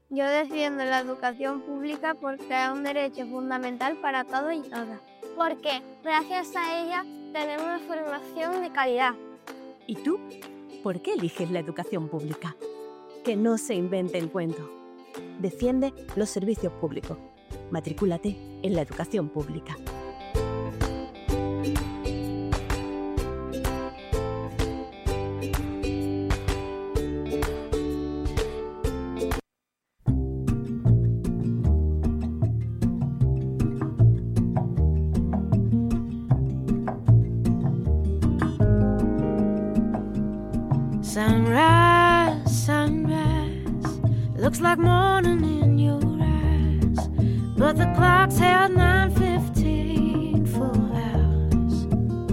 Yo defiendo la educación pública porque es un derecho fundamental para todos y todas. Porque gracias a ella tenemos una formación de calidad. ¿Y tú? ¿Por qué eliges la educación pública? Que no se invente el cuento. Defiende los servicios públicos. Matrículate en la educación pública. Sunrise, sunrise, looks like morning in your eyes, but the clock's held 9:15 full hours.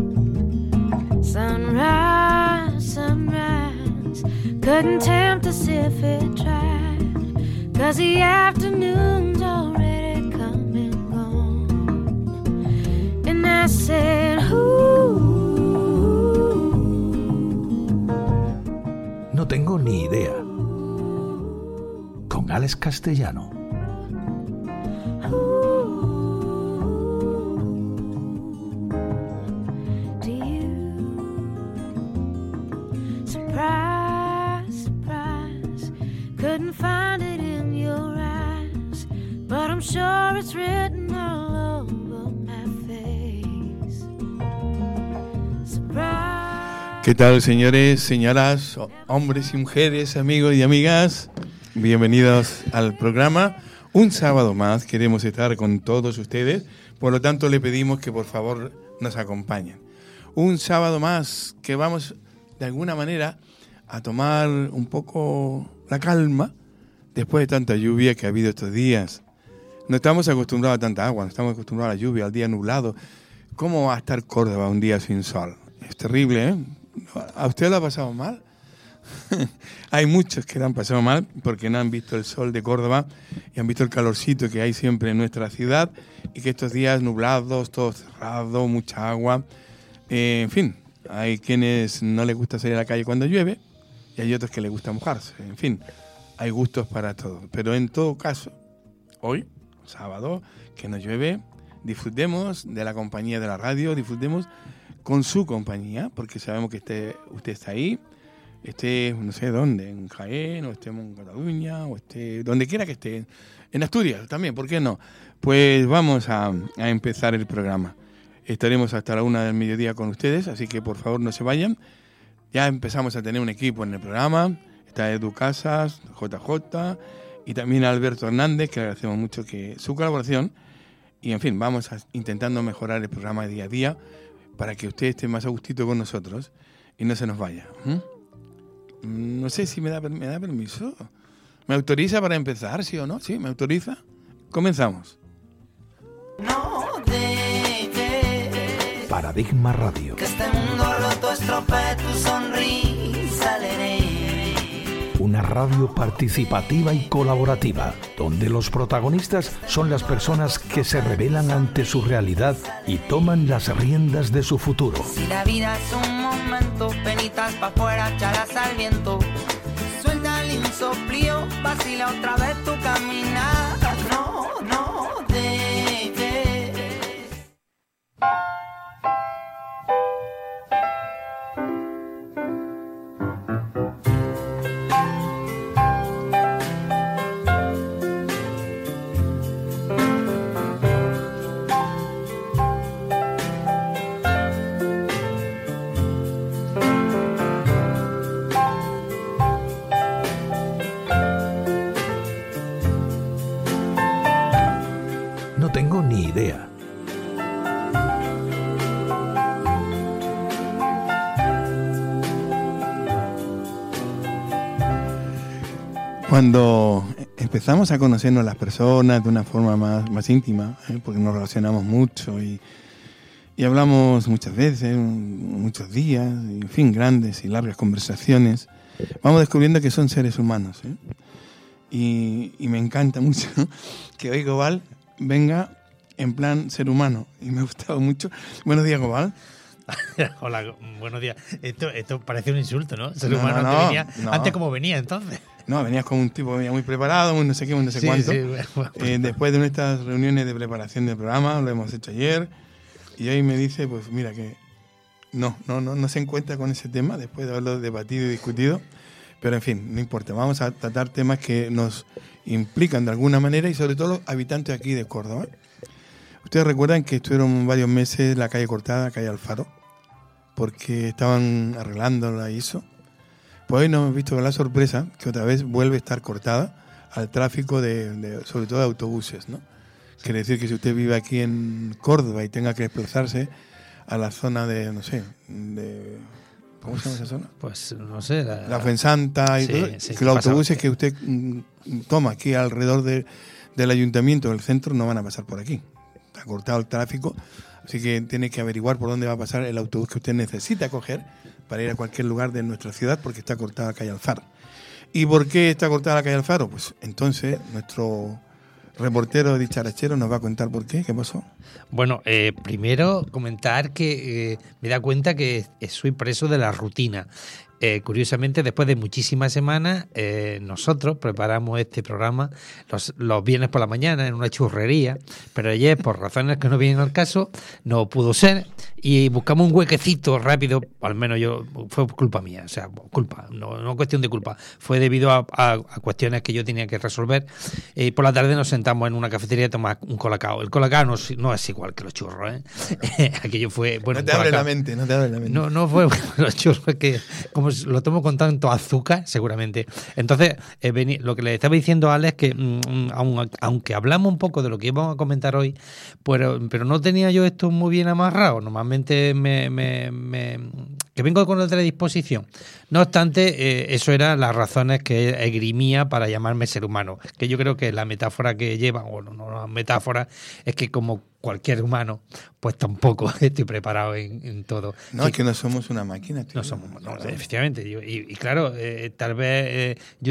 Sunrise, sunrise, couldn't tempt us if it tried, 'cause the afternoon's already come and gone. And I said, ooh. No tengo ni idea. Con Alex Castellano. Surprise, surprise, couldn't find it in your eyes, but I'm sure it's written all over my face. Surprise. ¿Qué tal, señores, señoras, hombres y mujeres, amigos y amigas? Bienvenidos al programa. Un sábado más queremos estar con todos ustedes, por lo tanto le pedimos que por favor nos acompañen. Un sábado más que vamos de alguna manera a tomar un poco la calma después de tanta lluvia que ha habido estos días. No estamos acostumbrados a tanta agua, no estamos acostumbrados a la lluvia, al día nublado. ¿Cómo va a estar Córdoba un día sin sol? Es terrible, ¿eh? ¿A usted lo ha pasado mal? Hay muchos que lo han pasado mal porque no han visto el sol de Córdoba y han visto el calorcito que hay siempre en nuestra ciudad y que estos días nublados, todo cerrado, mucha agua. En fin, hay quienes no les gusta salir a la calle cuando llueve y hay otros que les gusta mojarse. En fin, hay gustos para todo. Pero en todo caso, hoy, sábado, que no llueve, disfrutemos de la compañía de la radio, disfrutemos con su compañía, porque sabemos que usted está ahí, esté no sé dónde, en Jaén, o esté en Cataluña, o esté donde quiera que esté, en Asturias también, ¿por qué no? Pues vamos a empezar el programa. Estaremos hasta la 1 del mediodía con ustedes, así que por favor no se vayan. Ya empezamos a tener un equipo en el programa, está Edu Casas, JJ, y también Alberto Hernández, que le agradecemos mucho su colaboración, y en fin, vamos intentando mejorar el programa día a día, para que usted esté más a gustito con nosotros y no se nos vaya. No sé si me da permiso. ¿Me autoriza para empezar, sí o no? Sí, ¿me autoriza? Comenzamos. No dejes Paradigma Radio. que este mundo roto estropee tu sonrisa alegre. Una radio participativa y colaborativa, donde los protagonistas son las personas que se rebelan ante su realidad y toman las riendas de su futuro. Si la vida es un momento, penitas pa' afuera, echalas al viento. Suelta el insoplío, vacila otra vez tu caminar. No dejes. No tengo ni idea. Cuando empezamos a conocernos las personas de una forma más íntima, porque nos relacionamos mucho y hablamos muchas veces, muchos días, y, en fin, grandes y largas conversaciones, vamos descubriendo que son seres humanos. Y me encanta mucho que hoy Gobal venga en plan ser humano, y me ha gustado mucho. Buenos días, Gobal. Hola, buenos días. Esto parece un insulto, ¿no? Ser humano, no, antes como venía, entonces. No, venías con un tipo que venía muy preparado, muy no sé qué, muy no sé Sí, cuánto. sí, bueno. Después de nuestras reuniones de preparación del programa, lo hemos hecho ayer, y ahí me dice, pues mira que no se encuentra con ese tema después de haberlo debatido y discutido. Pero en fin, no importa, vamos a tratar temas que nos implican de alguna manera y sobre todo los habitantes aquí de Córdoba. Ustedes recuerdan que estuvieron varios meses la calle cortada, calle Alfaro, porque estaban arreglando la ISO. Pues hoy nos hemos visto con la sorpresa que otra vez vuelve a estar cortada al tráfico sobre todo de autobuses, ¿no? Quiere decir que si usted vive aquí en Córdoba y tenga que desplazarse a la zona de, no sé, ¿cómo se llama esa zona? Pues no sé. La Fuensanta y sí, todo. sí, Que los autobuses que usted toma aquí alrededor del ayuntamiento, del centro, no van a pasar por aquí. Está cortado el tráfico, así que tiene que averiguar por dónde va a pasar el autobús que usted necesita coger para ir a cualquier lugar de nuestra ciudad, porque está cortada la calle Alfaro. ¿Y por qué está cortada la calle Alfaro? Pues entonces nuestro reportero dicharachero nos va a contar por qué. ¿Qué pasó? Bueno, primero comentar que me da cuenta que soy preso de la rutina. Curiosamente, después de muchísimas semanas, nosotros preparamos este programa los viernes por la mañana en una churrería, pero ayer, por razones que no vienen al caso, no pudo ser y buscamos un huequecito rápido, al menos fue culpa mía, o sea, culpa, no cuestión de culpa, fue debido a cuestiones que yo tenía que resolver. Por la tarde nos sentamos en una cafetería a tomar un colacao. El colacao no es igual que los churros, ¿eh? Aquello fue... Bueno, no te abre la mente. No fue los churros que... Como lo tomo con tanto azúcar, seguramente. Entonces, lo que le estaba diciendo a Alex es que, aunque hablamos un poco de lo que íbamos a comentar hoy, pero no tenía yo esto muy bien amarrado. Normalmente que vengo con otra disposición. No obstante, eso eran las razones que esgrimía para llamarme ser humano, que yo creo que la metáfora que lleva, bueno, no la metáfora, es que como cualquier humano, pues tampoco estoy preparado en todo. No, sí, es que no somos una máquina. No somos, efectivamente. Y claro, tal vez yo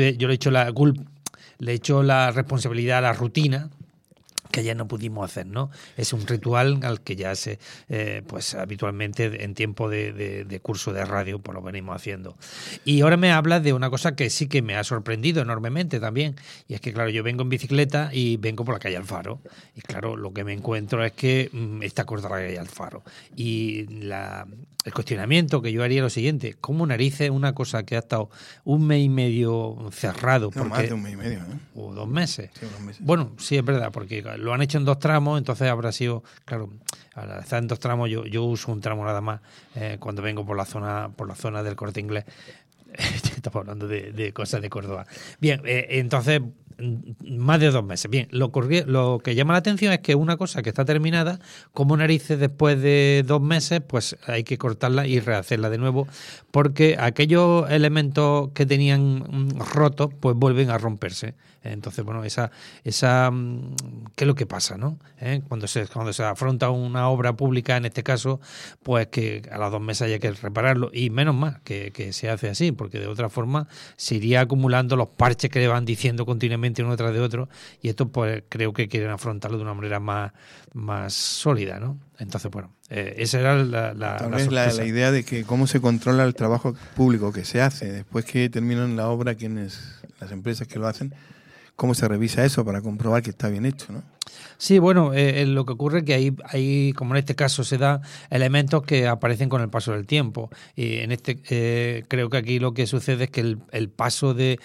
le he hecho la responsabilidad a la rutina, que ya no pudimos hacer, ¿no? Es un ritual al que ya pues habitualmente en tiempo de curso de radio pues lo venimos haciendo. Y ahora me hablas de una cosa que sí que me ha sorprendido enormemente también, y es que claro, yo vengo en bicicleta y vengo por la calle Alfaro, y claro, lo que me encuentro es que está cortada la calle Alfaro, y el cuestionamiento que yo haría es lo siguiente: ¿cómo narices una cosa que ha estado un mes y medio cerrado? No, más de un mes y medio, ¿eh? O 2 meses. Sí, 2 meses. Bueno, sí, es verdad, porque lo han hecho en 2 tramos, entonces habrá sido, claro, al estar en 2 tramos, yo uso un tramo nada más cuando vengo por la zona del Corte Inglés. Estamos hablando de cosas de Córdoba. Bien, entonces, más de 2 meses. Bien, lo que llama la atención es que una cosa que está terminada, como narices después de 2 meses, pues hay que cortarla y rehacerla de nuevo, porque aquellos elementos que tenían rotos, pues vuelven a romperse. Entonces, bueno, esa ¿qué es lo que pasa, no? Cuando se afronta una obra pública, en este caso, pues que a los 2 meses haya que repararlo, y menos mal que se hace así, porque de otra forma se iría acumulando los parches que le van diciendo continuamente uno tras de otro, y esto pues creo que quieren afrontarlo de una manera más sólida, ¿no? Entonces, bueno, esa era Tal vez la idea de que cómo se controla el trabajo público que se hace después que terminan la obra, las empresas que lo hacen, cómo se revisa eso para comprobar que está bien hecho, ¿no? Sí, bueno, lo que ocurre es que hay, como en este caso se da, elementos que aparecen con el paso del tiempo. Y creo que aquí lo que sucede es que el paso de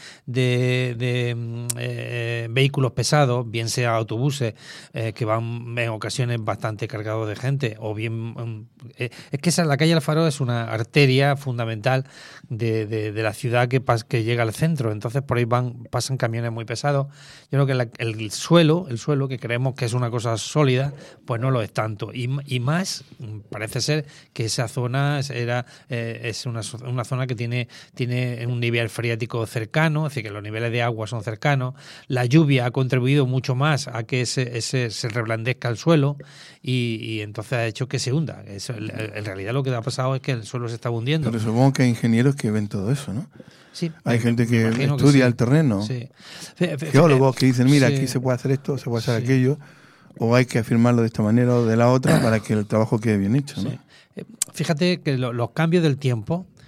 vehículos pesados, bien sea autobuses que van en ocasiones bastante cargados de gente, o bien es que la calle Alfaro es una arteria fundamental de la ciudad que llega al centro. Entonces por ahí pasan camiones muy pesados. Yo creo que el suelo que creemos que es una cosa sólida, pues no lo es tanto. Y más, parece ser que esa zona es una zona que tiene un nivel freático cercano, es decir, que los niveles de agua son cercanos. La lluvia ha contribuido mucho más a que se reblandezca el suelo y entonces ha hecho que se hunda. En realidad lo que ha pasado es que el suelo se está hundiendo. Pero supongo que hay ingenieros que ven todo eso, ¿no? Sí, hay gente que estudia el terreno, sí. Geólogos que dicen, mira, sí, aquí se puede hacer esto, se puede hacer aquello, o hay que afirmarlo de esta manera o de la otra para que el trabajo quede bien hecho, ¿no? Sí. Fíjate que los cambios del tiempo,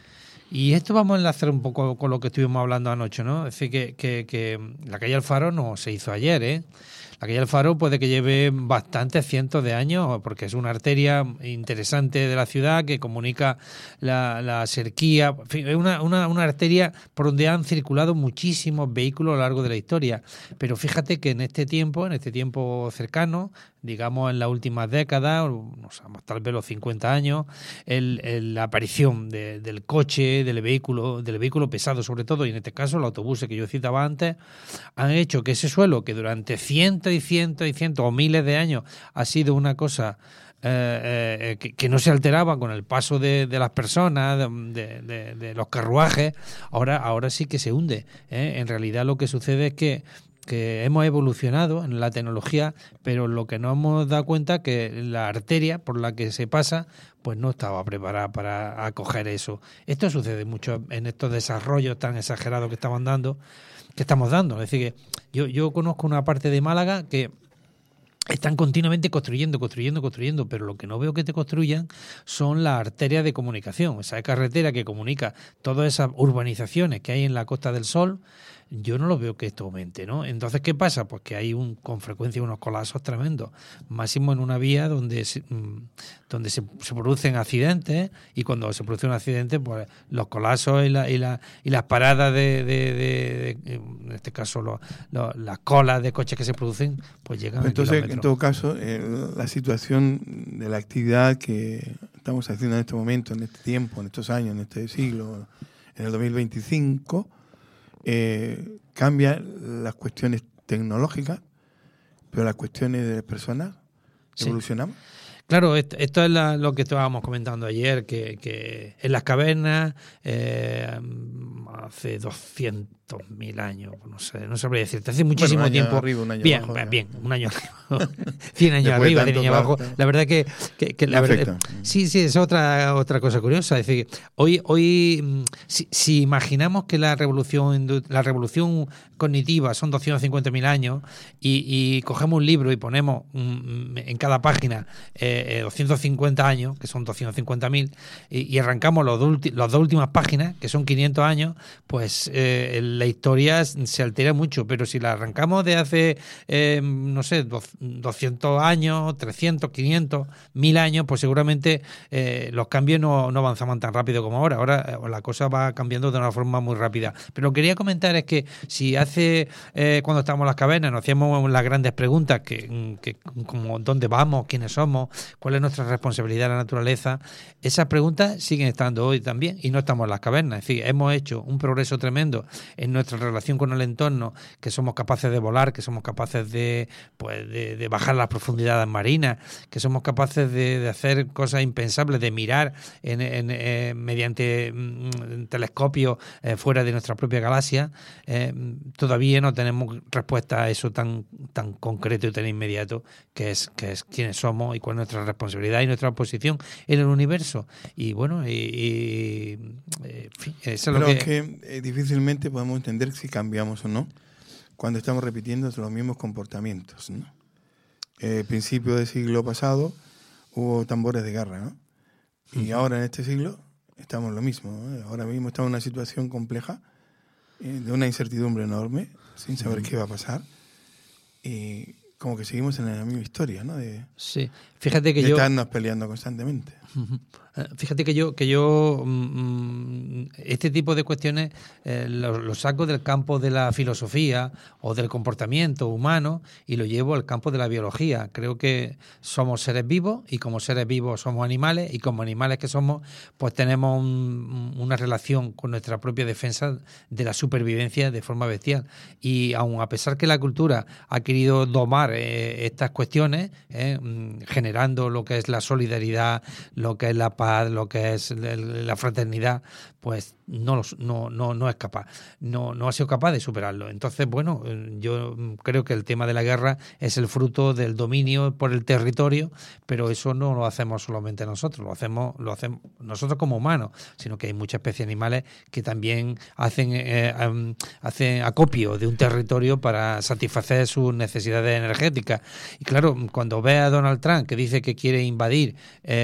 Y esto vamos a enlazar un poco con lo que estuvimos hablando anoche, ¿no? Es decir, que la calle Alfaro no se hizo ayer, ¿eh? La calle Alfaro puede que lleve bastantes cientos de años, porque es una arteria interesante de la ciudad que comunica la Serquía. En fin, es una arteria por donde han circulado muchísimos vehículos a lo largo de la historia. Pero fíjate que en este tiempo cercano, digamos en las últimas décadas, no sé, tal vez los 50 años, la aparición del coche, del vehículo pesado sobre todo, y en este caso los autobuses que yo citaba antes, han hecho que ese suelo, que durante cientos y cientos o miles de años ha sido una cosa que no se alteraba con el paso de las personas, de los carruajes, ahora sí que se hunde, ¿eh? En realidad lo que sucede es que hemos evolucionado en la tecnología, pero lo que nos hemos dado cuenta es que la arteria por la que se pasa pues no estaba preparada para acoger eso. Esto sucede mucho en estos desarrollos tan exagerados que estamos dando. Es decir, que yo conozco una parte de Málaga que están continuamente construyendo, pero lo que no veo que te construyan son las arterias de comunicación. Esa carretera que comunica todas esas urbanizaciones que hay en la Costa del Sol, yo no lo veo que esto aumente, ¿no? Entonces, ¿qué pasa? Pues que hay con frecuencia unos colapsos tremendos, máximo en una vía donde se producen accidentes, y cuando se produce un accidente, pues los colapsos y las paradas en este caso las colas de coches que se producen, pues llegan a kilómetros. En todo caso, la situación de la actividad que estamos haciendo en este momento, en este tiempo, en estos años, en este siglo, en el 2025, cambia las cuestiones tecnológicas, pero las cuestiones de las personas evolucionamos. Claro, esto es lo que estábamos comentando ayer, que en las cavernas hace 200.000 años, no sabría decirte, hace muchísimo tiempo. Arriba, un año bien, abajo, bien, un año arriba, 100 años arriba, 100 años abajo. La verdad que la verdad, sí, es otra cosa curiosa. Es decir, hoy si imaginamos que la revolución cognitiva son 250.000 años y cogemos un libro y ponemos en cada página 250 años, que son 250.000, y arrancamos las dos últimas páginas, que son 500 años, pues la historia se altera mucho. Pero si la arrancamos de hace, 200 años, 300, 500, 1000 años, pues seguramente los cambios no avanzaban tan rápido como ahora. Ahora la cosa va cambiando de una forma muy rápida. Pero lo que quería comentar es que si cuando estábamos en las cavernas nos hacíamos las grandes preguntas, que como dónde vamos, quiénes somos, cuál es nuestra responsabilidad en la naturaleza, esas preguntas siguen estando hoy también, y no estamos en las cavernas. Es decir, hemos hecho un progreso tremendo en nuestra relación con el entorno, que somos capaces de volar, que somos capaces de bajar las profundidades marinas, que somos capaces de hacer cosas impensables, de mirar mediante telescopios fuera de nuestra propia galaxia. Todavía no tenemos respuesta a eso tan concreto y tan inmediato, que es quiénes somos y cuál es nuestra responsabilidad y nuestra posición en el universo. Y bueno, en fin, eso pero es lo que difícilmente podemos entender si cambiamos o no cuando estamos repitiendo los mismos comportamientos, ¿no? Principio del siglo pasado hubo tambores de guerra, ¿no? Y ahora en este siglo estamos en lo mismo, ¿no? Ahora mismo estamos en una situación compleja, de una incertidumbre enorme, sin saber qué va a pasar, y como que seguimos en la misma historia, ¿no? Sí, fíjate que de estarnos peleando constantemente. Fíjate que yo este tipo de cuestiones lo saco del campo de la filosofía o del comportamiento humano y lo llevo al campo de la biología. Creo que somos seres vivos, y como seres vivos somos animales, y como animales que somos, pues tenemos una relación con nuestra propia defensa de la supervivencia de forma bestial. Y aun a pesar que la cultura ha querido domar estas cuestiones, generando lo que es la solidaridad, lo que es la paz, lo que es la fraternidad, pues no es capaz, no ha sido capaz de superarlo. Entonces, bueno, yo creo que el tema de la guerra es el fruto del dominio por el territorio, pero eso no lo hacemos solamente nosotros, lo hacemos nosotros como humanos, sino que hay muchas especies animales que también hacen acopio de un territorio para satisfacer sus necesidades energéticas. Y claro, cuando ve a Donald Trump que dice que quiere invadir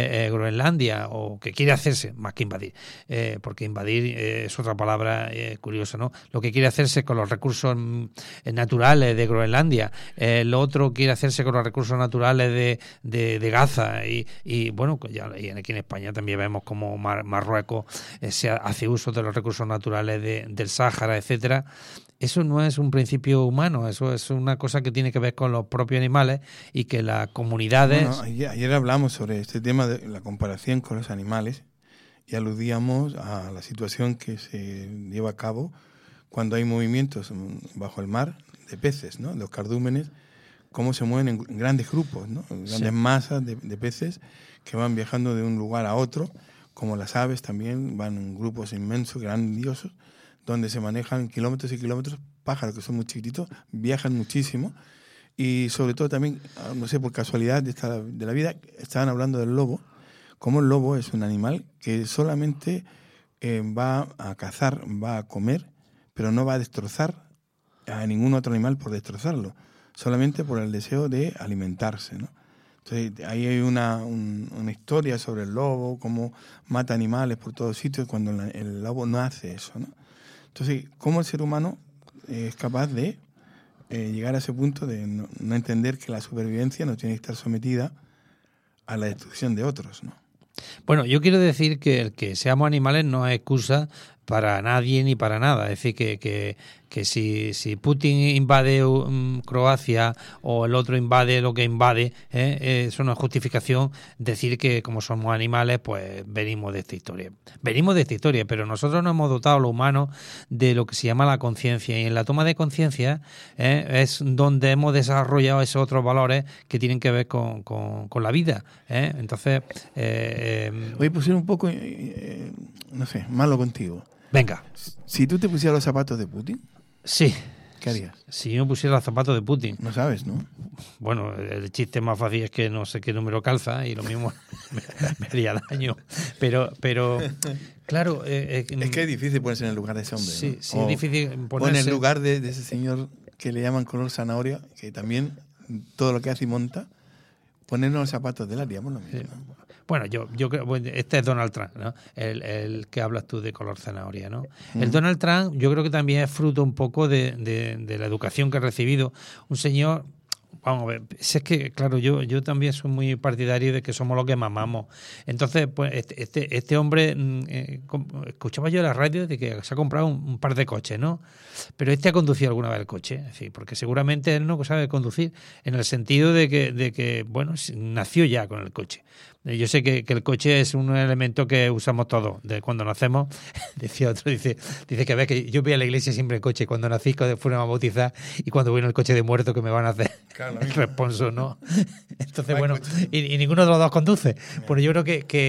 Groenlandia, o que quiere hacerse, más que invadir, porque invadir es otra palabra curiosa, ¿no? Lo que quiere hacerse con los recursos naturales de Groenlandia, lo otro quiere hacerse con los recursos naturales de Gaza, y bueno, y aquí en España también vemos como Marruecos se hace uso de los recursos naturales del Sáhara, etcétera. Eso no es un principio humano, eso es una cosa que tiene que ver con los propios animales y que las comunidades... Bueno, ayer hablamos sobre este tema de la comparación con los animales y aludíamos a la situación que se lleva a cabo cuando hay movimientos bajo el mar de peces, ¿no? Los cardúmenes, cómo se mueven en grandes grupos, ¿no? Grandes masas de peces que van viajando de un lugar a otro, como las aves también van en grupos inmensos, grandiosos, donde se manejan kilómetros y kilómetros, pájaros que son muy chiquititos, viajan muchísimo, y sobre todo también, no sé, por casualidad de la vida, estaban hablando del lobo, como el lobo es un animal que solamente va a cazar, va a comer, pero no va a destrozar a ningún otro animal por destrozarlo, solamente por el deseo de alimentarse, ¿no? Entonces, ahí hay una historia sobre el lobo, cómo mata animales por todos sitios, cuando el lobo no hace eso, ¿no? Entonces, ¿cómo el ser humano es capaz de llegar a ese punto de no entender que la supervivencia no tiene que estar sometida a la destrucción de otros, ¿no? Bueno, yo quiero decir que el que seamos animales no es excusa para nadie ni para nada. Es decir, que si Putin invade Croacia o el otro invade lo que invade, eso no es justificación decir que como somos animales, pues venimos de esta historia. Venimos de esta historia, pero nosotros nos hemos dotado a los humanos de lo que se llama la conciencia, y en la toma de conciencia es donde hemos desarrollado esos otros valores que tienen que ver con la vida. Entonces... Voy a poner un poco, no sé, malo contigo. Venga. Si tú te pusieras los zapatos de Putin, sí. ¿qué harías? Si yo me pusiera los zapatos de Putin. No sabes, ¿no? Bueno, el chiste más fácil es que no sé qué número calza y lo mismo me haría daño. Pero claro... es que es difícil ponerse en el lugar de ese hombre. Sí, ¿no? sí, es difícil ponerse... O en el lugar de ese señor que le llaman color zanahoria, que también todo lo que hace y monta, ponernos los zapatos de él haríamos lo mismo, ¿no? Bueno, yo creo, bueno, este es Donald Trump, ¿no? El que hablas tú de color zanahoria, ¿no? El Donald Trump yo creo que también es fruto un poco de la educación que ha recibido. Un señor, vamos a ver, es que, claro, yo también soy muy partidario de que somos los que mamamos. Entonces, pues este hombre, escuchaba yo en la radio de que se ha comprado un par de coches, ¿no? Pero ha conducido alguna vez el coche, es decir, porque seguramente él no sabe conducir, en el sentido de que bueno, nació ya con el coche. Yo sé que el coche es un elemento que usamos todos. De cuando nacemos, decía otro, dice que ve que yo voy a la iglesia siempre en coche. Cuando nací, cuando fueron a bautizar, y cuando voy en el coche de muerto que me van a hacer el responso, ¿no? Entonces, bueno, y ninguno de los dos conduce. Bueno, yo creo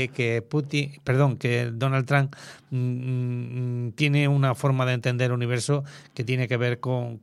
que Donald Trump tiene una forma de entender el universo que tiene que ver con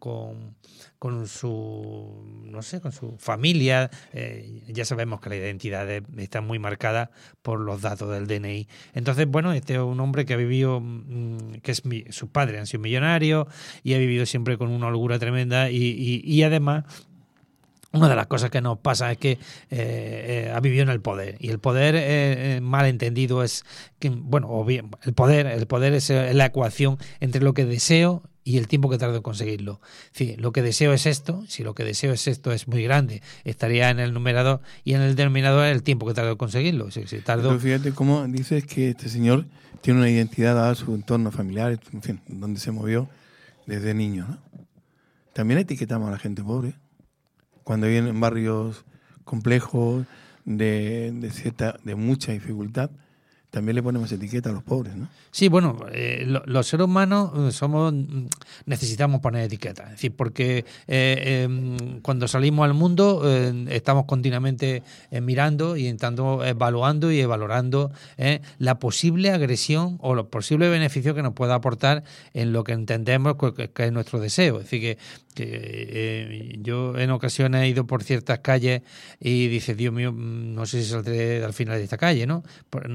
su, no sé, con su familia. Ya sabemos que la identidad está muy marcada por los datos del DNI. Entonces, bueno, este es un hombre que ha vivido, sus padres han sido millonarios y ha vivido siempre con una holgura tremenda y además... Una de las cosas que nos pasa es que ha vivido en el poder, y el poder mal entendido es que, bueno, o bien el poder es la ecuación entre lo que deseo y el tiempo que tardo en conseguirlo. Sí, lo que deseo es esto, si lo que deseo es esto es muy grande, estaría en el numerador, y en el denominador el tiempo que tardo en conseguirlo. Si tardo... Pero fíjate cómo dices que este señor tiene una identidad dada a su entorno familiar, en fin, donde se movió desde niño, ¿no? También etiquetamos a la gente pobre. Cuando viven en barrios complejos, de mucha dificultad, también le ponemos etiqueta a los pobres, ¿no? Sí, bueno, los seres humanos necesitamos poner etiquetas. Es decir, porque cuando salimos al mundo estamos continuamente mirando y evaluando y valorando la posible agresión o los posibles beneficios que nos pueda aportar en lo que entendemos que es nuestro deseo. Es decir, que yo en ocasiones he ido por ciertas calles y dices, Dios mío, no sé si saldré al final de esta calle, ¿no? Simplemente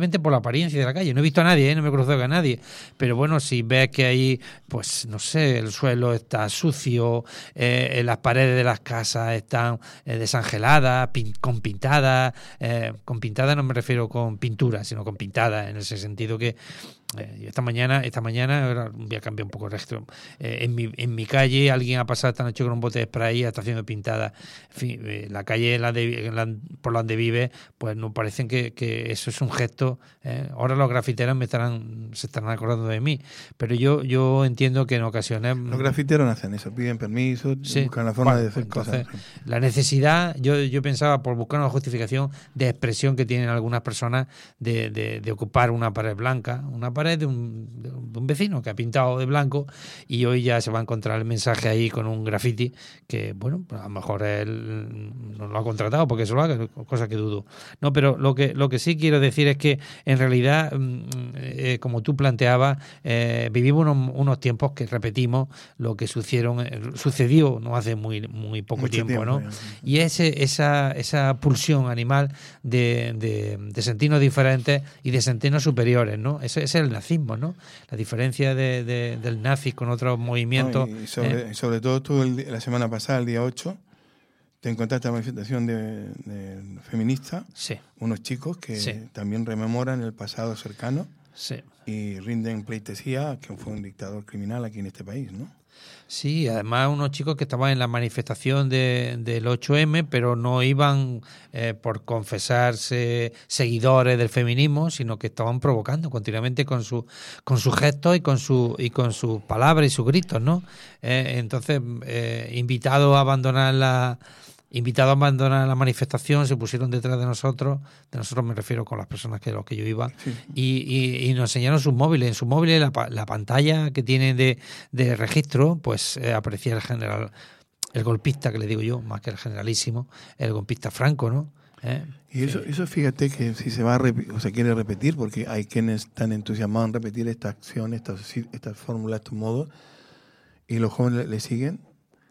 simplemente por la apariencia de la calle. No he visto a nadie, no me he cruzado con nadie, pero bueno, si ves que ahí, pues no sé, el suelo está sucio, las paredes de las casas están desangeladas, con pintadas no me refiero con pintura, sino con pintadas, en ese sentido que esta mañana ahora voy a cambiar un poco el registro. En mi calle alguien ha pasado esta noche con un bote de spray y está haciendo pintada. En fin, la calle por la donde vive, pues nos parecen que eso es un gesto. Ahora los grafiteros se estarán acordando de mí, pero yo entiendo que en ocasiones los grafiteros hacen eso, piden permiso, buscan la forma de hacer cosas. La necesidad, yo pensaba por buscar una justificación de expresión que tienen algunas personas de ocupar una pared blanca, una pared de un vecino que ha pintado de blanco, y hoy ya se va a encontrar el mensaje ahí con un graffiti que, bueno, a lo mejor él no lo ha contratado porque eso lo haga, cosa que dudo. No, pero lo que sí quiero decir es que en realidad, como tú planteabas, vivimos unos tiempos que repetimos lo que sucedió no hace muy poco tiempo, ¿no? Y esa pulsión animal de sentirnos diferentes y de sentirnos superiores, ¿no? Ese es el nazismo, ¿no? La diferencia del nazi con otros movimientos. No, y sobre todo tú la semana pasada, el día 8, te encontraste la manifestación de feministas, sí, unos chicos que también rememoran el pasado cercano, sí, y rinden pleitesía que fue un dictador criminal aquí en este país, ¿no? Sí, además unos chicos que estaban en la manifestación del 8M, pero no iban por confesarse seguidores del feminismo, sino que estaban provocando continuamente con sus gestos y con sus palabras y sus gritos, ¿no? Entonces, invitados a abandonar la manifestación, se pusieron detrás de nosotros me refiero con las personas los que yo iba, sí. y nos enseñaron sus móviles. En sus móviles la pantalla que tienen de registro, pues aparecía el golpista, que le digo yo, más que el generalísimo, el golpista Franco, ¿no? Y eso fíjate que si se va a se quiere repetir, porque hay quienes están entusiasmados en repetir esta acción, estas fórmulas, estos modos, y los jóvenes le siguen.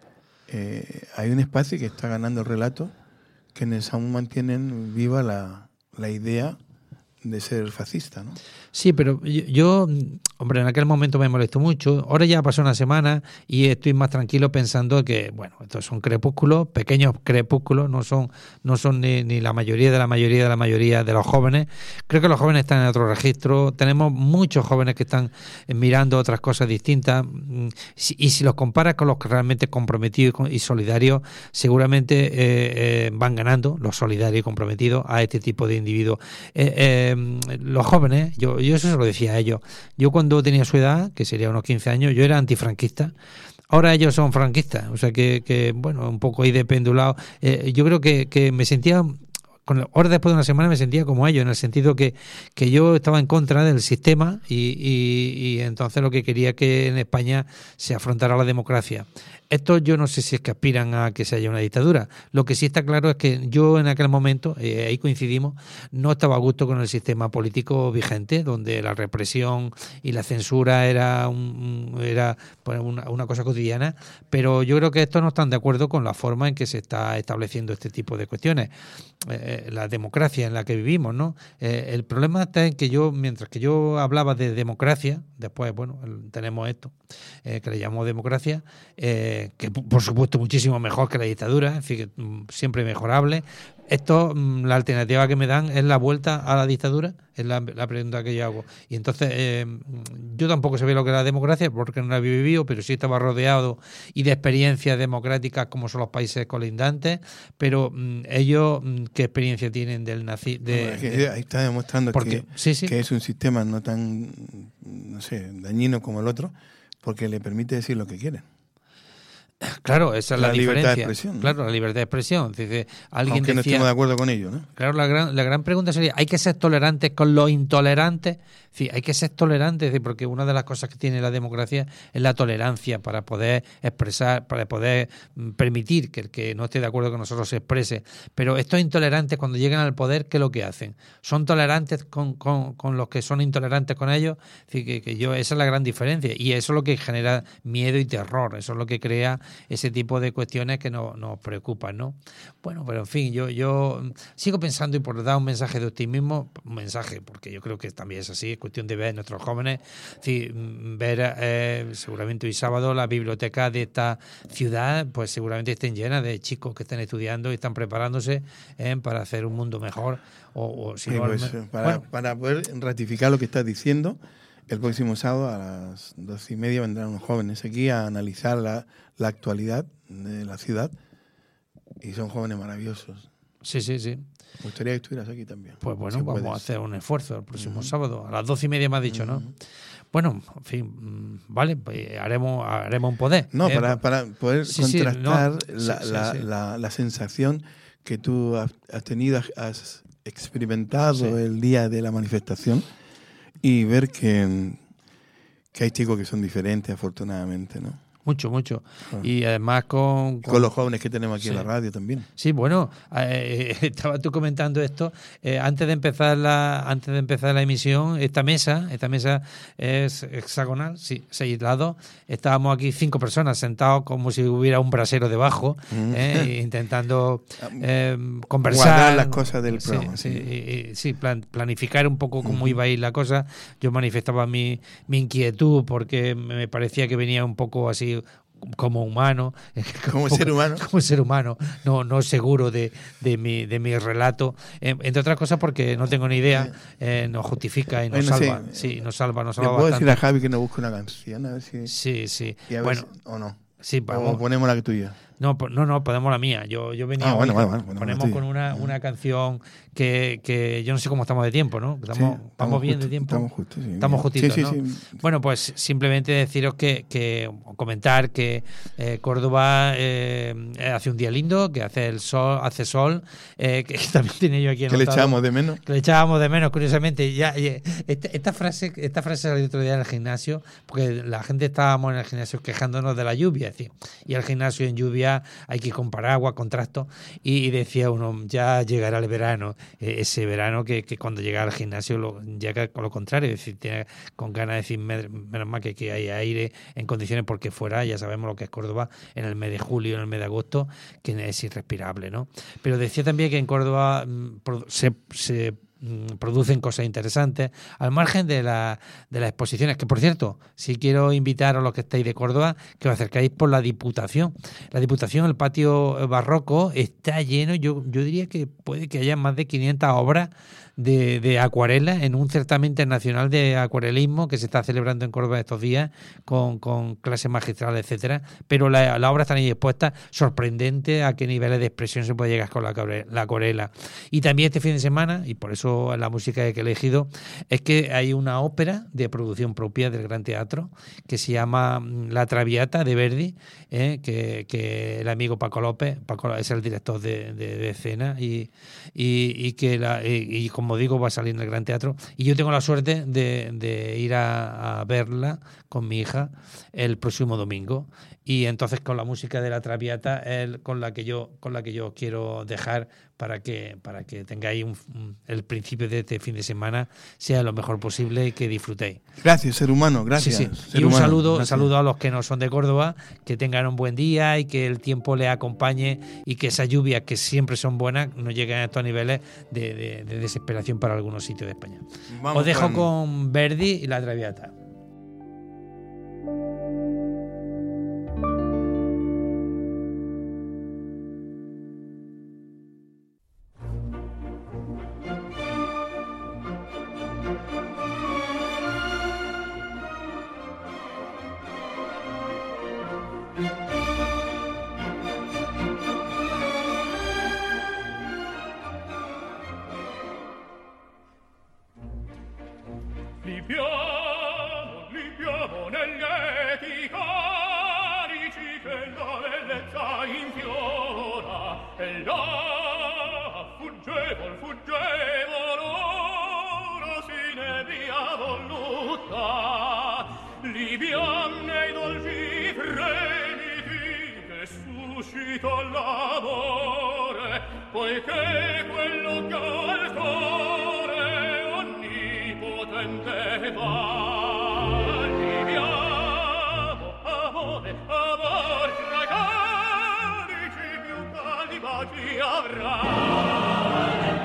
Hay un espacio que está ganando el relato, quienes aún mantienen viva la idea de ser fascista, ¿no? Sí, pero yo, hombre, en aquel momento me molestó mucho. Ahora ya pasó una semana y estoy más tranquilo pensando que, bueno, estos son crepúsculos, pequeños crepúsculos, no son ni la mayoría de los jóvenes. Creo que los jóvenes están en otro registro. Tenemos muchos jóvenes que están mirando otras cosas distintas, y si los comparas con los que realmente comprometidos y solidarios, seguramente van ganando los solidarios y comprometidos a este tipo de individuos. Los jóvenes, yo eso se lo decía a ellos. Yo cuando tenía su edad, que sería unos 15 años, yo era antifranquista. Ahora ellos son franquistas, o sea que bueno, un poco ahí de pendulado. Yo creo que me sentía, ahora después de una semana me sentía como ellos, en el sentido que yo estaba en contra del sistema y entonces lo que quería que en España se afrontara la democracia. Esto yo no sé si es que aspiran a que se haya una dictadura. Lo que sí está claro es que yo en aquel momento, ahí coincidimos, no estaba a gusto con el sistema político vigente, donde la represión y la censura era una cosa cotidiana, pero yo creo que estos no están de acuerdo con la forma en que se está estableciendo este tipo de cuestiones. La democracia en la que vivimos, ¿no? El problema está en que mientras que yo hablaba de democracia, después, bueno, tenemos esto, que le llamamos democracia, que por supuesto muchísimo mejor que la dictadura, en fin, siempre mejorable. Esto, la alternativa que me dan es la vuelta a la dictadura, es la pregunta que yo hago. Y entonces, yo tampoco sabía lo que era la democracia, porque no la había vivido, pero sí estaba rodeado y de experiencias democráticas como son los países colindantes, pero ellos, ¿qué experiencia tienen del nazi? Ahí está demostrando que es un sistema no tan, no sé, dañino como el otro, porque le permite decir lo que quieren. Claro, esa es la libertad diferencia. De expresión, ¿no? Claro, la libertad de expresión. Dice, alguien aunque no estemos de acuerdo con ello, ¿no? Claro, la gran pregunta sería, ¿hay que ser tolerantes con los intolerantes? Sí, hay que ser tolerantes, porque una de las cosas que tiene la democracia es la tolerancia para poder expresar, para poder permitir que el que no esté de acuerdo con nosotros se exprese. Pero estos intolerantes, cuando llegan al poder, ¿qué es lo que hacen? ¿Son tolerantes con los que son intolerantes con ellos? Es decir, esa es la gran diferencia. Y eso es lo que genera miedo y terror. Eso es lo que crea ese tipo de cuestiones que nos preocupan, ¿no? Bueno, pero en fin, yo sigo pensando, y por dar un mensaje de optimismo, porque yo creo que también es así, es cuestión de ver a nuestros jóvenes, ver seguramente hoy sábado la biblioteca de esta ciudad, pues seguramente estén llenas de chicos que están estudiando y están preparándose para hacer un mundo mejor. Para poder ratificar lo que estás diciendo, el próximo sábado a las 12:30 vendrán unos jóvenes aquí a analizar la actualidad de la ciudad, y son jóvenes maravillosos. Sí. Me gustaría que estuvieras aquí también. Pues bueno, vamos a hacer un esfuerzo el próximo sábado, a las 12:30 me has dicho, ¿no? Bueno, en fin, vale, pues haremos un poder. No, para poder contrastar la sensación que tú has tenido, has experimentado el día de la manifestación, y ver que hay chicos que son diferentes, afortunadamente, ¿no? Mucho. Y además con los jóvenes que tenemos aquí en la radio también. Sí, bueno, estaba tú comentando esto antes de empezar la emisión. Esta mesa es hexagonal, 6 lados. Estábamos aquí 5 personas sentados como si hubiera un brasero debajo, intentando conversar, guardar las cosas del programa. Planificar un poco cómo iba a ir la cosa. Yo manifestaba mi inquietud porque me parecía que venía un poco así como humano, como ser humano, no seguro de mi relato, entre otras cosas porque no tengo ni idea, nos justifica y nos salva. Sí, nos salva. ¿Le puedo decir a Javi que nos busque una canción? A ver si... Sí. Y a ver o no. Sí, vamos. O ponemos la tuya. No, podemos la mía. Yo venía bueno, ponemos con una canción que yo no sé cómo estamos de tiempo, ¿no? Estamos bien de tiempo. Estamos justos, sí. Estamos justitos, sí, ¿no? Sí. Bueno, pues simplemente deciros que comentar que Córdoba hace un día lindo, que hace sol, que también tiene yo aquí anotado. Que le echábamos de menos. Que le echábamos de menos, curiosamente. Esta frase salió otro día en el gimnasio, porque la gente estábamos en el gimnasio quejándonos de la lluvia, es decir, y al gimnasio en lluvia hay que ir con paraguas, con trastos, y decía uno, ya llegará el verano, ese verano que cuando llega al gimnasio llega con lo contrario, es decir, tiene con ganas de decir, menos mal que hay aire en condiciones, porque fuera ya sabemos lo que es Córdoba en el mes de julio, en el mes de agosto, que es irrespirable, ¿no? Pero decía también que en Córdoba se producen cosas interesantes al margen de las exposiciones, que por cierto, si quiero invitar a los que estáis de Córdoba que os acercáis por la Diputación, el patio barroco está lleno. Yo diría que puede que haya más de 500 obras de acuarela en un certamen internacional de acuarelismo que se está celebrando en Córdoba estos días con clases magistrales, etcétera, pero la obra está ahí expuesta, sorprendente a qué niveles de expresión se puede llegar con la acuarela. Y también este fin de semana, y por eso la música que he elegido, es que hay una ópera de producción propia del Gran Teatro que se llama La Traviata de Verdi, que el amigo Paco López es el director de escena, y como digo, va a salir en el Gran Teatro, y yo tengo la suerte de ir a verla con mi hija el próximo domingo, y entonces con la música de La Traviata con la que yo quiero dejar para que tengáis el principio de este fin de semana sea lo mejor posible y que disfrutéis. Gracias, ser humano, gracias. Sí. Y un saludo a los que no son de Córdoba, que tengan un buen día y que el tiempo les acompañe y que esas lluvias, que siempre son buenas, no lleguen a estos niveles de desesperación para algunos sitios de España. Os dejo con Verdi y La Traviata. Libiamo negli eti carici che la bellezza infiora, e là fuggevol ora si ne via voluta. Libiam nei dolci fremiti che suscita l'amore, poiché quello che al cuore onnipotente va. Libiamo, amore, amor, ragazzi, agi avrà.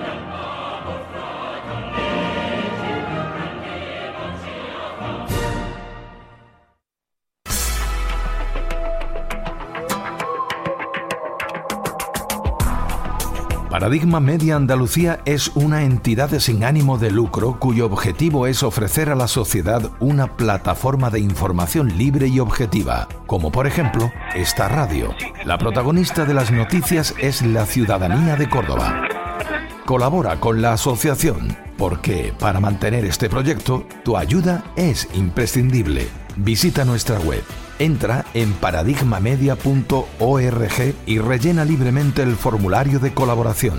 Paradigma Media Andalucía es una entidad sin ánimo de lucro cuyo objetivo es ofrecer a la sociedad una plataforma de información libre y objetiva, como por ejemplo esta radio. La protagonista de las noticias es la ciudadanía de Córdoba. Colabora con la asociación, porque para mantener este proyecto, tu ayuda es imprescindible. Visita nuestra web. Entra en paradigmamedia.org y rellena libremente el formulario de colaboración.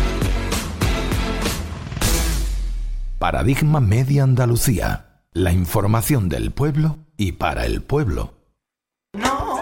Paradigma Media Andalucía. La información del pueblo y para el pueblo. No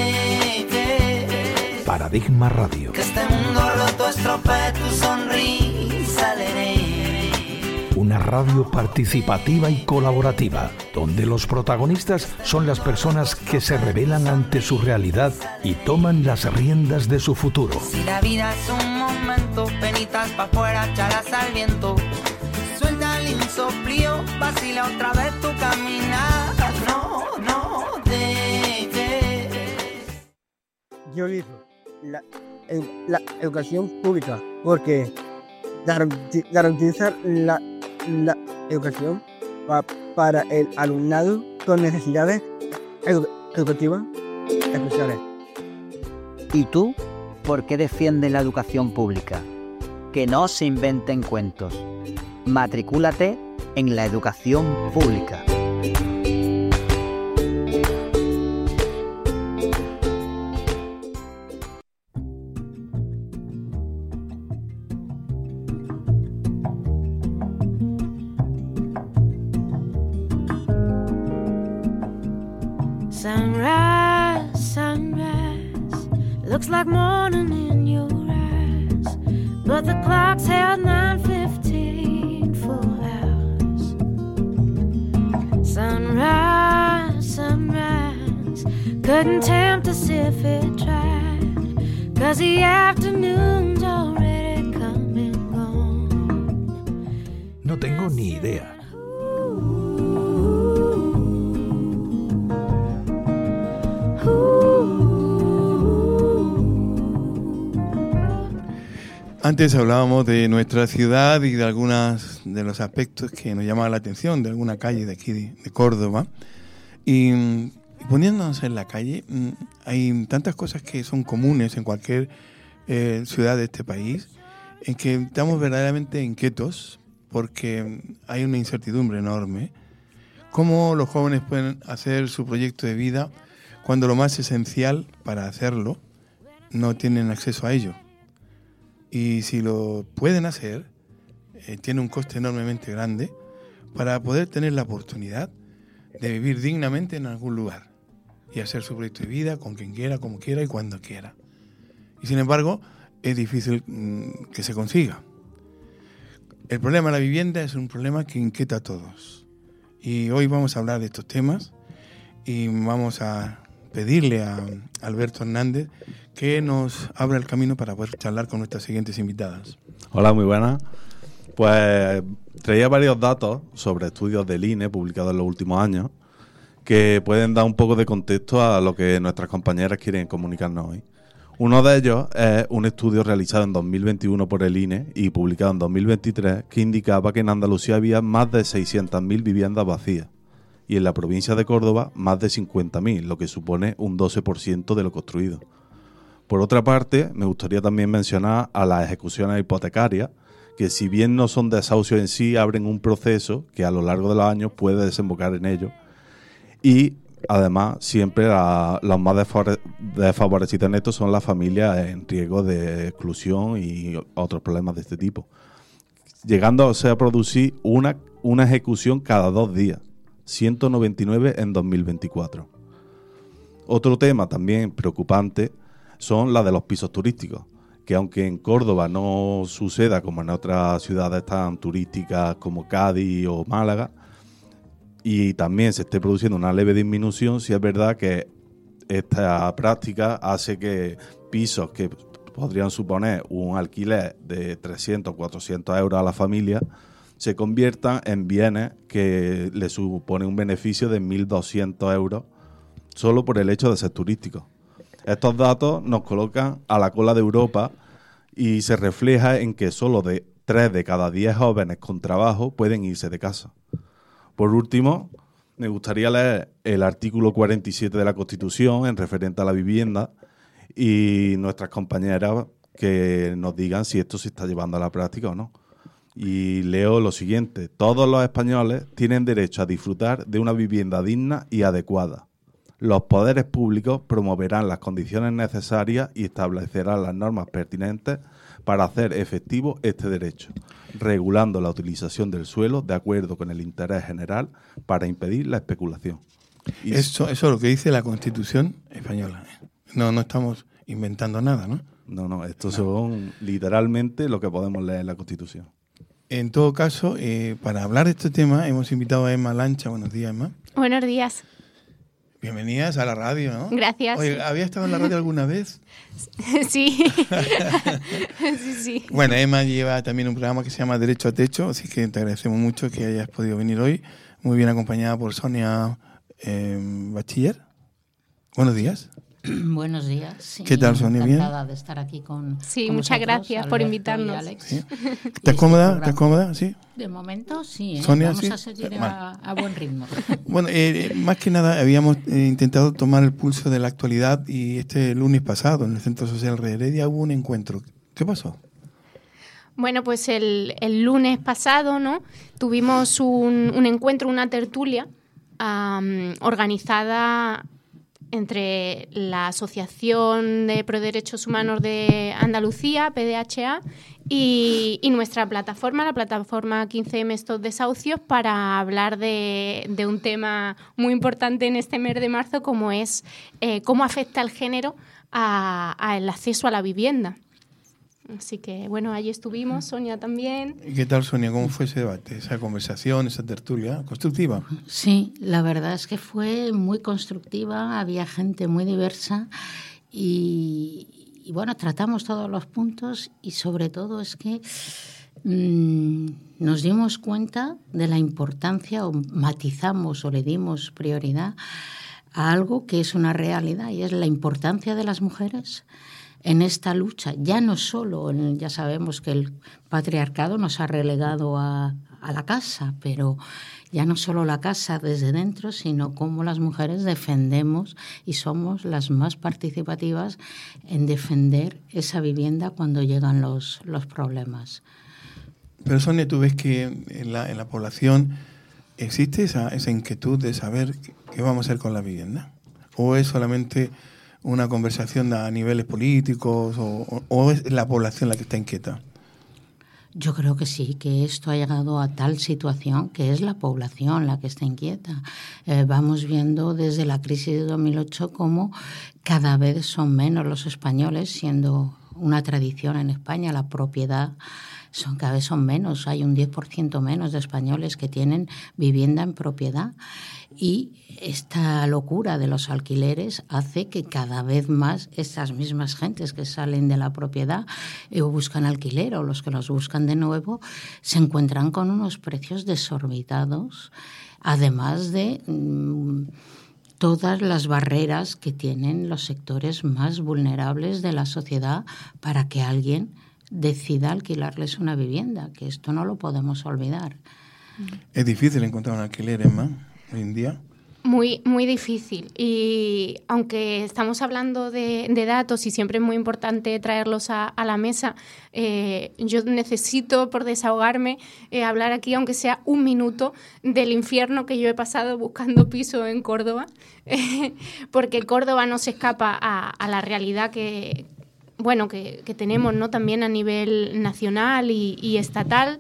dejes Paradigma Radio. que este mundo roto estropee tu sonrisa, leré. Una radio participativa y colaborativa, donde los protagonistas son las personas que se rebelan ante su realidad y toman las riendas de su futuro. Si la vida es un momento, penitas pa' afuera, chalas al viento. Suelta el insoplío, vacila otra vez tu caminar. No dejes. Yo elijo la educación pública porque garantiza la educación para el alumnado con necesidades educativas especiales. ¿Y tú por qué defiendes la educación pública? Que no se inventen cuentos. Matricúlate en la educación pública. Sunrise, sunrise, looks like morning in your eyes, but the clock's held 9:15 full hours. Sunrise, sunrise, couldn't tempt us if it tried, 'cause the afternoon's already come and gone. No tengo ni idea. Antes hablábamos de nuestra ciudad y de algunos de los aspectos que nos llamaban la atención, de alguna calle de aquí de Córdoba. Y poniéndonos en la calle, hay tantas cosas que son comunes en cualquier ciudad de este país, en que estamos verdaderamente inquietos porque hay una incertidumbre enorme. ¿Cómo los jóvenes pueden hacer su proyecto de vida cuando lo más esencial para hacerlo no tienen acceso a ello? Y si lo pueden hacer, tiene un coste enormemente grande para poder tener la oportunidad de vivir dignamente en algún lugar y hacer su proyecto de vida con quien quiera, como quiera y cuando quiera. Y sin embargo, es difícil que se consiga. El problema de la vivienda es un problema que inquieta a todos. Y hoy vamos a hablar de estos temas y vamos a pedirle a Alberto Hernández que nos abra el camino para poder charlar con nuestras siguientes invitadas. Hola, muy buenas. Pues traía varios datos sobre estudios del INE publicados en los últimos años que pueden dar un poco de contexto a lo que nuestras compañeras quieren comunicarnos hoy. Uno de ellos es un estudio realizado en 2021 por el INE y publicado en 2023 que indicaba que en Andalucía había más de 600.000 viviendas vacías y en la provincia de Córdoba más de 50.000, lo que supone un 12% de lo construido. Por otra parte, me gustaría también mencionar a las ejecuciones hipotecarias, que si bien no son desahucios en sí, abren un proceso que a lo largo de los años puede desembocar en ello. Y además, siempre los más desfavorecidos en esto son las familias en riesgo de exclusión y otros problemas de este tipo, llegando a producir una ejecución cada 2 días, 199 en 2024. Otro tema también preocupante son las de los pisos turísticos, que aunque en Córdoba no suceda como en otras ciudades tan turísticas como Cádiz o Málaga, y también se esté produciendo una leve disminución, sí es verdad que esta práctica hace que pisos que podrían suponer un alquiler de 300 o 400 euros a la familia, se conviertan en bienes que le supone un beneficio de 1.200 euros solo por el hecho de ser turísticos. Estos datos nos colocan a la cola de Europa y se refleja en que solo 3 de cada 10 jóvenes con trabajo pueden irse de casa. Por último, me gustaría leer el artículo 47 de la Constitución en referente a la vivienda y nuestras compañeras que nos digan si esto se está llevando a la práctica o no. Y leo lo siguiente: todos los españoles tienen derecho a disfrutar de una vivienda digna y adecuada. Los poderes públicos promoverán las condiciones necesarias y establecerán las normas pertinentes para hacer efectivo este derecho, regulando la utilización del suelo de acuerdo con el interés general para impedir la especulación. Y eso es lo que dice la Constitución española. No estamos inventando nada, ¿no? No, estos son literalmente lo que podemos leer en la Constitución. En todo caso, para hablar de este tema hemos invitado a Emma Lancha. Buenos días, Emma. Buenos días. Bienvenidas a la radio, ¿no? Gracias. Oye, ¿había estado en la radio alguna vez? Sí. Sí. Bueno, Emma lleva también un programa que se llama Derecho a Techo, así que te agradecemos mucho que hayas podido venir hoy. Muy bien acompañada por Sonia Bachiller. Buenos días. Buenos días. Sí, ¿Qué tal, Sonia? ¿Bien? Encantada de estar aquí con Sí, con muchas vosotros, gracias por Alberto invitarnos. y Alex. ¿Sí? ¿Estás cómoda? ¿Estás cómoda? Sí. De momento sí. Sonia, vamos sí. a seguir a buen ritmo. Bueno, más que nada habíamos intentado tomar el pulso de la actualidad y este lunes pasado en el Centro Social Heredia hubo un encuentro. ¿Qué pasó? Bueno, pues el lunes pasado, ¿no? Tuvimos un encuentro, una tertulia organizada entre la Asociación de Pro Derechos Humanos de Andalucía, PDHA, y nuestra plataforma, la plataforma 15M Stop Desahucios, para hablar de un tema muy importante en este mes de marzo, como es cómo afecta el género al acceso a la vivienda. Así que, bueno, allí estuvimos, Sonia también. ¿Y qué tal, Sonia? ¿Cómo fue ese debate, esa conversación, esa tertulia constructiva? Sí, la verdad es que fue muy constructiva, había gente muy diversa y bueno, tratamos todos los puntos y sobre todo es que nos dimos cuenta de la importancia o matizamos o le dimos prioridad a algo que es una realidad y es la importancia de las mujeres en esta lucha, ya no solo, ya sabemos que el patriarcado nos ha relegado a la casa, pero ya no solo la casa desde dentro, sino cómo las mujeres defendemos y somos las más participativas en defender esa vivienda cuando llegan los problemas. Pero Sonia, ¿tú ves que en la población existe esa inquietud de saber qué vamos a hacer con la vivienda? ¿O es solamente una conversación a niveles políticos o es la población la que está inquieta? Yo creo que sí, que esto ha llegado a tal situación que es la población la que está inquieta. Vamos viendo desde la crisis de 2008 cómo cada vez son menos los españoles, siendo una tradición en España la propiedad. Cada vez son menos, hay un 10% menos de españoles que tienen vivienda en propiedad y esta locura de los alquileres hace que cada vez más estas mismas gentes que salen de la propiedad o buscan alquiler o los que los buscan de nuevo se encuentran con unos precios desorbitados, además de todas las barreras que tienen los sectores más vulnerables de la sociedad para que alguien decida alquilarles una vivienda, que esto no lo podemos olvidar. ¿Es difícil encontrar un alquiler, Emma, hoy en día? Muy, muy difícil. Y aunque estamos hablando de datos y siempre es muy importante traerlos a la mesa, yo necesito, por desahogarme, hablar aquí, aunque sea un minuto, del infierno que yo he pasado buscando piso en Córdoba, porque Córdoba no se escapa a la realidad que tenemos, ¿no? También a nivel nacional y estatal.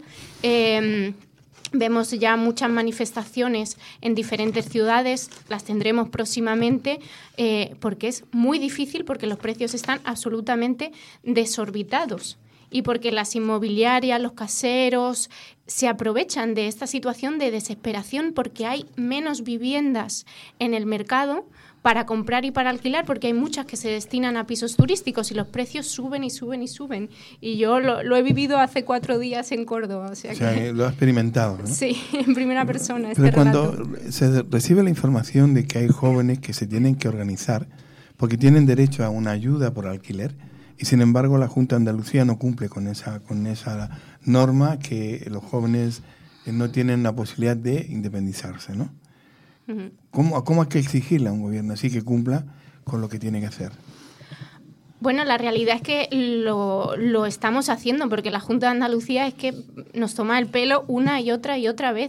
Vemos ya muchas manifestaciones en diferentes ciudades, las tendremos próximamente, porque es muy difícil, porque los precios están absolutamente desorbitados. y porque las inmobiliarias, los caseros se aprovechan de esta situación de desesperación porque hay menos viviendas en el mercado para comprar y para alquilar, porque hay muchas que se destinan a pisos turísticos y los precios suben y suben y suben. Y yo lo he vivido hace 4 días en Córdoba. O sea que lo has experimentado, ¿no? Sí, en primera persona. Pero cuando se recibe la información de que hay jóvenes que se tienen que organizar porque tienen derecho a una ayuda por alquiler, y sin embargo la Junta de Andalucía no cumple con esa norma, que los jóvenes no tienen la posibilidad de independizarse, ¿no? Uh-huh. ¿Cómo hay que exigirle a un gobierno así que cumpla con lo que tiene que hacer? Bueno, la realidad es que lo estamos haciendo, porque la Junta de Andalucía es que nos toma el pelo una y otra vez.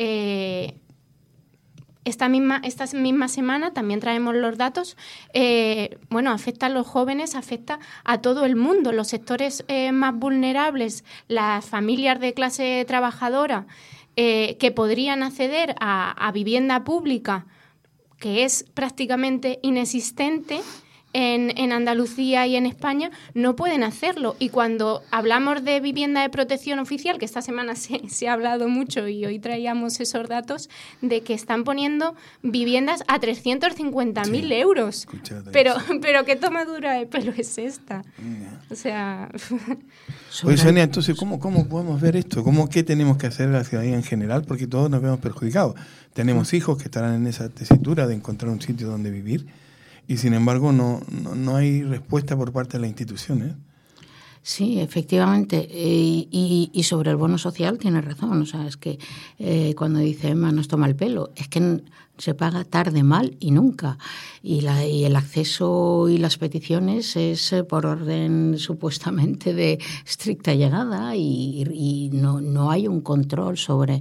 Esta misma semana también traemos los datos. Afecta a los jóvenes, afecta a todo el mundo. Los sectores más vulnerables, las familias de clase trabajadora, que podrían acceder a vivienda pública, que es prácticamente inexistente en Andalucía y en España, no pueden hacerlo. Y cuando hablamos de vivienda de protección oficial, que esta semana se ha hablado mucho y hoy traíamos esos datos, de que están poniendo viviendas a 350.000 euros. Pero ¿qué tomadura de pelo es esta? O sea... Oye, Sonia, entonces, ¿cómo podemos ver esto? ¿Qué tenemos que hacer la ciudadanía en general? Porque todos nos vemos perjudicados. Tenemos hijos que estarán en esa tesitura de encontrar un sitio donde vivir, y sin embargo no hay respuesta por parte de las instituciones. Sí, efectivamente. Y sobre el bono social tiene razón. O sea, es que cuando dice Emma nos toma el pelo, es que se paga tarde, mal y nunca. Y el acceso y las peticiones es por orden supuestamente de estricta llegada y no hay un control sobre...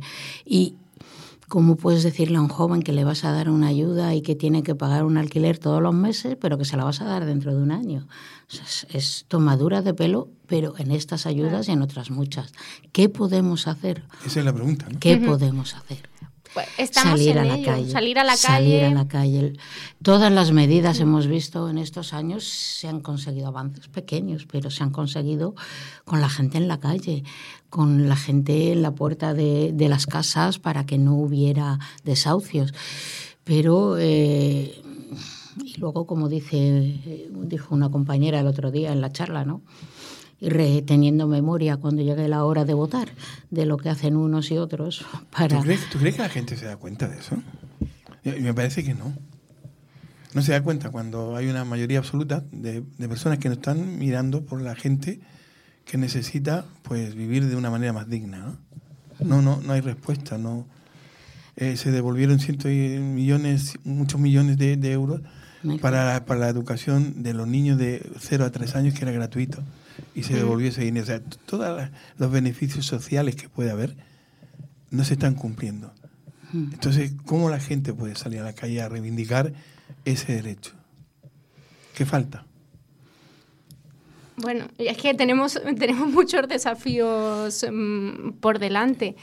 ¿Cómo puedes decirle a un joven que le vas a dar una ayuda y que tiene que pagar un alquiler todos los meses, pero que se la vas a dar dentro de un año? O sea, es tomadura de pelo, pero en estas ayudas y en otras muchas. ¿Qué podemos hacer? Esa es la pregunta, ¿no? ¿Qué podemos hacer? Pues estamos salir en a la ello. calle. Salir a la calle. Todas las medidas hemos visto en estos años, se han conseguido avances pequeños, pero se han conseguido con la gente en la calle, con la gente en la puerta de las casas para que no hubiera desahucios. Pero, y luego, como dijo una compañera el otro día en la charla, ¿no? Y reteniendo memoria cuando llegue la hora de votar de lo que hacen unos y otros para... ¿Tú crees que la gente se da cuenta de eso? Me parece que no. No se da cuenta cuando hay una mayoría absoluta de personas que no están mirando por la gente que necesita pues vivir de una manera más digna, ¿no? No hay respuesta, no. Se devolvieron muchos millones de euros para la educación de los niños de 0 a 3 años, que era gratuito. Y se devolvió ese dinero. O sea, todos los beneficios sociales que puede haber no se están cumpliendo. Entonces, ¿cómo la gente puede salir a la calle a reivindicar ese derecho? ¿Qué falta? Bueno, es que tenemos muchos desafíos por delante.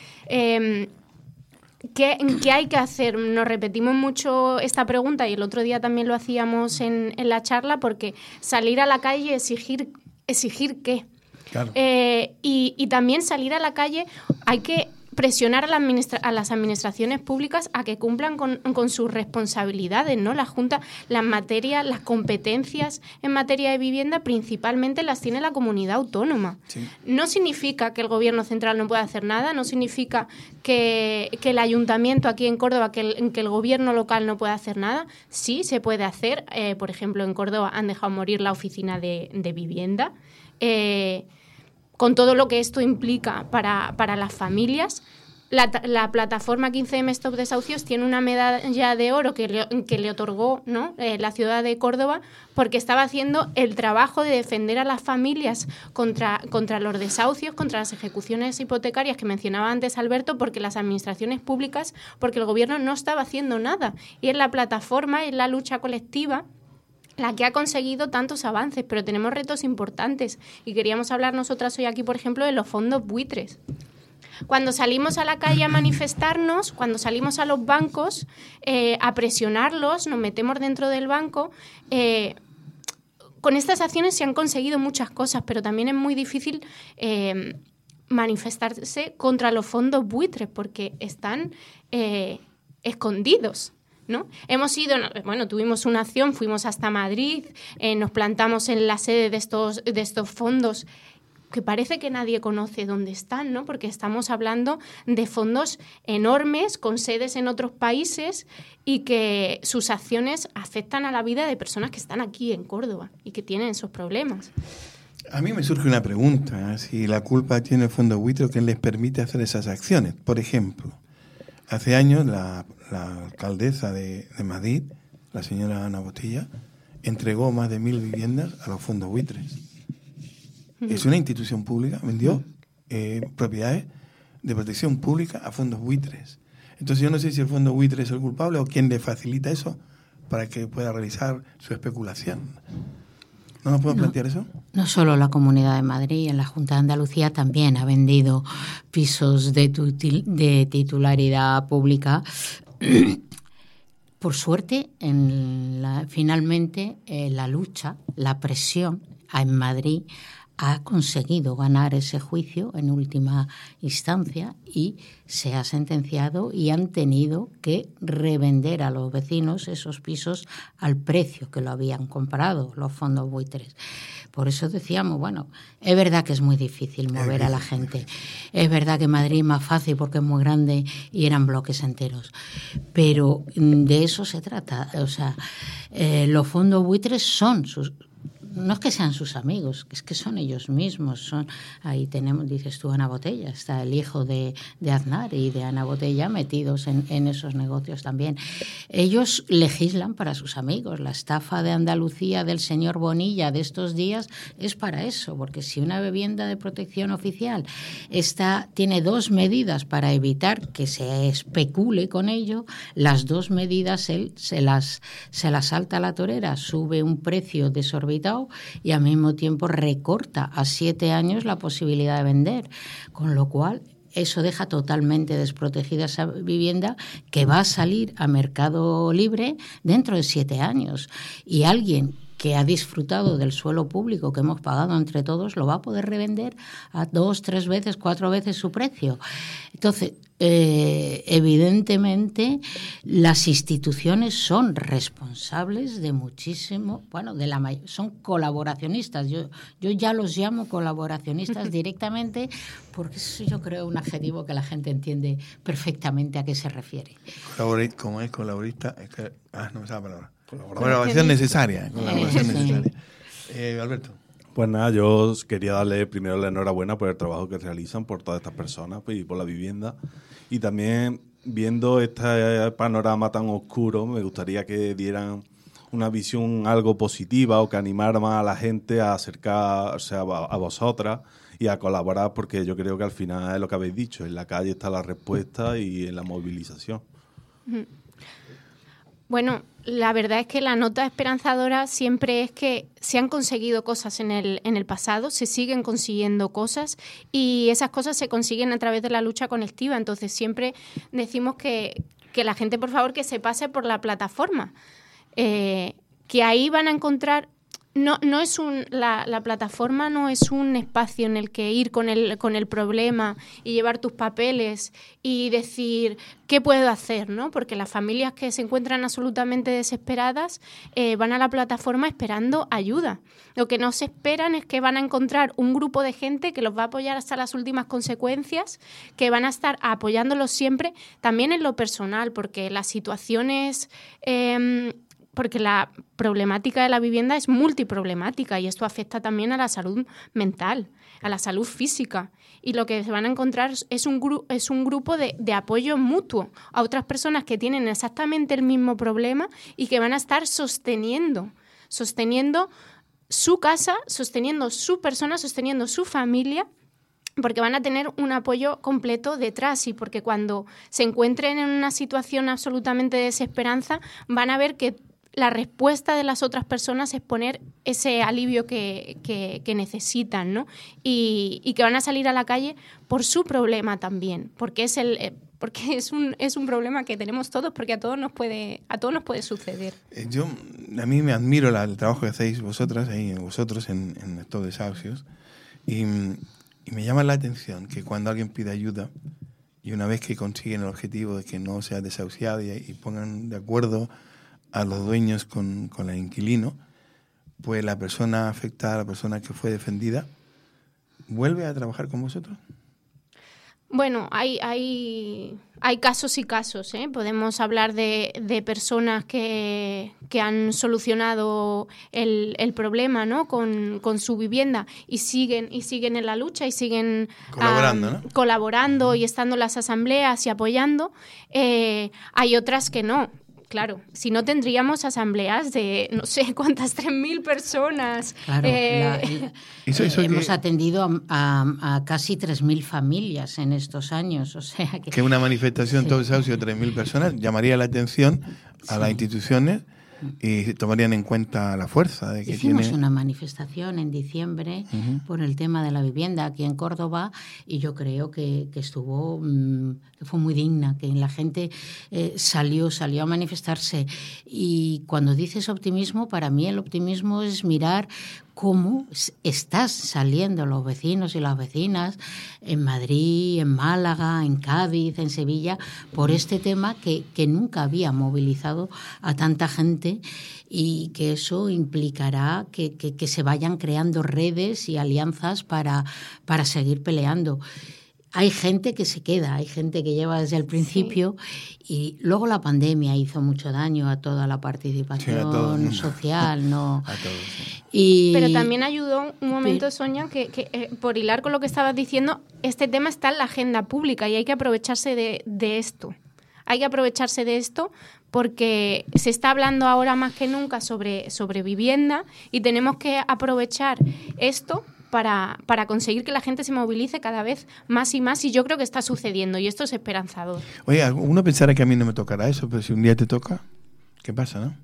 ¿Qué hay que hacer? Nos repetimos mucho esta pregunta y el otro día también lo hacíamos en la charla, porque salir a la calle y ¿exigir qué? Claro. Y también salir a la calle, hay que presionar a las administraciones públicas a que cumplan con sus responsabilidades, ¿no? La Junta, las competencias en materia de vivienda principalmente las tiene la comunidad autónoma. Sí. No significa que el gobierno central no pueda hacer nada, no significa que el ayuntamiento aquí en Córdoba, que el gobierno local no pueda hacer nada. Sí, se puede hacer. Por ejemplo, en Córdoba han dejado morir la oficina de vivienda. Con todo lo que esto implica para las familias. La plataforma 15M Stop Desahucios tiene una medalla de oro que le otorgó, ¿no? La ciudad de Córdoba, porque estaba haciendo el trabajo de defender a las familias contra los desahucios, contra las ejecuciones hipotecarias que mencionaba antes Alberto, porque las administraciones públicas, porque el gobierno no estaba haciendo nada. Y es la plataforma, es la lucha colectiva la que ha conseguido tantos avances, pero tenemos retos importantes y queríamos hablar nosotras hoy aquí, por ejemplo, de los fondos buitres. Cuando salimos a la calle a manifestarnos, cuando salimos a los bancos a presionarlos, nos metemos dentro del banco, con estas acciones se han conseguido muchas cosas, pero también es muy difícil manifestarse contra los fondos buitres porque están escondidos, ¿no? Hemos ido, tuvimos una acción, fuimos hasta Madrid, nos plantamos en la sede de estos fondos que parece que nadie conoce dónde están, ¿no? Porque estamos hablando de fondos enormes con sedes en otros países y que sus acciones afectan a la vida de personas que están aquí en Córdoba y que tienen esos problemas. A mí me surge una pregunta, si la culpa tiene el fondo buitre que les permite hacer esas acciones. Por ejemplo, hace años la alcaldesa de Madrid, la señora Ana Botella, entregó más de 1.000 viviendas a los fondos buitres. Es una institución pública, vendió propiedades de protección pública a fondos buitres. Entonces yo no sé si el fondo buitre es el culpable o quién le facilita eso para que pueda realizar su especulación. ¿No nos podemos plantear eso? No solo la Comunidad de Madrid, en la Junta de Andalucía también ha vendido pisos de titularidad pública. Por suerte, finalmente la lucha, la presión en Madrid ha conseguido ganar ese juicio en última instancia y se ha sentenciado y han tenido que revender a los vecinos esos pisos al precio que lo habían comprado los fondos buitres. Por eso decíamos, es verdad que es muy difícil mover a la gente. Es verdad que Madrid es más fácil porque es muy grande y eran bloques enteros. Pero de eso se trata. O sea, los fondos buitres son no es que sean sus amigos, es que son ellos mismos. Ahí tenemos, dices tú, Ana Botella, está el hijo de Aznar y de Ana Botella metidos en esos negocios también. Ellos legislan para sus amigos. La estafa de Andalucía del señor Bonilla de estos días es para eso, porque si una vivienda de protección oficial tiene 2 medidas para evitar que se especule con ello, las 2 medidas él se las salta a la torera, sube un precio desorbitado y al mismo tiempo recorta a 7 años la posibilidad de vender, con lo cual eso deja totalmente desprotegida esa vivienda que va a salir a mercado libre dentro de 7 años y alguien que ha disfrutado del suelo público que hemos pagado entre todos lo va a poder revender a 2, 3 veces, 4 veces su precio. Entonces, evidentemente, las instituciones son responsables de muchísimo, son colaboracionistas. Yo ya los llamo colaboracionistas directamente porque eso yo creo un adjetivo que la gente entiende perfectamente a qué se refiere. ¿Cómo es colaborista? No me sale la palabra. Colaboración necesaria. Alberto. Pues nada, yo quería darle primero la enhorabuena por el trabajo que realizan por todas estas personas y por la vivienda. Y también, viendo este panorama tan oscuro, me gustaría que dieran una visión algo positiva o que animara más a la gente a acercarse a vosotras y a colaborar, porque yo creo que al final es lo que habéis dicho, en la calle está la respuesta y en la movilización. Bueno, la verdad es que la nota esperanzadora siempre es que se han conseguido cosas en el pasado, se siguen consiguiendo cosas y esas cosas se consiguen a través de la lucha colectiva. Entonces siempre decimos que la gente, por favor, que se pase por la plataforma, que ahí van a encontrar... No es la plataforma no es un espacio en el que ir con el problema y llevar tus papeles y decir qué puedo hacer, ¿no? Porque las familias que se encuentran absolutamente desesperadas van a la plataforma esperando ayuda. Lo que no se esperan es que van a encontrar un grupo de gente que los va a apoyar hasta las últimas consecuencias, que van a estar apoyándolos siempre, también en lo personal, porque las situaciones... porque la problemática de la vivienda es multiproblemática y esto afecta también a la salud mental, a la salud física. Y lo que se van a encontrar es un grupo de apoyo mutuo a otras personas que tienen exactamente el mismo problema y que van a estar sosteniendo su casa, sosteniendo su persona, sosteniendo su familia, porque van a tener un apoyo completo detrás y porque cuando se encuentren en una situación absolutamente de desesperanza van a ver que la respuesta de las otras personas es poner ese alivio que necesitan, ¿no? Y que van a salir a la calle por su problema también, porque es porque es un problema que tenemos todos, porque a todos nos puede suceder. A mí me admiro el trabajo que hacéis vosotros en estos desahucios, y me llama la atención que cuando alguien pide ayuda, y una vez que consiguen el objetivo de que no sea desahuciado y pongan de acuerdo a los dueños con el inquilino, pues la persona afectada, la persona que fue defendida, ¿vuelve a trabajar con vosotros? Bueno, hay casos y casos, ¿eh? Podemos hablar de personas que han solucionado el problema, ¿no? con su vivienda y siguen en la lucha y siguen colaborando y estando en las asambleas y apoyando. Hay otras que no. Claro, si no tendríamos asambleas de no sé cuántas, 3.000 personas. Claro, hemos atendido a casi 3.000 familias en estos años. O sea que una manifestación, todo desahucio de 3.000 personas, llamaría la atención a las instituciones y tomarían en cuenta la fuerza de que hicimos una manifestación en diciembre por el tema de la vivienda aquí en Córdoba, y yo creo que estuvo, que fue muy digna, que la gente salió a manifestarse. Y cuando dices optimismo, para mí el optimismo es mirar cómo están saliendo los vecinos y las vecinas en Madrid, en Málaga, en Cádiz, en Sevilla, por este tema que nunca había movilizado a tanta gente, y que eso implicará que se vayan creando redes y alianzas para seguir peleando. Hay gente que se queda, hay gente que lleva desde el principio, y luego la pandemia hizo mucho daño a toda la participación social, ¿no? A todos. Pero también ayudó un momento, Sonia, que por hilar con lo que estabas diciendo, este tema está en la agenda pública y hay que aprovecharse de esto. Hay que aprovecharse de esto porque se está hablando ahora más que nunca sobre vivienda, y tenemos que aprovechar esto para conseguir que la gente se movilice cada vez más y más, y yo creo que está sucediendo, y esto es esperanzador. Oye, uno pensará que a mí no me tocará eso, pero si un día te toca, ¿qué pasa, no?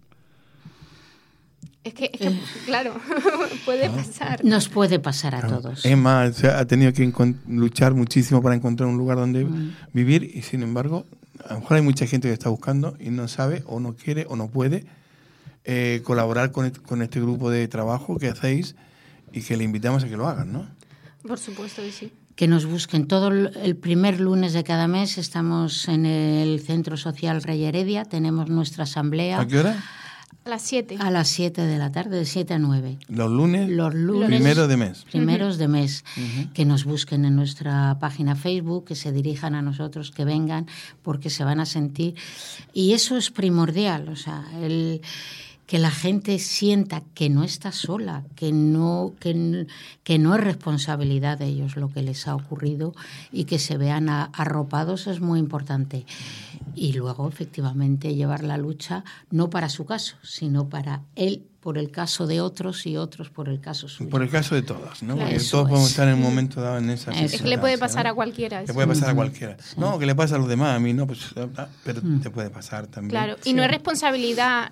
Es que claro, puede pasar. Nos puede pasar a todos. Emma ha tenido que luchar muchísimo para encontrar un lugar donde vivir, y sin embargo, a lo mejor hay mucha gente que está buscando y no sabe, o no quiere, o no puede colaborar con este grupo de trabajo que hacéis, y que le invitamos a que lo hagan, ¿no? Por supuesto que sí. Que nos busquen. Todo el primer lunes de cada mes estamos en el Centro Social Rey Heredia, tenemos nuestra asamblea. ¿A qué hora? A las 7. A las 7 de la tarde, de 7 a 9. ¿Los lunes? Los lunes. Primeros de mes. Primeros de mes. Que nos busquen en nuestra página Facebook, que se dirijan a nosotros, que vengan, porque se van a sentir. Y eso es primordial, o sea, que la gente sienta que no está sola, que no es responsabilidad de ellos lo que les ha ocurrido, y que se vean arropados es muy importante. Y luego, efectivamente, llevar la lucha no para su caso, sino para él, por el caso de otros, y otros por el caso suyo. Por el caso de todos, ¿no? Porque todos podemos estar en un momento dado en esa situación. Es que le puede pasar a cualquiera. Le puede pasar a cualquiera. Sí. No, que le pasa a los demás, a mí no, pues, pero te puede pasar también. Claro, y no es responsabilidad,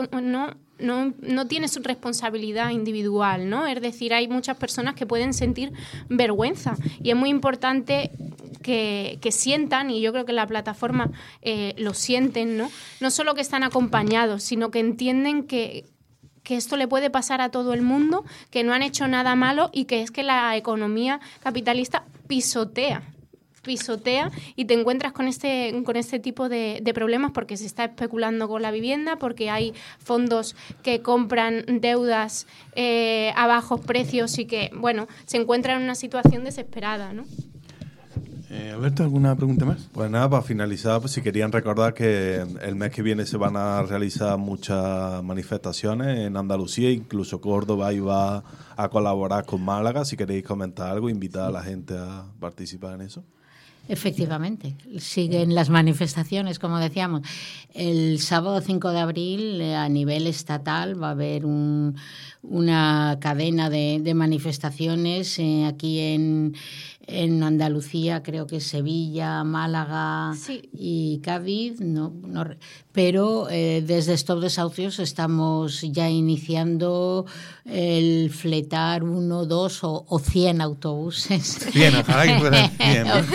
no tiene su responsabilidad individual, ¿no? Es decir, hay muchas personas que pueden sentir vergüenza, y es muy importante que sientan, y yo creo que la plataforma lo sienten, ¿no? No solo que están acompañados, sino que entienden que esto le puede pasar a todo el mundo, que no han hecho nada malo, y que es que la economía capitalista pisotea y te encuentras con este tipo de problemas, porque se está especulando con la vivienda, porque hay fondos que compran deudas a bajos precios, y que, bueno, se encuentran en una situación desesperada, ¿no? Alberto, ¿alguna pregunta más? Pues nada, para finalizar, pues si querían recordar que el mes que viene se van a realizar muchas manifestaciones en Andalucía, incluso Córdoba iba a colaborar con Málaga. Si queréis comentar algo, invitar a la gente a participar en eso. Efectivamente, siguen las manifestaciones, como decíamos. El sábado 5 de abril, a nivel estatal, va a haber una cadena de manifestaciones aquí en Andalucía, creo que Sevilla, Málaga y Cádiz, pero desde Stop Desahucios estamos ya iniciando el fletar 1, 2 o 100 autobuses. 100, ojalá que fueran 100. Ojalá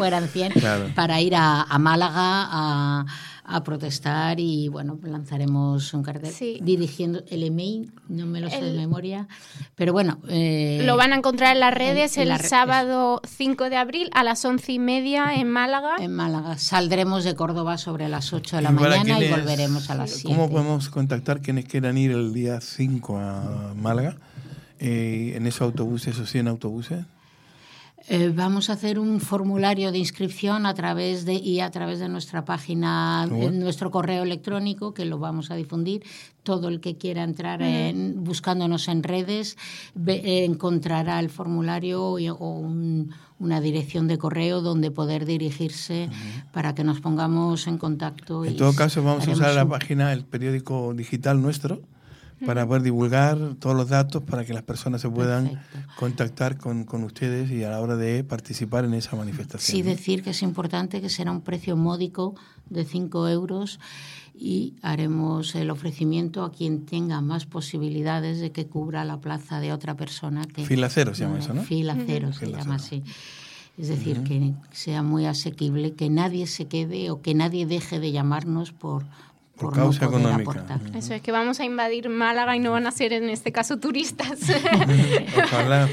fueran 100, Claro. para ir a Málaga a protestar y, bueno, lanzaremos un cartel dirigiendo el email, no me lo sé de memoria, pero bueno. Lo van a encontrar en las redes el sábado 5 de abril a las 11:30 en Málaga. En Málaga. Saldremos de Córdoba sobre las 8 de la mañana y volveremos a las 7. ¿Cómo podemos contactar quienes quieran ir el día 5 a Málaga? En esos autobuses, esos 100 autobuses. Vamos a hacer un formulario de inscripción a través de nuestra página, nuestro correo electrónico, que lo vamos a difundir. Todo el que quiera entrar buscándonos en redes encontrará el formulario o una dirección de correo donde poder dirigirse para que nos pongamos en contacto. En todo caso, vamos a usar la página, el periódico digital nuestro, para poder divulgar todos los datos para que las personas se puedan contactar con ustedes y a la hora de participar en esa manifestación. Sí, decir que es importante que será un precio módico de 5 euros y haremos el ofrecimiento a quien tenga más posibilidades de que cubra la plaza de otra persona. Fila cero se llama eso, ¿no? Fila cero se llama así. Es decir, que sea muy asequible, que nadie se quede o que nadie deje de llamarnos por causa no poder económica. aportar. Eso es, que vamos a invadir Málaga y no van a ser en este caso turistas. Ojalá.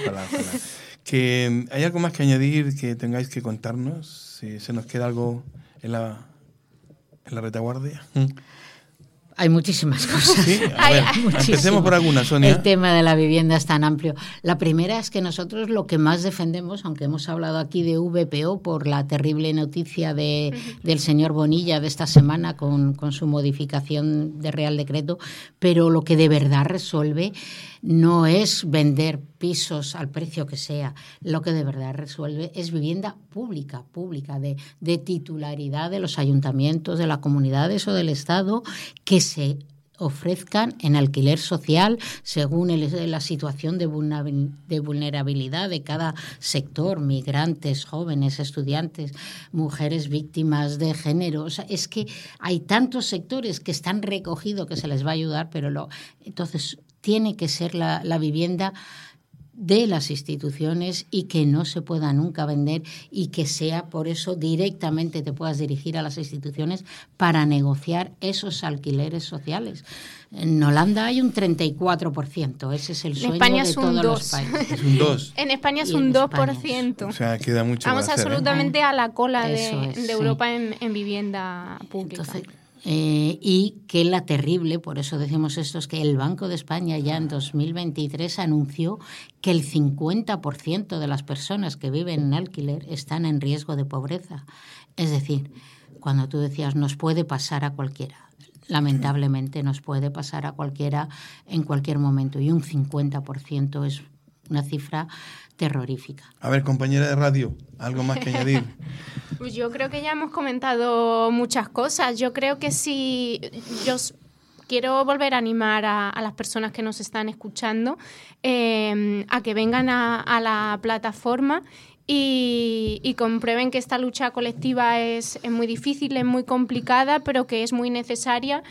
Que ¿hay algo más que añadir que tengáis que contarnos? Si se nos queda algo en la retaguardia. Hay muchísimas cosas. Sí, a ver, empecemos por algunas, Sonia. El tema de la vivienda es tan amplio. La primera es que nosotros lo que más defendemos, aunque hemos hablado aquí de VPO por la terrible noticia del señor Bonilla de esta semana con su modificación de Real Decreto, pero lo que de verdad resuelve no es vender pisos al precio que sea. Lo que de verdad resuelve es vivienda pública, de titularidad de los ayuntamientos, de las comunidades o del Estado, que se ofrezcan en alquiler social según la situación de vulnerabilidad de cada sector, migrantes, jóvenes, estudiantes, mujeres víctimas de género. O sea, es que hay tantos sectores que están recogidos que se les va a ayudar, pero entonces tiene que ser la vivienda de las instituciones y que no se pueda nunca vender y que sea por eso directamente te puedas dirigir a las instituciones para negociar esos alquileres sociales. En Holanda hay un 34%, ese es el sueño de todos los países. Es un 2%. En España es un 2%. O sea, queda mucho Vamos por hacer, absolutamente a la cola de sí. Europa en vivienda pública. Entonces, y que la terrible, por eso decimos esto, es que el Banco de España ya en 2023 anunció que el 50% de las personas que viven en alquiler están en riesgo de pobreza. Es decir, cuando tú decías nos puede pasar a cualquiera, lamentablemente nos puede pasar a cualquiera en cualquier momento, y un 50% es una cifra terrorífica. A ver, compañera de radio, ¿algo más que añadir? Pues yo creo que ya hemos comentado muchas cosas. Yo creo que sí, yo quiero volver a animar a las personas que nos están escuchando a que vengan a la plataforma y comprueben que esta lucha colectiva es muy difícil, es muy complicada, pero que es muy necesaria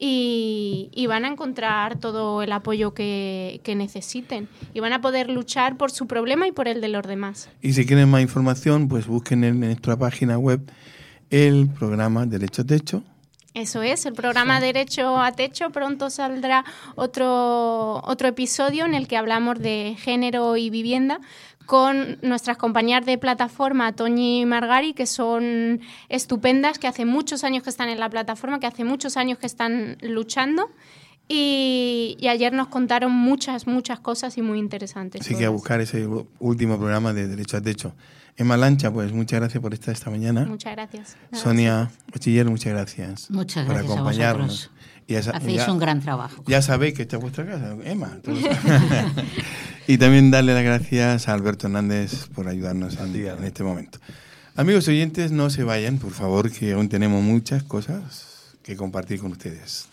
y van a encontrar todo el apoyo que necesiten y van a poder luchar por su problema y por el de los demás. Y si quieren más información, pues busquen en nuestra página web el programa Derecho a Techo. Eso es, el programa Derecho a Techo. Pronto saldrá otro episodio en el que hablamos de género y vivienda con nuestras compañeras de plataforma, Toñi y Margari, que son estupendas, que hace muchos años que están en la plataforma, que hace muchos años que están luchando. Y ayer nos contaron muchas cosas y muy interesantes. Así que a buscar ese último programa de Derecho a Techo. Emma Lancha, pues muchas gracias por estar esta mañana. Muchas gracias. Sonia Bachiller, muchas gracias. Muchas por gracias acompañarnos. A Hacéis un gran trabajo. Ya sabéis que esta es vuestra casa, Emma. Y también darle las gracias a Alberto Hernández por ayudarnos en este momento. Amigos oyentes, no se vayan, por favor, que aún tenemos muchas cosas que compartir con ustedes.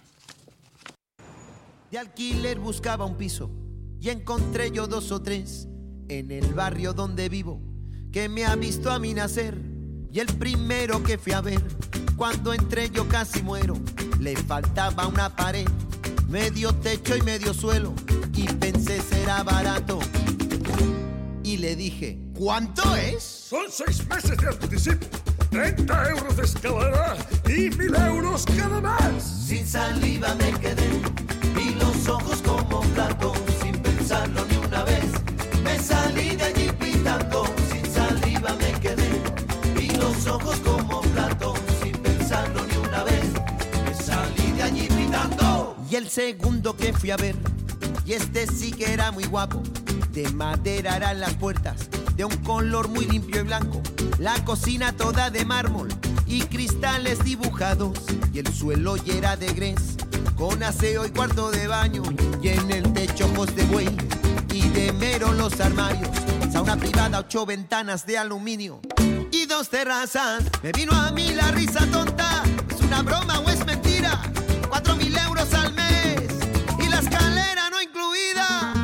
De alquiler buscaba un piso y encontré yo 2 o 3 en el barrio donde vivo, que me ha visto a mí nacer, y el primero que fui a ver, cuando entré yo casi muero, le faltaba una pared, medio techo y medio suelo, y pensé será barato, y le dije ¿Cuánto es? Son 6 meses de anticipo, 30 euros de escalera y 1000 euros cada mes. Sin saliva me quedé, vi los ojos como Platón, sin pensarlo ni una vez. Me salí de allí pitando, sin saliva me quedé, vi los ojos como Platón, sin pensarlo ni una vez. Me salí de allí pitando. Y el segundo que fui a ver, y este sí que era muy guapo, de madera eran las puertas, de un color muy limpio y blanco, la cocina toda de mármol y cristales dibujados, y el suelo ya era de grés, con aseo y cuarto de baño, y en el techo ojos de buey y de mero los armarios, sauna privada, 8 ventanas de aluminio y 2 terrazas. Me vino a mí la risa tonta, ¿es una broma o es mentira? 4.000 euros al mes y la escalera no incluida.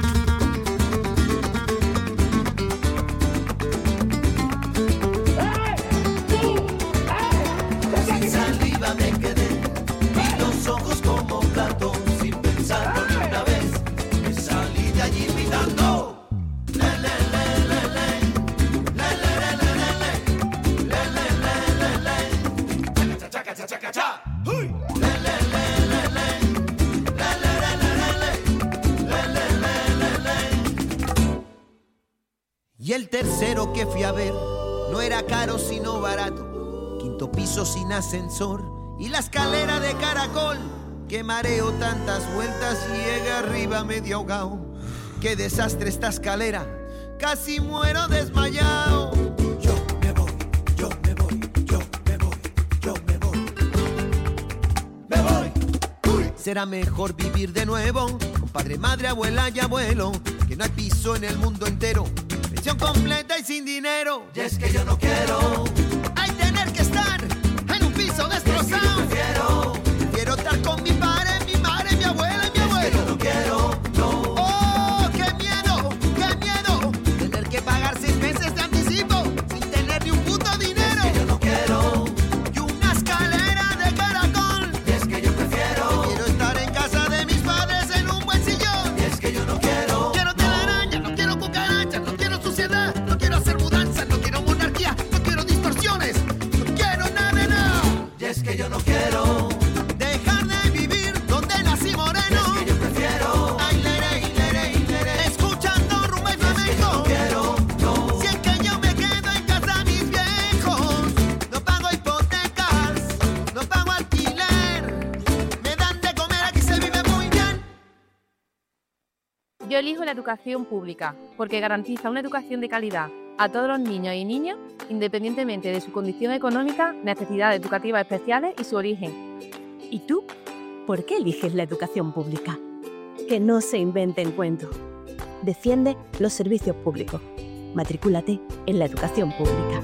Sin saliva me quedé, vi los ojos como Platón, sin pensarlo ni una vez. Me salí de allí gritando. Y el tercero que fui a ver no era caro sino barato, 5º piso sin ascensor y la escalera de caracol. Que mareo tantas vueltas, llegué arriba medio ahogado. Qué desastre esta escalera, casi muero desmayado. Yo me voy, yo me voy, yo me voy, yo me voy. Me voy. Uy. Será mejor vivir de nuevo con padre, madre, abuela y abuelo, que no hay piso en el mundo entero, pensión completa y sin dinero. Y es que yo no quiero ay tener que estar en un piso destrozado. Es que yo prefiero estar con mi padre, mi madre, mi abuela y mi abuelo. Es que yo no quiero, no. Oh, qué miedo tener que pagar 6 meses de anticipo sin tener ni un puto dinero. Es que yo no quiero y una escalera de caracol. Y es que yo prefiero estar en casa de mis padres en un buen sillón. Y es que yo no quiero telaraña, no quiero cucaracha, no quiero suciedad, no quiero hacer mudanzas, no quiero monarquía, no quiero distorsiones, no quiero nada. Y es que yo no quiero dejar de vivir donde nací moreno. Y es que yo prefiero ay, lere, escuchando rumba y flamenco. Es que yo no quiero, si es que yo me quedo en casa de mis viejos, no pago hipotecas, no pago alquiler, me dan de comer, aquí se vive muy bien. Yo elijo la educación pública porque garantiza una educación de calidad a todos los niños y niñas, independientemente de su condición económica, necesidades educativas especiales y su origen. ¿Y tú? ¿Por qué eliges la educación pública? Que no se inventen cuentos. Defiende los servicios públicos. Matrículate en la educación pública.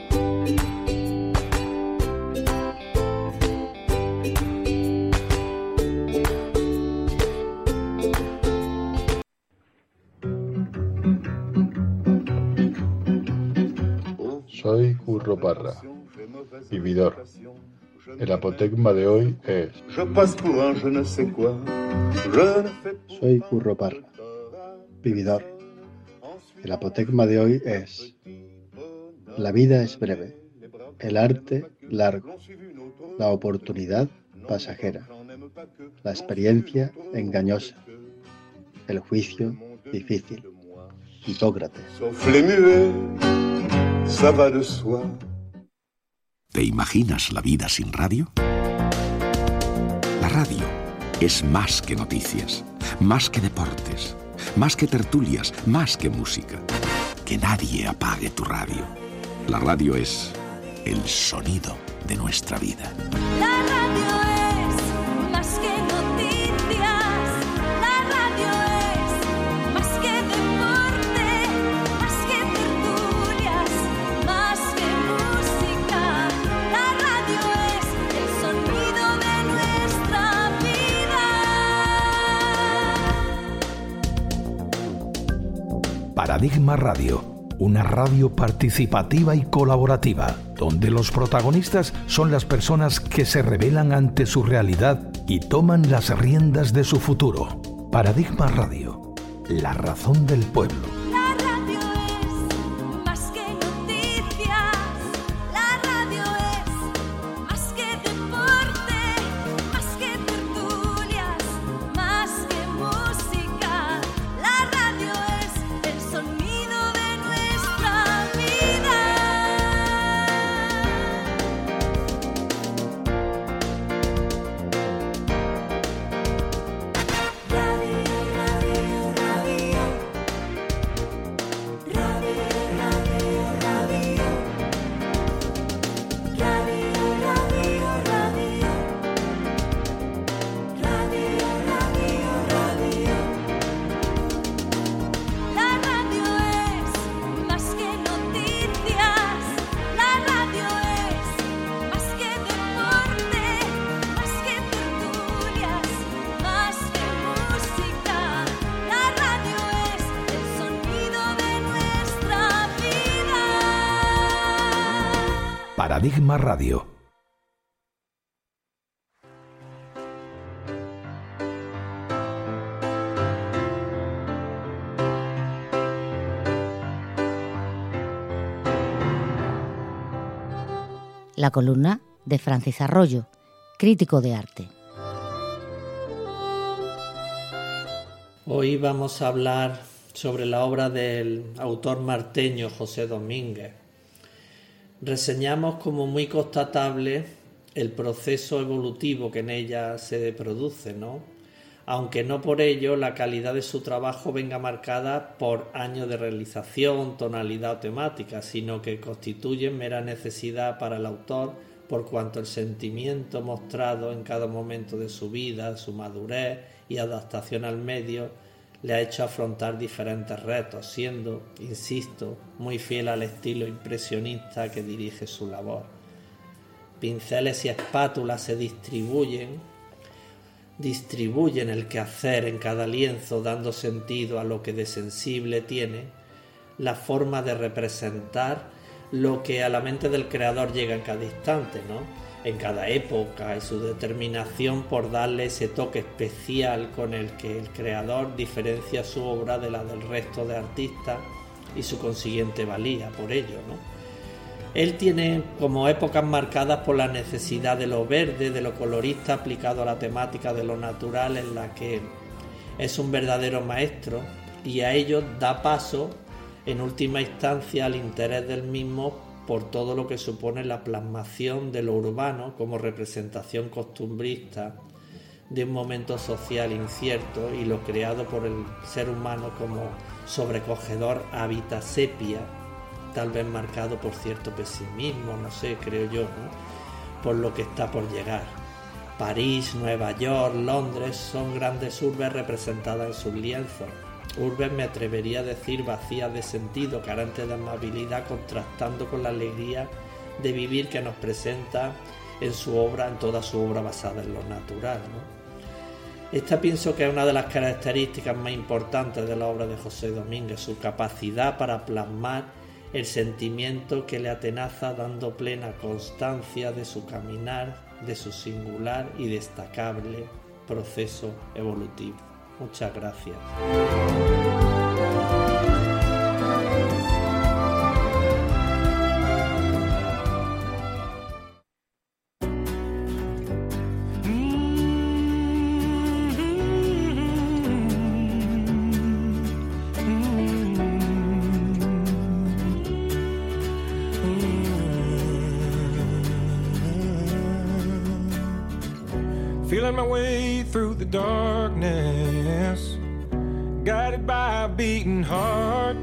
Soy Curro Parra, vividor. El apotegma de hoy es... Soy Curro Parra, vividor. El apotegma de hoy es... La vida es breve, el arte largo, la oportunidad pasajera, la experiencia engañosa, el juicio difícil. Hipócrates. ¿Te imaginas la vida sin radio? La radio es más que noticias, más que deportes, más que tertulias, más que música. Que nadie apague tu radio. La radio es el sonido de nuestra vida. La radio es más que noticias, la radio es más que deporte, más que tertulias, más que música. La radio es el sonido de nuestra vida. Paradigma Radio, una radio participativa y colaborativa, donde los protagonistas son las personas que se rebelan ante su realidad y toman las riendas de su futuro. Paradigma Radio, la razón del pueblo. La radio es más Paradigma Radio. La columna de Francis Arroyo, crítico de arte. Hoy vamos a hablar sobre la obra del autor marteño José Domínguez. Reseñamos como muy constatable el proceso evolutivo que en ella se produce, ¿no? Aunque no por ello la calidad de su trabajo venga marcada por años de realización, tonalidad o temática, sino que constituyen mera necesidad para el autor por cuanto el sentimiento mostrado en cada momento de su vida, su madurez y adaptación al medio le ha hecho afrontar diferentes retos, siendo, insisto, muy fiel al estilo impresionista que dirige su labor. Pinceles y espátulas se distribuyen el quehacer en cada lienzo, dando sentido a lo que de sensible tiene la forma de representar lo que a la mente del creador llega en cada instante, ¿no? En cada época, y su determinación por darle ese toque especial con el que el creador diferencia su obra de la del resto de artistas y su consiguiente valía por ello, ¿no? Él tiene como épocas marcadas por la necesidad de lo verde, de lo colorista aplicado a la temática de lo natural, en la que es un verdadero maestro, y a ello da paso en última instancia al interés del mismo por todo lo que supone la plasmación de lo urbano como representación costumbrista de un momento social incierto, y lo creado por el ser humano como sobrecogedor hábitat sepia, tal vez marcado por cierto pesimismo, no sé, creo yo, ¿no?, por lo que está por llegar. París, Nueva York, Londres son grandes urbes representadas en sus lienzos. Urbes, me atrevería a decir, vacías de sentido, carentes de amabilidad, contrastando con la alegría de vivir que nos presenta en su obra, en toda su obra basada en lo natural, ¿no? Esta pienso que es una de las características más importantes de la obra de José Domínguez, su capacidad para plasmar el sentimiento que le atenaza, dando plena constancia de su caminar, de su singular y destacable proceso evolutivo. Muchas gracias. Feeling my way through the darkness, guided by a beating heart.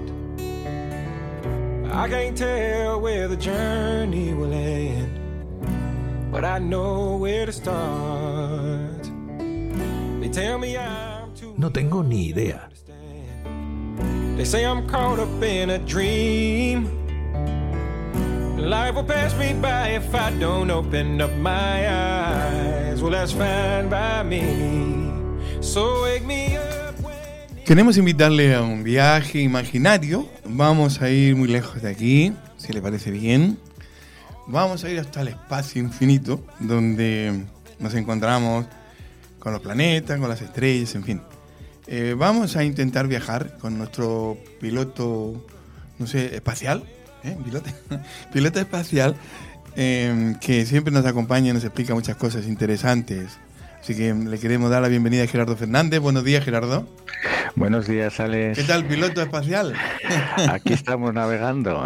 I can't tell where the journey will end, but I know where to start. They tell me I'm too. No tengo ni idea. They say I'm caught up in a dream. Life will pass me by if I don't open up my eyes. Well, that's fine by me. So wake me up. Queremos invitarle a un viaje imaginario. Vamos a ir muy lejos de aquí, si le parece bien. Vamos a ir hasta el espacio infinito, donde nos encontramos con los planetas, con las estrellas, en fin. Vamos a intentar viajar con nuestro piloto, no sé, espacial. Piloto espacial, que siempre nos acompaña y nos explica muchas cosas interesantes. Así que le queremos dar la bienvenida a Gerardo Fernández. Buenos días, Gerardo. Buenos días, Alex. ¿Qué tal, piloto espacial? Aquí estamos navegando.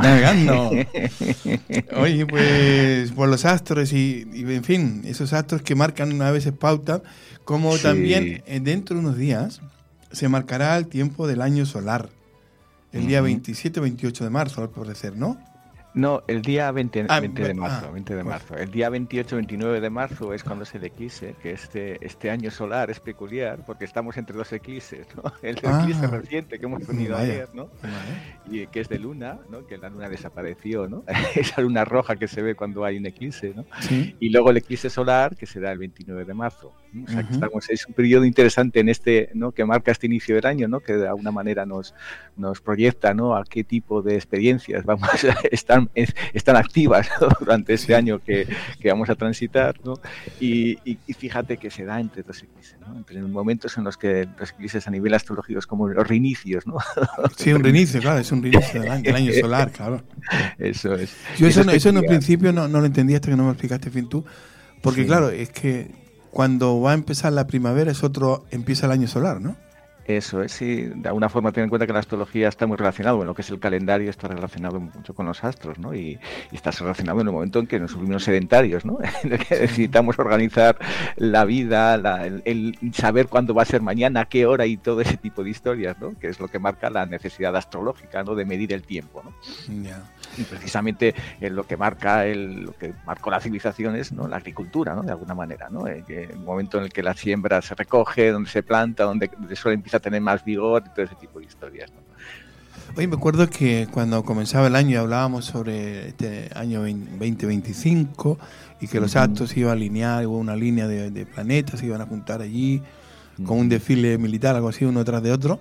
Oye, pues por los astros y en fin, esos astros que marcan a veces pauta, como sí. También dentro de unos días se marcará el tiempo del año solar. El día 27 o 28 de marzo, al parecer, ¿no? No, el día 20 de marzo. El día 28-29 de marzo es cuando es el eclipse, que este año solar es peculiar porque estamos entre dos eclipses, ¿no? El eclipse reciente que hemos tenido ayer, ¿no? Y que es de luna, ¿no? Que la luna desapareció, ¿no? Esa luna roja que se ve cuando hay un eclipse, ¿no? Sí. Y luego el eclipse solar, que será el 29 de marzo. O sea, que es un periodo interesante en este, ¿no?, que marca este inicio del año, ¿no?, que de alguna manera nos proyecta, ¿no?, a qué tipo de experiencias están activas, ¿no?, durante este año que vamos a transitar, ¿no? Y fíjate que se da entre dos eclipses, ¿no?, entre momentos en los que los eclipses a nivel astrológico es como los reinicios, ¿no? Sí, un reinicio, claro, es un reinicio del año solar, claro. Eso es. Yo eso en un principio no lo entendí hasta que no me explicaste bien tú, porque claro, es que cuando va a empezar la primavera empieza el año solar, ¿no? Eso es, sí. De alguna forma ten en cuenta que la astrología está muy relacionada, bueno, lo que es el calendario está relacionado mucho con los astros, ¿no? Y está relacionado en el momento en que nos volvimos sedentarios, ¿no? En el que necesitamos organizar la vida, el saber cuándo va a ser mañana, a qué hora y todo ese tipo de historias, ¿no? Que es lo que marca la necesidad astrológica, ¿no?, de medir el tiempo, ¿no? Yeah. Y precisamente lo que marca lo que marcó la civilización es, ¿no?, la agricultura, ¿no?, de alguna manera, ¿no? El momento en el que la siembra se recoge, donde se planta, donde el suelo empieza a tener más vigor y todo ese tipo de historias, ¿no? Oye, me acuerdo que cuando comenzaba el año hablábamos sobre este año 2025 y que los astros iban a alinear, hubo una línea de planetas, se iban a juntar allí con un desfile militar, algo así, uno tras de otro.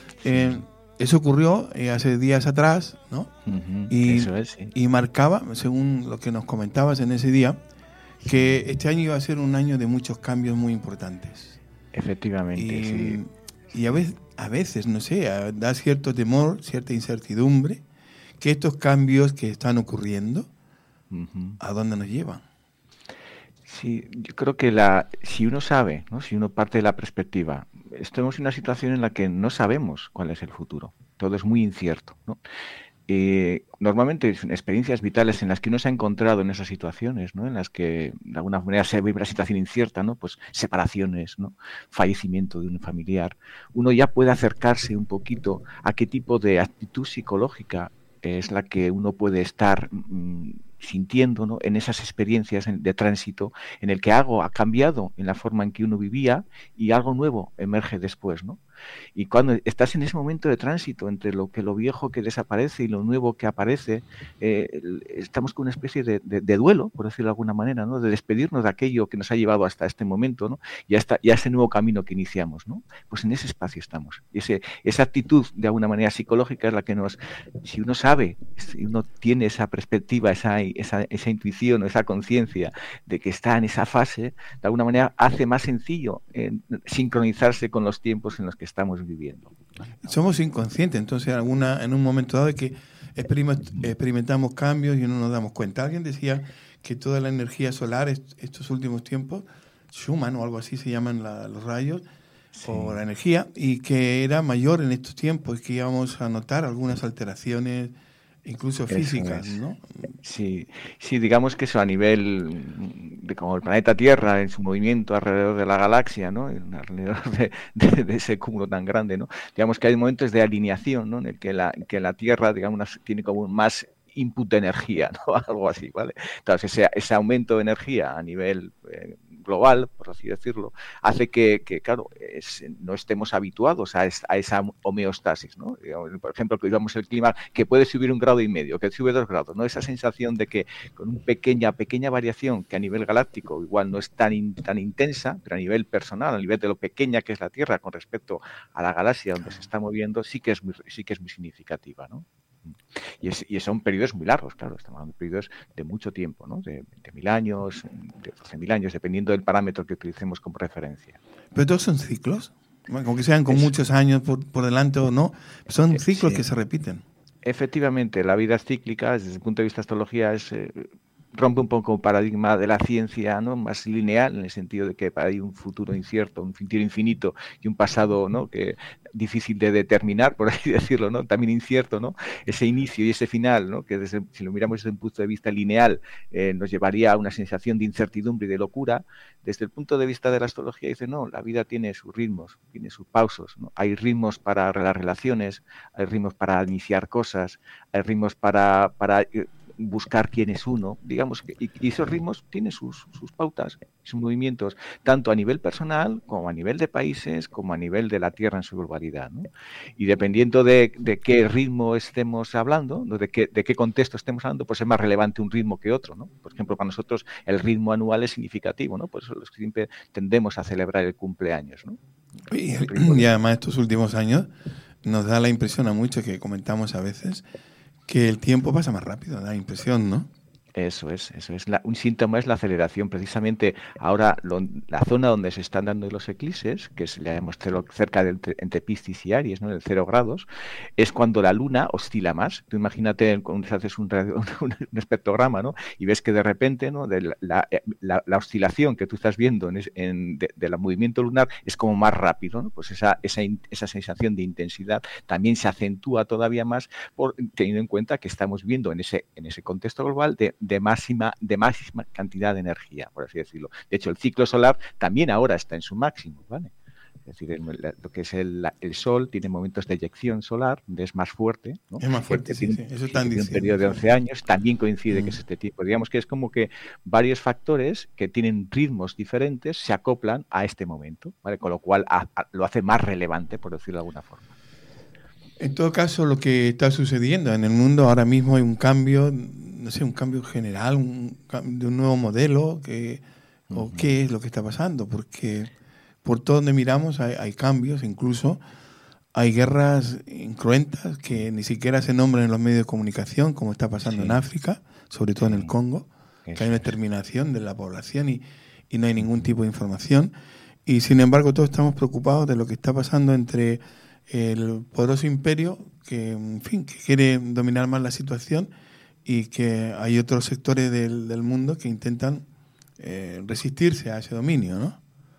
Eso ocurrió hace días atrás, ¿no? Eso es, sí. Y marcaba, según lo que nos comentabas en ese día, que este año iba a ser un año de muchos cambios muy importantes. Efectivamente, sí. Y a veces, no sé, da cierto temor, cierta incertidumbre, que estos cambios que están ocurriendo, ¿a dónde nos llevan? Sí, yo creo que si uno sabe, ¿no?, si uno parte de la perspectiva, estamos en una situación en la que no sabemos cuál es el futuro, todo es muy incierto, ¿no? Normalmente son experiencias vitales en las que uno se ha encontrado en esas situaciones, ¿no?, en las que de alguna manera se ve una situación incierta, ¿no?, pues separaciones, ¿no?, fallecimiento de un familiar, uno ya puede acercarse un poquito a qué tipo de actitud psicológica es la que uno puede estar sintiendo, ¿no?, en esas experiencias de tránsito en el que algo ha cambiado en la forma en que uno vivía y algo nuevo emerge después, ¿no? Y cuando estás en ese momento de tránsito entre lo viejo que desaparece y lo nuevo que aparece, estamos con una especie de duelo, por decirlo de alguna manera, ¿no?, de despedirnos de aquello que nos ha llevado hasta este momento, ¿no?, y a ese nuevo camino que iniciamos, ¿no? Pues en ese espacio estamos. Esa actitud, de alguna manera psicológica, es la que si uno sabe, si uno tiene esa perspectiva, esa intuición o esa conciencia de que está en esa fase, de alguna manera hace más sencillo sincronizarse con los tiempos en los que estamos viviendo. Somos inconscientes, entonces en un momento dado de que experimentamos cambios y no nos damos cuenta. Alguien decía que toda la energía solar estos últimos tiempos, Schumann o algo así se llaman los rayos, o la energía, y que era mayor en estos tiempos, que íbamos a notar algunas alteraciones incluso físicas, ¿no? Sí, digamos que eso a nivel de como el planeta Tierra en su movimiento alrededor de la galaxia, ¿no?, alrededor de ese cúmulo tan grande, ¿no? Digamos que hay momentos de alineación, ¿no?, en el que la Tierra, digamos, tiene como más input de energía, ¿no?, algo así, ¿vale? Entonces ese aumento de energía a nivel global, por así decirlo, hace que claro, no estemos habituados a esa homeostasis, ¿no? Por ejemplo, que digamos el clima que puede subir 1,5 grados, que sube 2 grados, ¿no? Esa sensación de que con una pequeña variación que a nivel galáctico igual no es tan intensa, pero a nivel personal, a nivel de lo pequeña que es la Tierra con respecto a la galaxia donde se está moviendo, sí que es muy significativa, ¿no? Y son periodos muy largos, claro, estamos hablando de periodos de mucho tiempo, ¿no?, de 20.000 años, de 12.000 años, dependiendo del parámetro que utilicemos como referencia. ¿Pero todos son ciclos? Aunque sean con muchos años por delante o no, son ciclos que se repiten. Efectivamente, la vida es cíclica, desde el punto de vista de astrología rompe un poco el paradigma de la ciencia, ¿no?, más lineal, en el sentido de que hay un futuro incierto, un futuro infinito y un pasado, ¿no?, que difícil de determinar, por así decirlo, ¿no?, también incierto, ¿no?, ese inicio y ese final, ¿no?, que si lo miramos desde un punto de vista lineal nos llevaría a una sensación de incertidumbre y de locura. Desde el punto de vista de la astrología dice, no, la vida tiene sus ritmos, tiene sus pausas, ¿no? Hay ritmos para las relaciones, hay ritmos para iniciar cosas, hay ritmos para buscar quién es uno, digamos que, y esos ritmos tienen sus pautas, sus movimientos, tanto a nivel personal como a nivel de países, como a nivel de la Tierra en su globalidad, ¿no? Y dependiendo de qué ritmo estemos hablando, de qué contexto estemos hablando, pues es más relevante un ritmo que otro, ¿no? Por ejemplo, para nosotros el ritmo anual es significativo, ¿no? Por eso los que siempre tendemos a celebrar el cumpleaños, ¿no? Y además estos últimos años nos da la impresión a muchos que comentamos a veces que el tiempo pasa más rápido, da impresión, ¿no? Eso es. Un síntoma es la aceleración. Precisamente ahora la zona donde se están dando los eclipses, que es, le hemos cerca de entre Piscis y Aries, ¿no? De 0 grados, es cuando la luna oscila más. Tú imagínate cuando haces un espectrograma, ¿no? Y ves que de repente, ¿no? La oscilación que tú estás viendo del movimiento lunar es como más rápido, ¿no? Pues esa sensación de intensidad también se acentúa todavía más teniendo en cuenta que estamos viendo en ese contexto global de máxima cantidad de energía, por así decirlo. De hecho, el ciclo solar también ahora está en su máximo, ¿vale? Es decir, lo que es el Sol tiene momentos de eyección solar, donde es más fuerte, ¿no? Es más fuerte, sí. Eso están diciendo. Un periodo de 11 años también coincide que es este tipo. Digamos que es como que varios factores que tienen ritmos diferentes se acoplan a este momento, ¿vale? Con lo cual lo hace más relevante, por decirlo de alguna forma. En todo caso, lo que está sucediendo en el mundo ahora mismo hay un cambio, no sé, un cambio general, de un nuevo modelo, o qué es lo que está pasando, porque por todo donde miramos hay cambios, incluso hay guerras incruentas que ni siquiera se nombran en los medios de comunicación, como está pasando en África, sobre todo en el Congo, que hay una exterminación de la población y no hay ningún tipo de información. Y sin embargo todos estamos preocupados de lo que está pasando entre el poderoso imperio que, en fin, que quiere dominar más la situación, y que hay otros sectores del mundo que intentan resistirse a ese dominio, ¿no?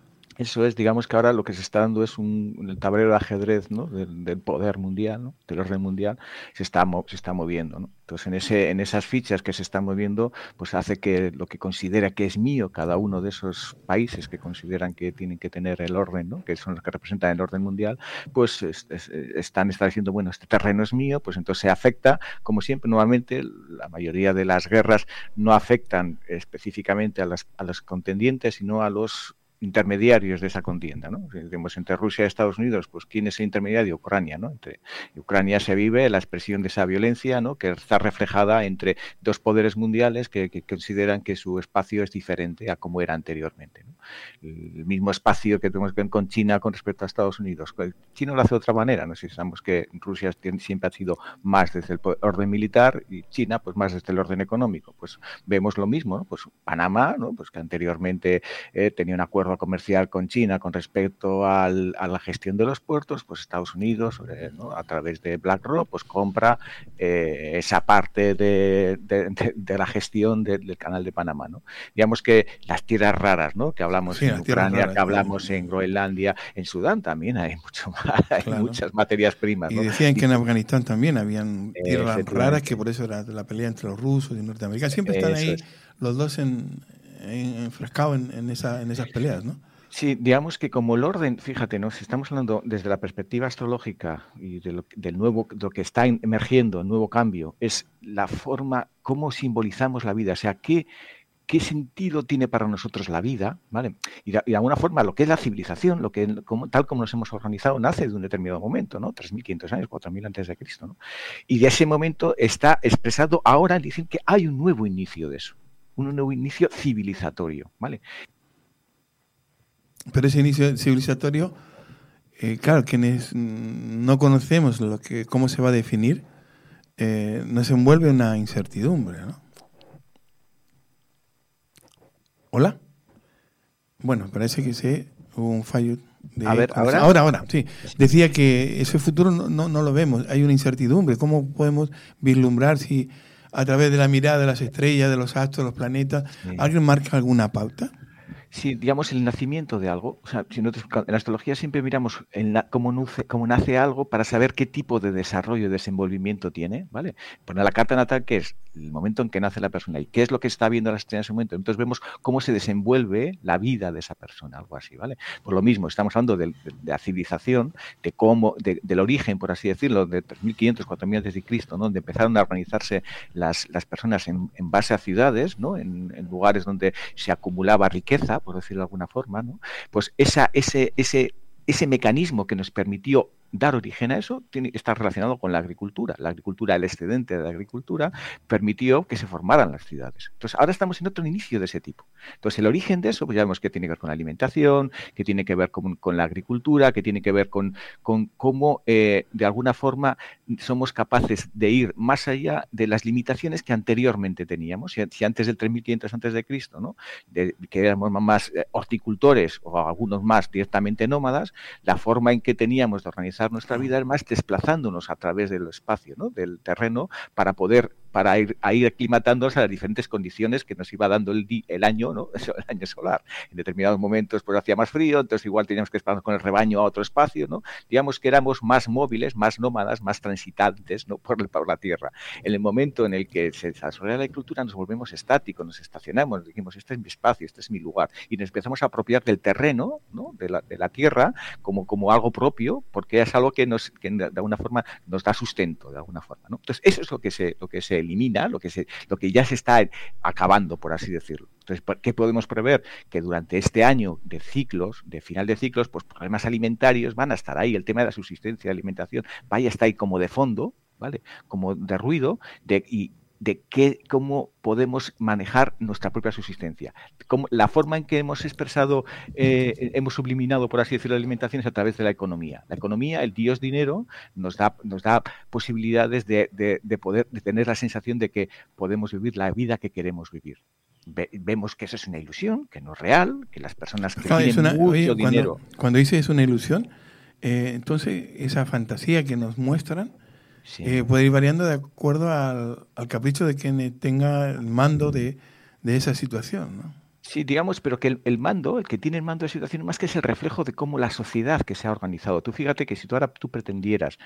Eso es, digamos que ahora lo que se está dando es el tablero de ajedrez, ¿no? del poder mundial, ¿no? Del orden mundial, se está moviendo, ¿no? Entonces, en esas fichas que se están moviendo, pues hace que lo que considera que es mío cada uno de esos países que consideran que tienen que tener el orden, ¿no? Que son los que representan el orden mundial, pues están estableciendo, bueno, este terreno es mío, pues entonces se afecta, como siempre, nuevamente, la mayoría de las guerras no afectan específicamente a los contendientes, sino a los intermediarios de esa contienda, ¿no? Digamos, entre Rusia y Estados Unidos, pues ¿quién es el intermediario? Ucrania, ¿no? Entre Ucrania se vive la expresión de esa violencia, ¿no? Que está reflejada entre dos poderes mundiales que consideran que su espacio es diferente a como era anteriormente, ¿no? El mismo espacio que tenemos con China con respecto a Estados Unidos. China lo hace de otra manera, ¿no? Si sabemos que Rusia siempre ha sido más desde el orden militar y China pues más desde el orden económico. Pues vemos lo mismo, ¿no? Pues Panamá, ¿no? Pues que anteriormente tenía un acuerdo comercial con China con respecto a la gestión de los puertos, pues Estados Unidos, ¿no? A través de BlackRock, pues compra esa parte de la gestión del canal de Panamá, ¿no? Digamos que las tierras raras, ¿no? Que hablamos en Ucrania, raras, que hablamos en Groenlandia, en Sudán también hay mucho más, hay muchas materias primas, ¿no? Y decían que en Afganistán también habían tierras raras, que por eso era la pelea entre los rusos y norteamericanos. Siempre están ahí los dos enfrascados en esas peleas, ¿no? Sí, digamos que como el orden, fíjate, ¿no? Si estamos hablando desde la perspectiva astrológica y del nuevo, lo que está emergiendo, el nuevo cambio, es la forma, cómo simbolizamos la vida, o sea, qué sentido tiene para nosotros la vida, ¿vale? Y de alguna forma lo que es la civilización, tal como nos hemos organizado, nace de un determinado momento, ¿no? 3.500 años, 4.000 antes de Cristo, ¿no? Y de ese momento está expresado ahora, dicen que hay un nuevo inicio de eso. Un nuevo inicio civilizatorio, ¿vale? Pero ese inicio civilizatorio, claro, quienes no conocemos cómo se va a definir, nos envuelve una incertidumbre, ¿no? ¿Hola? Bueno, parece que hubo un fallo. A ver, ahora, sí. Decía que ese futuro no lo vemos, hay una incertidumbre. ¿Cómo podemos vislumbrar si a través de la mirada de las estrellas, de los astros, de los planetas, alguien marca alguna pauta? si, digamos, el nacimiento de algo, o sea, si nosotros en la astrología siempre miramos cómo nace algo para saber qué tipo de desarrollo y desenvolvimiento tiene, ¿vale? Poner la carta natal, que es el momento en que nace la persona y qué es lo que está viendo la estrella en ese momento. Entonces vemos cómo se desenvuelve la vida de esa persona, algo así, ¿vale? Por lo mismo, estamos hablando de la civilización, de cómo, del origen, por así decirlo, de 3.500, 4.000 antes de Cristo, ¿no? Donde empezaron a organizarse las personas en base a ciudades, ¿no? En lugares donde se acumulaba riqueza, por decirlo de alguna forma, ¿no? Pues ese mecanismo que nos permitió dar origen a eso está relacionado con la agricultura. La agricultura, el excedente de la agricultura, permitió que se formaran las ciudades. Entonces, ahora estamos en otro inicio de ese tipo. Entonces, el origen de eso, pues ya vemos que tiene que ver con la alimentación, que tiene que ver con la agricultura, que tiene que ver con cómo, de alguna forma, somos capaces de ir más allá de las limitaciones que anteriormente teníamos. Si antes del 3.500 antes de Cristo, ¿no? Que éramos más horticultores o algunos más directamente nómadas, la forma en que teníamos de organizar nuestra vida es más desplazándonos a través del espacio, ¿no? Del terreno, para ir aclimatándonos a las diferentes condiciones que nos iba dando el año, ¿no? El año solar. En determinados momentos pues hacía más frío, entonces igual teníamos que desplazarnos con el rebaño a otro espacio, ¿no? Digamos que éramos más móviles, más nómadas, más transitantes, ¿no? por la tierra. En el momento en el que se desarrolla la agricultura nos volvemos estáticos, nos estacionamos, nos dijimos, este es mi espacio, este es mi lugar, y nos empezamos a apropiar del terreno, ¿no? de la tierra como algo propio, porque es algo que de alguna forma nos da sustento, de alguna forma, ¿no? Entonces eso es lo que se elimina, lo que ya se está acabando, por así decirlo. Entonces, ¿qué podemos prever? Que durante este año de ciclos, de final de ciclos, pues problemas alimentarios van a estar ahí, el tema de la subsistencia, de alimentación, vaya a estar ahí como de fondo, ¿vale? Como de ruido, cómo podemos manejar nuestra propia subsistencia. La forma en que hemos expresado, hemos subliminado, por así decirlo, la alimentación es a través de la economía. La economía, el Dios dinero, nos da posibilidades de tener la sensación de que podemos vivir la vida que queremos vivir. Vemos que eso es una ilusión, que no es real, que las personas que tienen mucho dinero... Cuando dice es una ilusión, entonces esa fantasía que nos muestran puede ir variando de acuerdo al capricho de quien tenga el mando de esa situación, ¿no? Sí, digamos, pero que el que tiene el mando de situación, más que es el reflejo de cómo la sociedad que se ha organizado. Tú fíjate que si tú pretendieras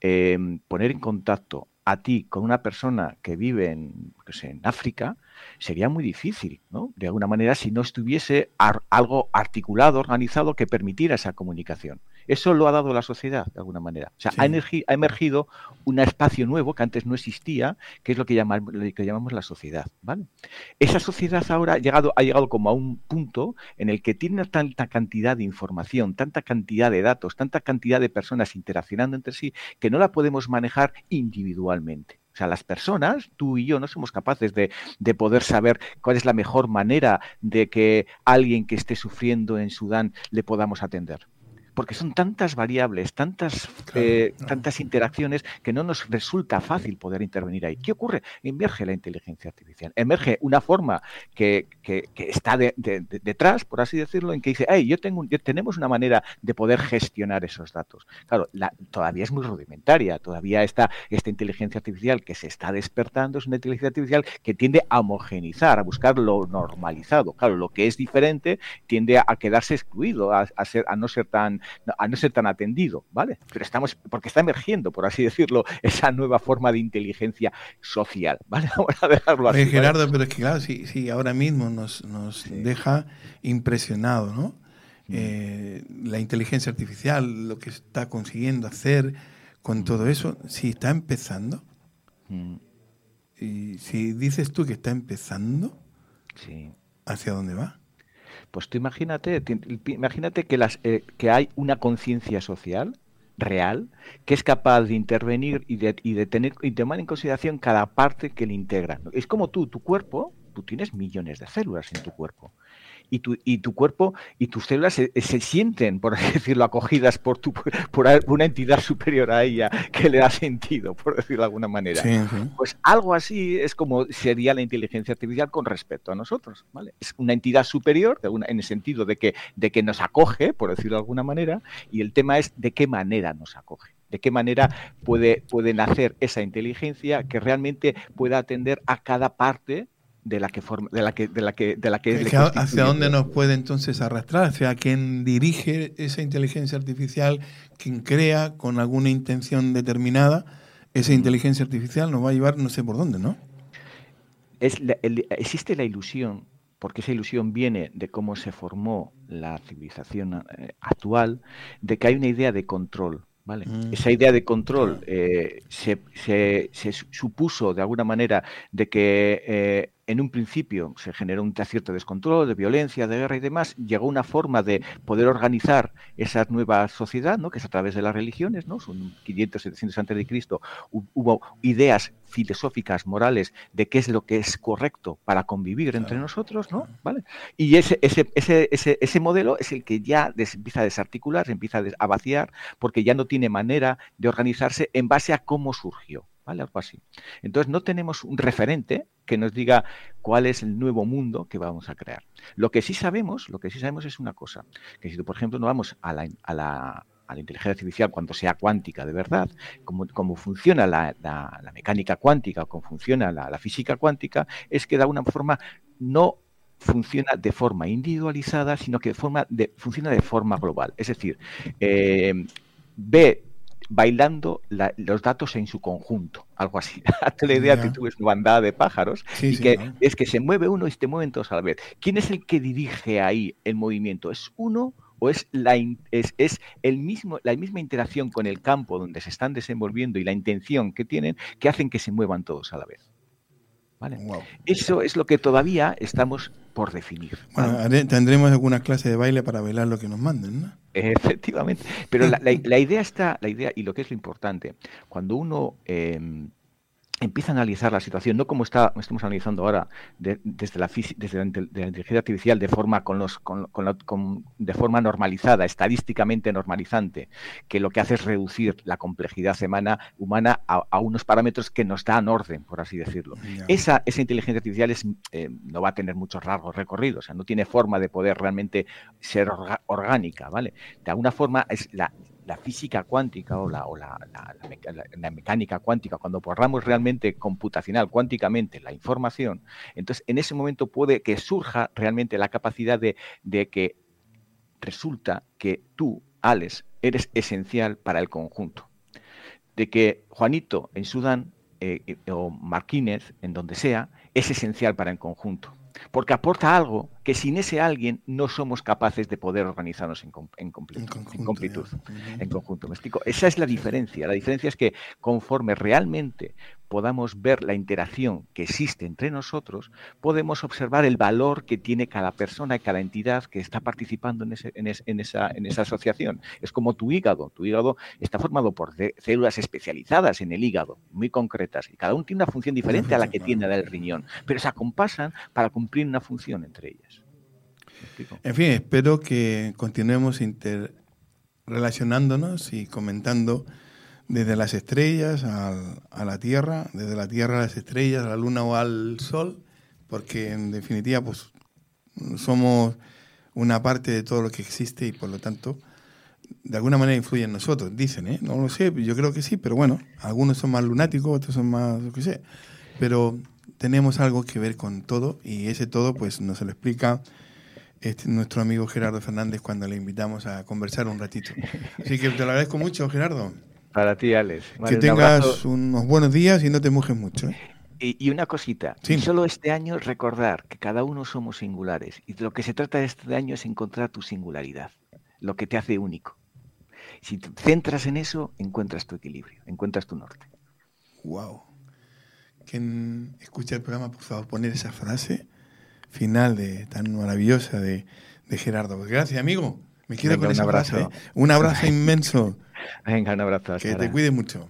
poner en contacto a ti con una persona que vive en África, sería muy difícil, ¿no? De alguna manera, si no estuviese algo articulado, organizado, que permitiera esa comunicación. Eso lo ha dado la sociedad, de alguna manera. O sea, ha emergido un espacio nuevo que antes no existía, que es lo que llamamos la sociedad, ¿vale? Esa sociedad ahora ha llegado como a un punto en el que tiene tanta cantidad de información, tanta cantidad de datos, tanta cantidad de personas interaccionando entre sí, que no la podemos manejar individualmente. O sea, las personas, tú y yo, no somos capaces de poder saber cuál es la mejor manera de que alguien que esté sufriendo en Sudán le podamos atender. Porque son tantas variables, tantas interacciones, que no nos resulta fácil poder intervenir ahí. ¿Qué ocurre? Emerge la inteligencia artificial. Emerge una forma que está detrás, por así decirlo, en que dice, tenemos una manera de poder gestionar esos datos. Claro, todavía es muy rudimentaria, todavía esta inteligencia artificial que se está despertando es una inteligencia artificial que tiende a homogenizar, a buscar lo normalizado. Claro, lo que es diferente tiende a quedarse excluido, a no ser tan atendido, ¿vale? Pero porque está emergiendo, por así decirlo, esa nueva forma de inteligencia social, ¿vale? Vamos a dejarlo así. Gerardo, ¿vale? Pero es que claro, sí, ahora mismo nos deja impresionado, ¿no? La inteligencia artificial, lo que está consiguiendo hacer con todo eso, si está empezando, y si dices tú que está empezando, ¿hacia dónde va? Pues tú imagínate que hay una conciencia social real que es capaz de intervenir y de tomar en consideración cada parte que le integra. Es como tu cuerpo, tú tienes millones de células en tu cuerpo. Y tu cuerpo y tus células se sienten, por así decirlo, acogidas por una entidad superior a ella que le da sentido, por decirlo de alguna manera. Sí. Pues algo así es como sería la inteligencia artificial con respecto a nosotros, ¿vale? Es una entidad superior en el sentido de que nos acoge, por decirlo de alguna manera, y el tema es de qué manera nos acoge. De qué manera puede nacer esa inteligencia que realmente pueda atender a cada parte de la que es ¿Hacia dónde nos puede entonces arrastrar? ¿Hacia quien dirige esa inteligencia artificial, quien crea con alguna intención determinada esa inteligencia artificial nos va a llevar no sé por dónde, ¿no? Existe la ilusión, porque esa ilusión viene de cómo se formó la civilización actual, de que hay una idea de control. ¿Vale? Esa idea de control se supuso de alguna manera de que en un principio se generó un cierto descontrol de violencia, de guerra y demás. Llegó una forma de poder organizar esa nueva sociedad, ¿no? Que es a través de las religiones, ¿no? Son 500, 700 antes de Cristo. Hubo ideas filosóficas, morales, de qué es lo que es correcto para convivir entre nosotros, ¿no? ¿Vale? Y ese modelo es el que ya empieza a desarticular, se empieza a vaciar, porque ya no tiene manera de organizarse en base a cómo surgió, ¿vale? Algo así. Entonces no tenemos un referente que nos diga cuál es el nuevo mundo que vamos a crear. Lo que sí sabemos es una cosa, que si, por ejemplo, nos vamos a la inteligencia artificial cuando sea cuántica de verdad, cómo funciona la mecánica cuántica o cómo funciona la física cuántica, es que de alguna forma no funciona de forma individualizada, sino que funciona de forma global. Es decir, ve bailando los datos en su conjunto, algo así. Hazte la idea que tú ves una bandada de pájaros es que se mueve uno y se mueven todos a la vez. ¿Quién es el que dirige ahí el movimiento? ¿Es uno o es la misma interacción con el campo donde se están desenvolviendo y la intención que tienen que hacen que se muevan todos a la vez? ¿Vale? Wow. Eso es lo que todavía estamos por definir. ¿Vale? Bueno, tendremos alguna clase de baile para bailar lo que nos manden, ¿no? Efectivamente. Pero la idea y lo que es lo importante, cuando uno empieza a analizar la situación, no como estamos analizando ahora desde la inteligencia artificial de forma de forma normalizada, estadísticamente normalizante, que lo que hace es reducir la complejidad humana a unos parámetros que nos dan orden, por así decirlo. Esa inteligencia artificial no va a tener muchos largos recorridos, o sea, no tiene forma de poder realmente ser orgánica, ¿vale? De alguna forma es la física cuántica o la mecánica cuántica, cuando borramos realmente computacional, cuánticamente, la información, entonces en ese momento puede que surja realmente la capacidad de que resulta que tú, Alex, eres esencial para el conjunto. De que Juanito en Sudán o Marquínez, en donde sea, es esencial para el conjunto. Porque aporta algo que sin ese alguien no somos capaces de poder organizarnos en completud, en conjunto. ¿Me explico? Esa es la diferencia. La diferencia es que conforme realmente podamos ver la interacción que existe entre nosotros, podemos observar el valor que tiene cada persona y cada entidad que está participando en esa asociación. Es como tu hígado. Tu hígado está formado por células especializadas en el hígado, muy concretas, y cada uno tiene una función diferente a la que tiene el riñón, pero se acompasan para cumplir una función entre ellas. En fin, espero que continuemos relacionándonos y comentando desde las estrellas a la Tierra, desde la Tierra a las estrellas, a la Luna o al Sol, porque en definitiva pues somos una parte de todo lo que existe y por lo tanto de alguna manera influye en nosotros, dicen, ¿eh? No lo sé, yo creo que sí, pero bueno, algunos son más lunáticos, otros son más, lo que sé, pero tenemos algo que ver con todo y ese todo pues nos lo explica nuestro amigo Gerardo Fernández cuando le invitamos a conversar un ratito. Así que te lo agradezco mucho, Gerardo. Para ti, Alex. Vale, que tengas unos buenos días y no te mojes mucho, ¿eh? Y una cosita, sí. Solo este año recordar que cada uno somos singulares y lo que se trata de este año es encontrar tu singularidad, lo que te hace único. Si te centras en eso, encuentras tu equilibrio, encuentras tu norte. Wow. Quien escucha el programa, por favor, poner esa frase final tan maravillosa de Gerardo. Pues gracias, amigo. Me quedo con esa frase, ¿eh? Un abrazo inmenso. Venga, un abrazo. Que te cuides mucho.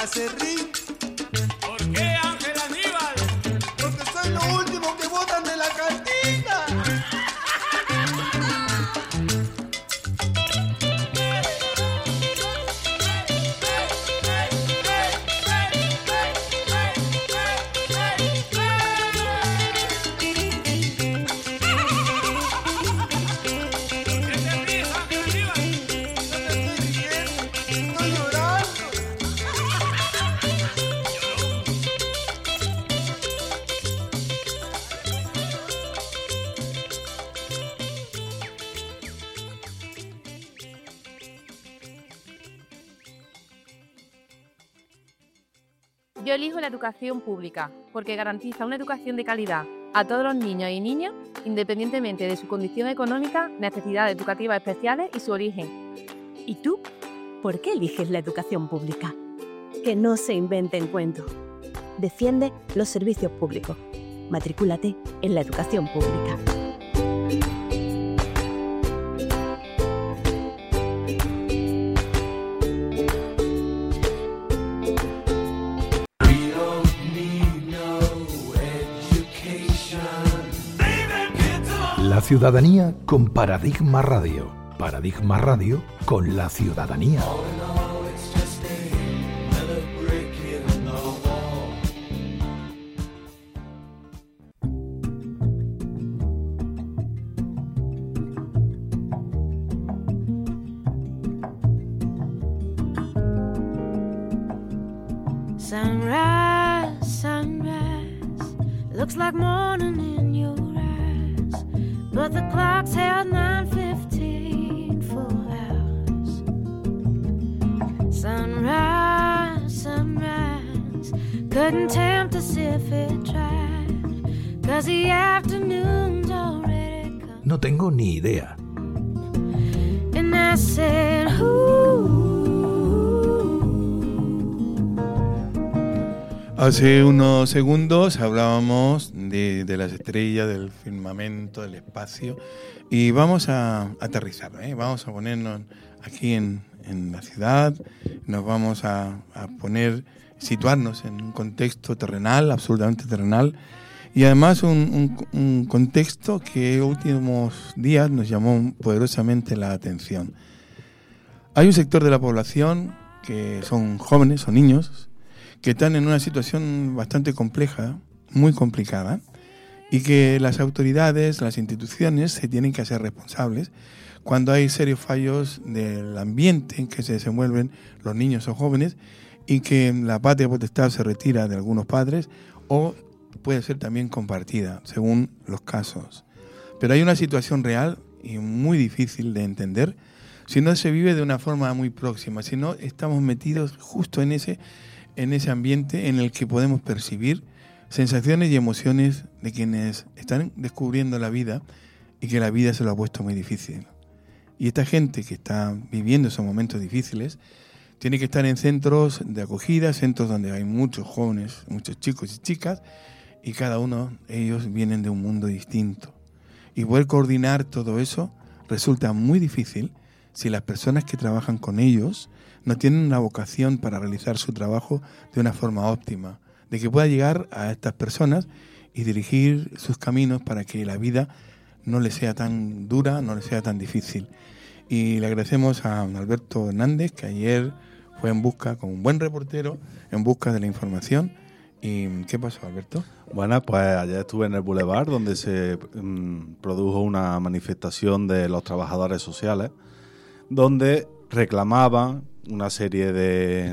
acerrín. ¿Por qué, Ángel Aníbal? Porque soy lo último que botan de la cantina. Yo elijo la educación pública porque garantiza una educación de calidad a todos los niños y niñas, independientemente de su condición económica, necesidades educativas especiales y su origen. ¿Y tú? ¿Por qué eliges la educación pública? Que no se inventen cuentos. Defiende los servicios públicos. Matricúlate en la educación pública. La ciudadanía con Paradigma Radio. Paradigma Radio con la ciudadanía. Sunrise, sunrise, looks like morning in your eyes, but the clock's held 9:15 full hours. Sunrise, sunrise, couldn't tempt us if it tried, 'cause the afternoon's already come. No tengo ni idea. And I said, ooh. Hace unos segundos hablábamos de las estrellas, del firmamento, del espacio, y vamos a aterrizar, vamos a ponernos aquí en la ciudad, nos vamos a situarnos en un contexto terrenal, absolutamente terrenal, y además un contexto que en los últimos días nos llamó poderosamente la atención. Hay un sector de la población que son jóvenes, son niños, que están en una situación bastante compleja, muy complicada, y que las autoridades, las instituciones se tienen que hacer responsables cuando hay serios fallos del ambiente en que se desenvuelven los niños o jóvenes y que la patria potestad se retira de algunos padres o puede ser también compartida, según los casos. Pero hay una situación real y muy difícil de entender si no se vive de una forma muy próxima, si no estamos metidos justo en ese ambiente en el que podemos percibir sensaciones y emociones de quienes están descubriendo la vida y que la vida se lo ha puesto muy difícil. Y esta gente que está viviendo esos momentos difíciles tiene que estar en centros de acogida, centros donde hay muchos jóvenes, muchos chicos y chicas, y cada uno de ellos vienen de un mundo distinto. Y poder coordinar todo eso resulta muy difícil si las personas que trabajan con ellos no tienen una vocación para realizar su trabajo de una forma óptima, de que pueda llegar a estas personas y dirigir sus caminos para que la vida no les sea tan dura, no les sea tan difícil. Y le agradecemos a Alberto Hernández, que ayer fue en busca, como un buen reportero, en busca de la información. ¿Y qué pasó, Alberto? Bueno, pues ayer estuve en el Boulevard, donde se produjo una manifestación de los trabajadores sociales, donde reclamaban una serie de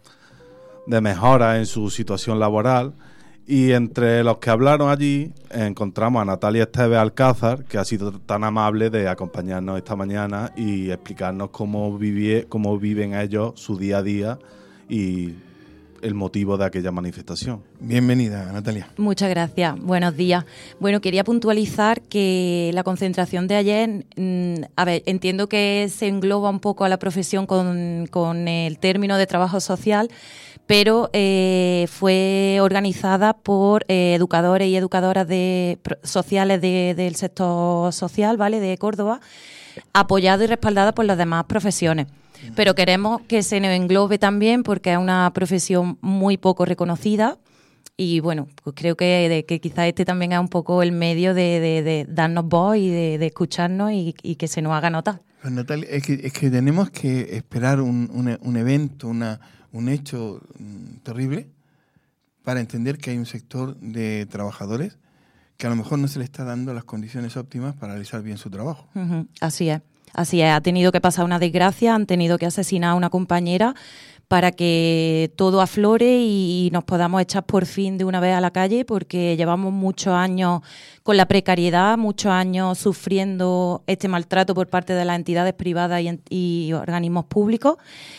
mejoras en su situación laboral, y entre los que hablaron allí encontramos a Natalia Esteves Alcázar, que ha sido tan amable de acompañarnos esta mañana y explicarnos cómo viven ellos su día a día y el motivo de aquella manifestación. Bienvenida, Natalia. Muchas gracias. Buenos días. Bueno, quería puntualizar que la concentración de ayer, entiendo que se engloba un poco a la profesión con el término de trabajo social, pero fue organizada por educadores y educadoras sociales del sector social, ¿vale?, de Córdoba, apoyado y respaldada por las demás profesiones. pero queremos que se nos englobe también porque es una profesión muy poco reconocida. Y bueno, pues creo que quizás este también es un poco el medio de darnos voz y de escucharnos y que se nos haga notar. Pues Natalia, es que tenemos que esperar un evento, un hecho terrible para entender que hay un sector de trabajadores que a lo mejor no se le está dando las condiciones óptimas para realizar bien su trabajo. Uh-huh. Así es. Ha tenido que pasar una desgracia, han tenido que asesinar a una compañera para que todo aflore y nos podamos echar por fin de una vez a la calle, porque llevamos muchos años con la precariedad, muchos años sufriendo este maltrato por parte de las entidades privadas y organismos públicos.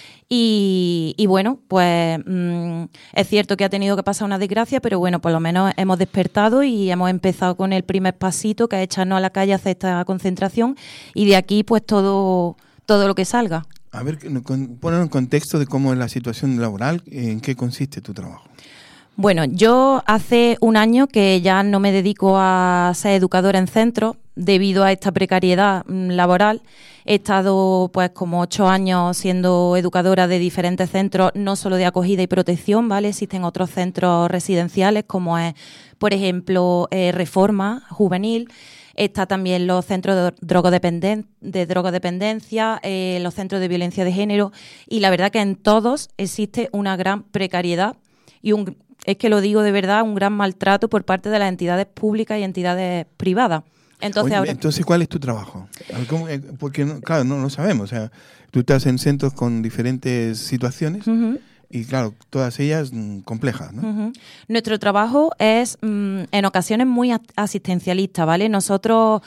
Y bueno, pues es cierto que ha tenido que pasar una desgracia, pero bueno, por lo menos hemos despertado y hemos empezado con el primer pasito, que es echarnos a la calle a hacer esta concentración, y de aquí pues todo lo que salga. A ver, poner en contexto de cómo es la situación laboral, en qué consiste tu trabajo. Bueno, yo hace un año que ya no me dedico a ser educadora en centros debido a esta precariedad laboral. He estado pues como 8 años siendo educadora de diferentes centros, no solo de acogida y protección, ¿vale? Existen otros centros residenciales como es, por ejemplo, Reforma Juvenil. Está también los centros de drogodependencia, los centros de violencia de género, y la verdad que en todos existe una gran precariedad y es que lo digo de verdad, un gran maltrato por parte de las entidades públicas y entidades privadas. Entonces, ¿cuál es tu trabajo? Porque, claro, no lo sabemos. O sea, tú estás en centros con diferentes situaciones. Uh-huh. Y claro, todas ellas complejas, ¿no? Uh-huh. Nuestro trabajo es en ocasiones muy asistencialista, ¿vale? Nosotros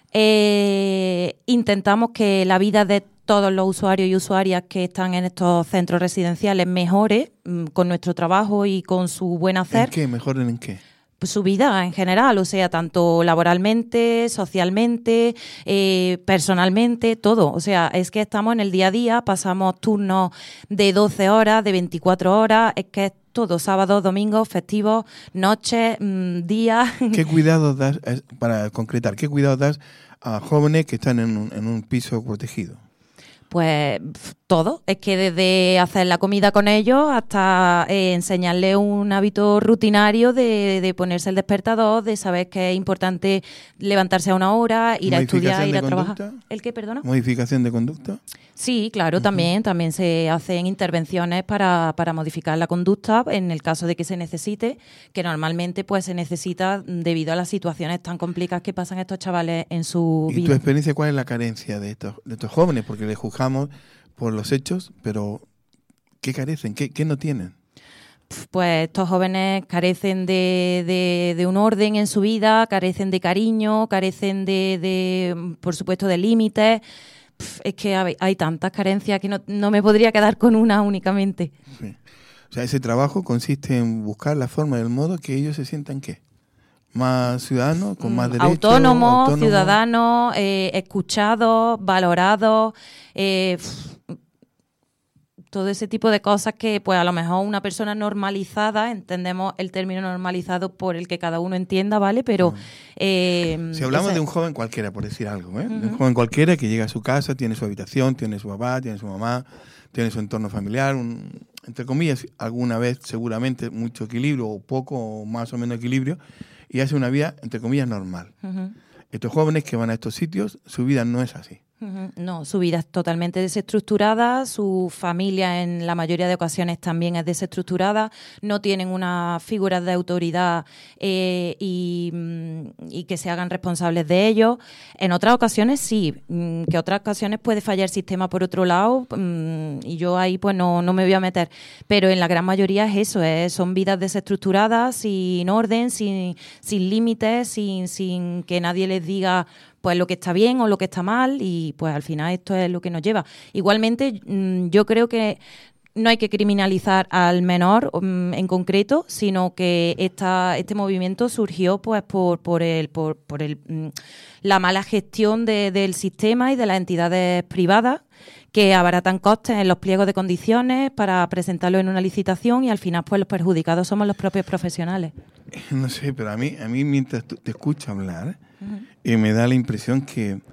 intentamos que la vida de todos los usuarios y usuarias que están en estos centros residenciales mejore con nuestro trabajo y con su buen hacer. ¿En qué? ¿Mejoren en qué? Su vida en general, o sea, tanto laboralmente, socialmente, personalmente, todo. O sea, es que estamos en el día a día, pasamos turnos de 12 horas, de 24 horas, es que es todo, sábados, domingos, festivos, noches, días. ¿Qué cuidados das, para concretar, qué cuidados das a jóvenes que están en un piso protegido? Pues todo, es que desde hacer la comida con ellos hasta enseñarles un hábito rutinario de ponerse el despertador, de saber que es importante levantarse a una hora, ir a estudiar, ir a trabajar. ¿El qué, perdona? ¿Modificación de conducta? Sí, claro, también se hacen intervenciones para modificar la conducta en el caso de que se necesite, que normalmente pues se necesita debido a las situaciones tan complicadas que pasan estos chavales en su vida. ¿Y tu experiencia cuál es la carencia de estos jóvenes? Porque les juzgamos por los hechos, pero ¿qué carecen? ¿Qué no tienen? Pues estos jóvenes carecen de un orden en su vida, carecen de cariño, carecen de por supuesto, de límites. Es que hay tantas carencias que no me podría quedar con una únicamente. Sí. O sea, ese trabajo consiste en buscar la forma y el modo que ellos se sientan, ¿qué? Más ciudadanos, con más derechos. Autónomos, ciudadanos, escuchados, valorados, todo ese tipo de cosas que pues a lo mejor una persona normalizada, entendemos el término normalizado por el que cada uno entienda, ¿vale? Pero si hablamos de un joven cualquiera, por decir algo, ¿eh? Uh-huh. De un joven cualquiera que llega a su casa, tiene su habitación, tiene su papá, tiene su mamá, tiene su entorno familiar, entre comillas, alguna vez seguramente mucho equilibrio o poco o más o menos equilibrio, y hace una vida, entre comillas, normal. Uh-huh. Estos jóvenes que van a estos sitios, su vida no es así. No, su vida es totalmente desestructurada, su familia en la mayoría de ocasiones también es desestructurada, no tienen una figura de autoridad y que se hagan responsables de ellos. En otras ocasiones sí, que otras ocasiones puede fallar el sistema por otro lado y yo ahí pues no me voy a meter, pero en la gran mayoría es eso, son vidas desestructuradas, sin orden, sin límites, sin que nadie les diga pues lo que está bien o lo que está mal, y pues al final esto es lo que nos lleva. Igualmente, yo creo que no hay que criminalizar al menor en concreto, sino que este movimiento surgió pues por la mala gestión del sistema y de las entidades privadas, que abaratan costes en los pliegos de condiciones para presentarlo en una licitación, y al final pues los perjudicados somos los propios profesionales. No sé, pero a mí mientras te escucho hablar, me da la impresión que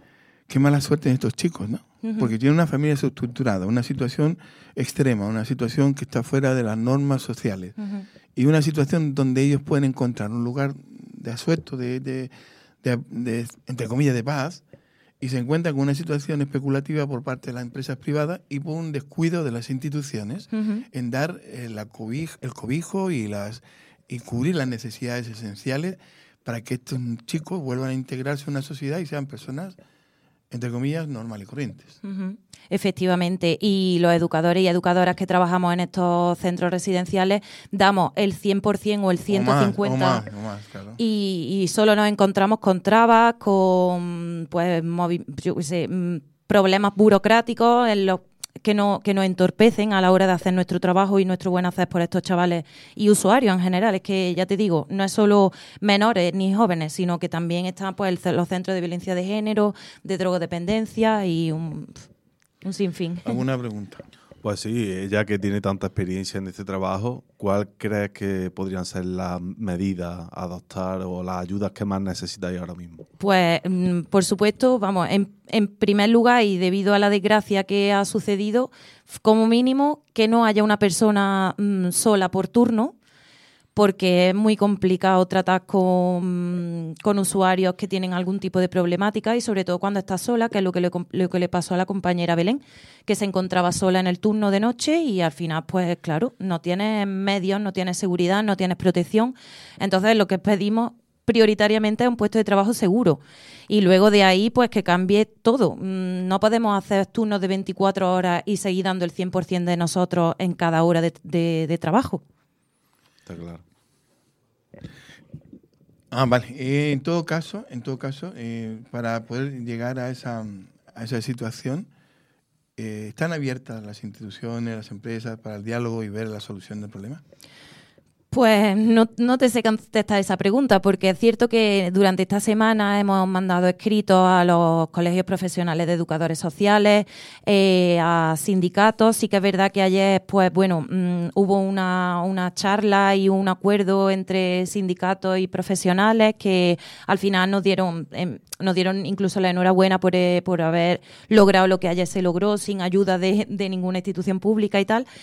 qué mala suerte en estos chicos, ¿no? Ujú. Porque tienen una familia desestructurada, una situación extrema, una situación que está fuera de las normas sociales Ujú. y una situación donde ellos pueden encontrar un lugar de asueto, de entre comillas, de paz, y se encuentran con una situación especulativa por parte de las empresas privadas y por un descuido de las instituciones Ujú. en dar el cobijo y cubrir las necesidades esenciales para que estos chicos vuelvan a integrarse en una sociedad y sean personas, entre comillas, normales y corrientes. Ujú. Efectivamente, y los educadores y educadoras que trabajamos en estos centros residenciales damos el 100% o el 150%, o más, claro. y solo nos encontramos con trabas, con pues problemas burocráticos en los que nos entorpecen a la hora de hacer nuestro trabajo y nuestro buen hacer por estos chavales y usuarios en general. Es que, ya te digo, no es solo menores ni jóvenes, sino que también están pues los centros de violencia de género, de drogodependencia y un sinfín. ¿Alguna pregunta? Pues sí, ella que tiene tanta experiencia en este trabajo, ¿cuál crees que podrían ser las medidas a adoptar o las ayudas que más necesitáis ahora mismo? Pues, por supuesto, vamos, en primer lugar, y debido a la desgracia que ha sucedido, como mínimo que no haya una persona sola por turno, porque es muy complicado tratar con usuarios que tienen algún tipo de problemática, y sobre todo cuando estás sola, que es lo que le pasó a la compañera Belén, que se encontraba sola en el turno de noche y al final, pues claro, no tienes medios, no tienes seguridad, no tienes protección. Entonces lo que pedimos prioritariamente es un puesto de trabajo seguro, y luego de ahí pues que cambie todo. No podemos hacer turnos de 24 horas y seguir dando el 100% de nosotros en cada hora de trabajo. Está claro. Vale. En todo caso, para poder llegar a esa situación, ¿están abiertas las instituciones, las empresas para el diálogo y ver la solución del problema? Pues no te sé contestar esa pregunta, porque es cierto que durante esta semana hemos mandado escritos a los colegios profesionales de educadores sociales, a sindicatos. Sí que es verdad que ayer, pues bueno, hubo una charla y un acuerdo entre sindicatos y profesionales que al final nos dieron incluso la enhorabuena por haber logrado lo que ayer se logró sin ayuda de ninguna institución pública y tal.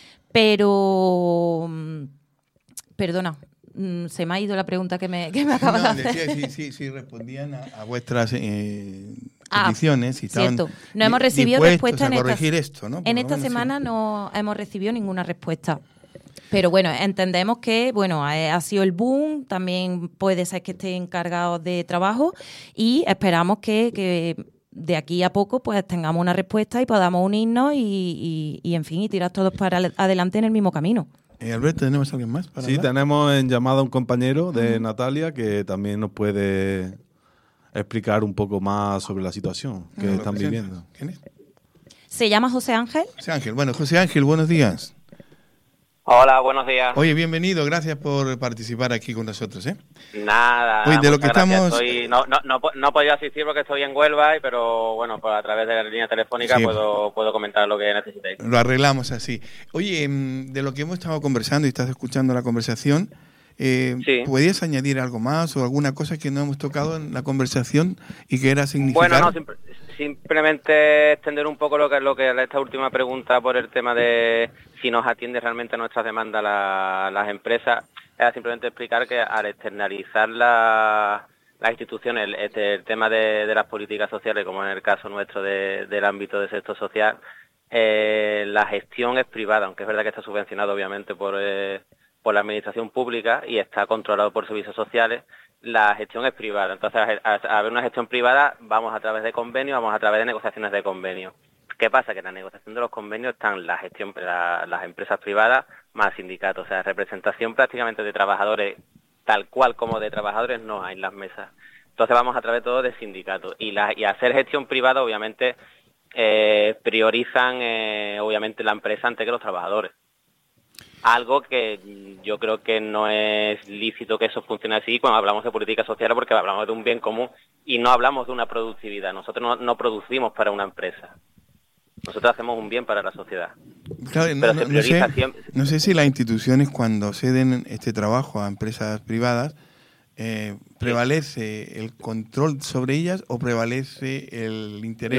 Pero... Perdona, se me ha ido la pregunta que me acabas de hacer. Decía si respondían a vuestras peticiones. Si estaban cierto. No hemos recibido respuesta en esta semana. No hemos recibido ninguna respuesta. Pero bueno, entendemos que ha sido el boom, también puede ser que estén encargados de trabajo y esperamos que de aquí a poco pues tengamos una respuesta y podamos unirnos y en fin, y tirar todos para adelante en el mismo camino. Alberto, ¿tenemos alguien más para hablar? Tenemos en llamada a un compañero de Natalia que también nos puede explicar un poco más sobre la situación que están viviendo. ¿Quién es? ¿Se llama José Ángel? José Ángel. Bueno, José Ángel, buenos días. Hola, buenos días. Oye, bienvenido, gracias por participar aquí con nosotros, ¿eh? Nada. Oye, de lo que gracias. estamos... No he podido asistir porque estoy en Huelva, pero bueno, pues a través de la línea telefónica Sí. puedo comentar lo que necesitéis. Lo arreglamos así. Oye, de lo que hemos estado conversando y estás escuchando la conversación, ¿podrías añadir algo más o alguna cosa que no hemos tocado en la conversación y que era significar? Bueno, simplemente extender un poco lo que esta última pregunta por el tema de si nos atiende realmente a nuestras demandas las empresas. Era simplemente explicar que al externalizar las instituciones el tema de las políticas sociales, como en el caso nuestro del ámbito del sector social, la gestión es privada, aunque es verdad que está subvencionado obviamente por la administración pública y está controlado por servicios sociales. La gestión es privada, entonces al haber una gestión privada vamos a través de convenios, vamos a través de negociaciones de convenios. ¿Qué pasa? Que en la negociación de los convenios están las empresas privadas más sindicatos, o sea, representación prácticamente de trabajadores, tal cual como de trabajadores no hay en las mesas. Entonces vamos a través todo de sindicatos y hacer gestión privada obviamente priorizan obviamente la empresa antes que los trabajadores. Algo que yo creo que no es lícito que eso funcione así cuando hablamos de política social, porque hablamos de un bien común y no hablamos de una productividad. Nosotros no producimos para una empresa. Nosotros hacemos un bien para la sociedad. Claro, no sé si las instituciones cuando ceden este trabajo a empresas privadas ¿prevalece el control sobre ellas o prevalece el interés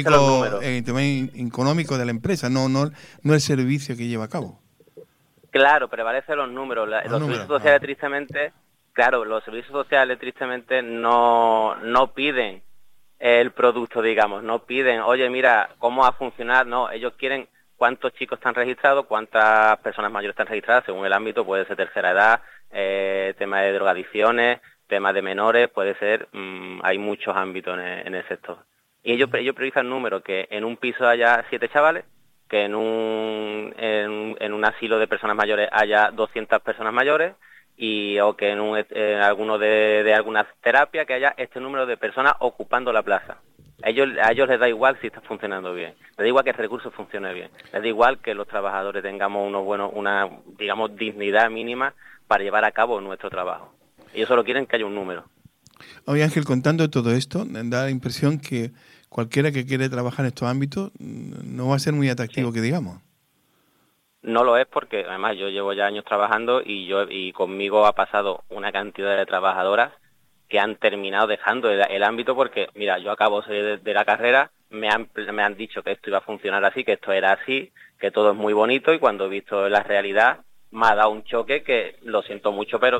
económico de la empresa, no el servicio que lleva a cabo? Claro, prevalecen los números. Los servicios sociales, tristemente, los servicios sociales, tristemente, no piden el producto, digamos, no piden, oye, mira, cómo va a funcionar, no, ellos quieren cuántos chicos están registrados, cuántas personas mayores están registradas, según el ámbito, puede ser tercera edad, tema de drogadicciones, temas de menores, puede ser, hay muchos ámbitos en el sector. Y ellos priorizan números, que en un piso haya 7 chavales, que en un asilo de personas mayores haya 200 personas mayores, o que en alguno de alguna terapia que haya este número de personas ocupando la plaza. A ellos les da igual si está funcionando bien, les da igual que el recurso funcione bien, les da igual que los trabajadores tengamos una digamos dignidad mínima para llevar a cabo nuestro trabajo. Ellos solo quieren que haya un número. Oye, Ángel, contando todo esto, me da la impresión que cualquiera que quiere trabajar en estos ámbitos no va a ser muy atractivo, que digamos. No lo es porque, además, yo llevo ya años trabajando y conmigo ha pasado una cantidad de trabajadoras que han terminado dejando el ámbito porque, mira, yo acabo de salir de la carrera, me han dicho que esto iba a funcionar así, que esto era así, que todo es muy bonito, y cuando he visto la realidad me ha dado un choque que, lo siento mucho, pero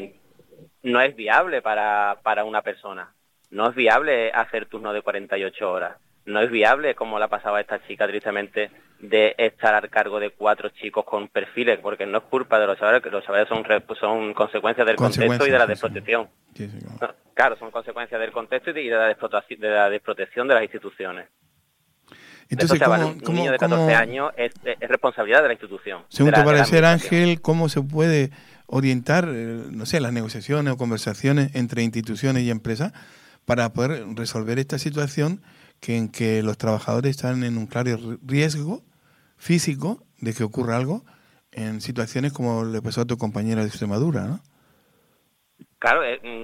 no es viable para una persona. No es viable hacer turno de 48 horas. No es viable, como la pasaba a esta chica, tristemente, de estar al cargo de 4 chicos con perfiles, porque no es culpa de los chavales, que los chavales son consecuencias del contexto y de la desprotección. Sí, claro, son consecuencias del contexto y de la desprotección de las instituciones. Entonces, un niño de 14 años es responsabilidad de la institución. Según tu parecer, Ángel, ¿cómo se puede orientar, las negociaciones o conversaciones entre instituciones y empresas para poder resolver esta situación en que los trabajadores están en un claro riesgo físico de que ocurra algo en situaciones como le pasó a tu compañera de Extremadura, ¿no? Claro,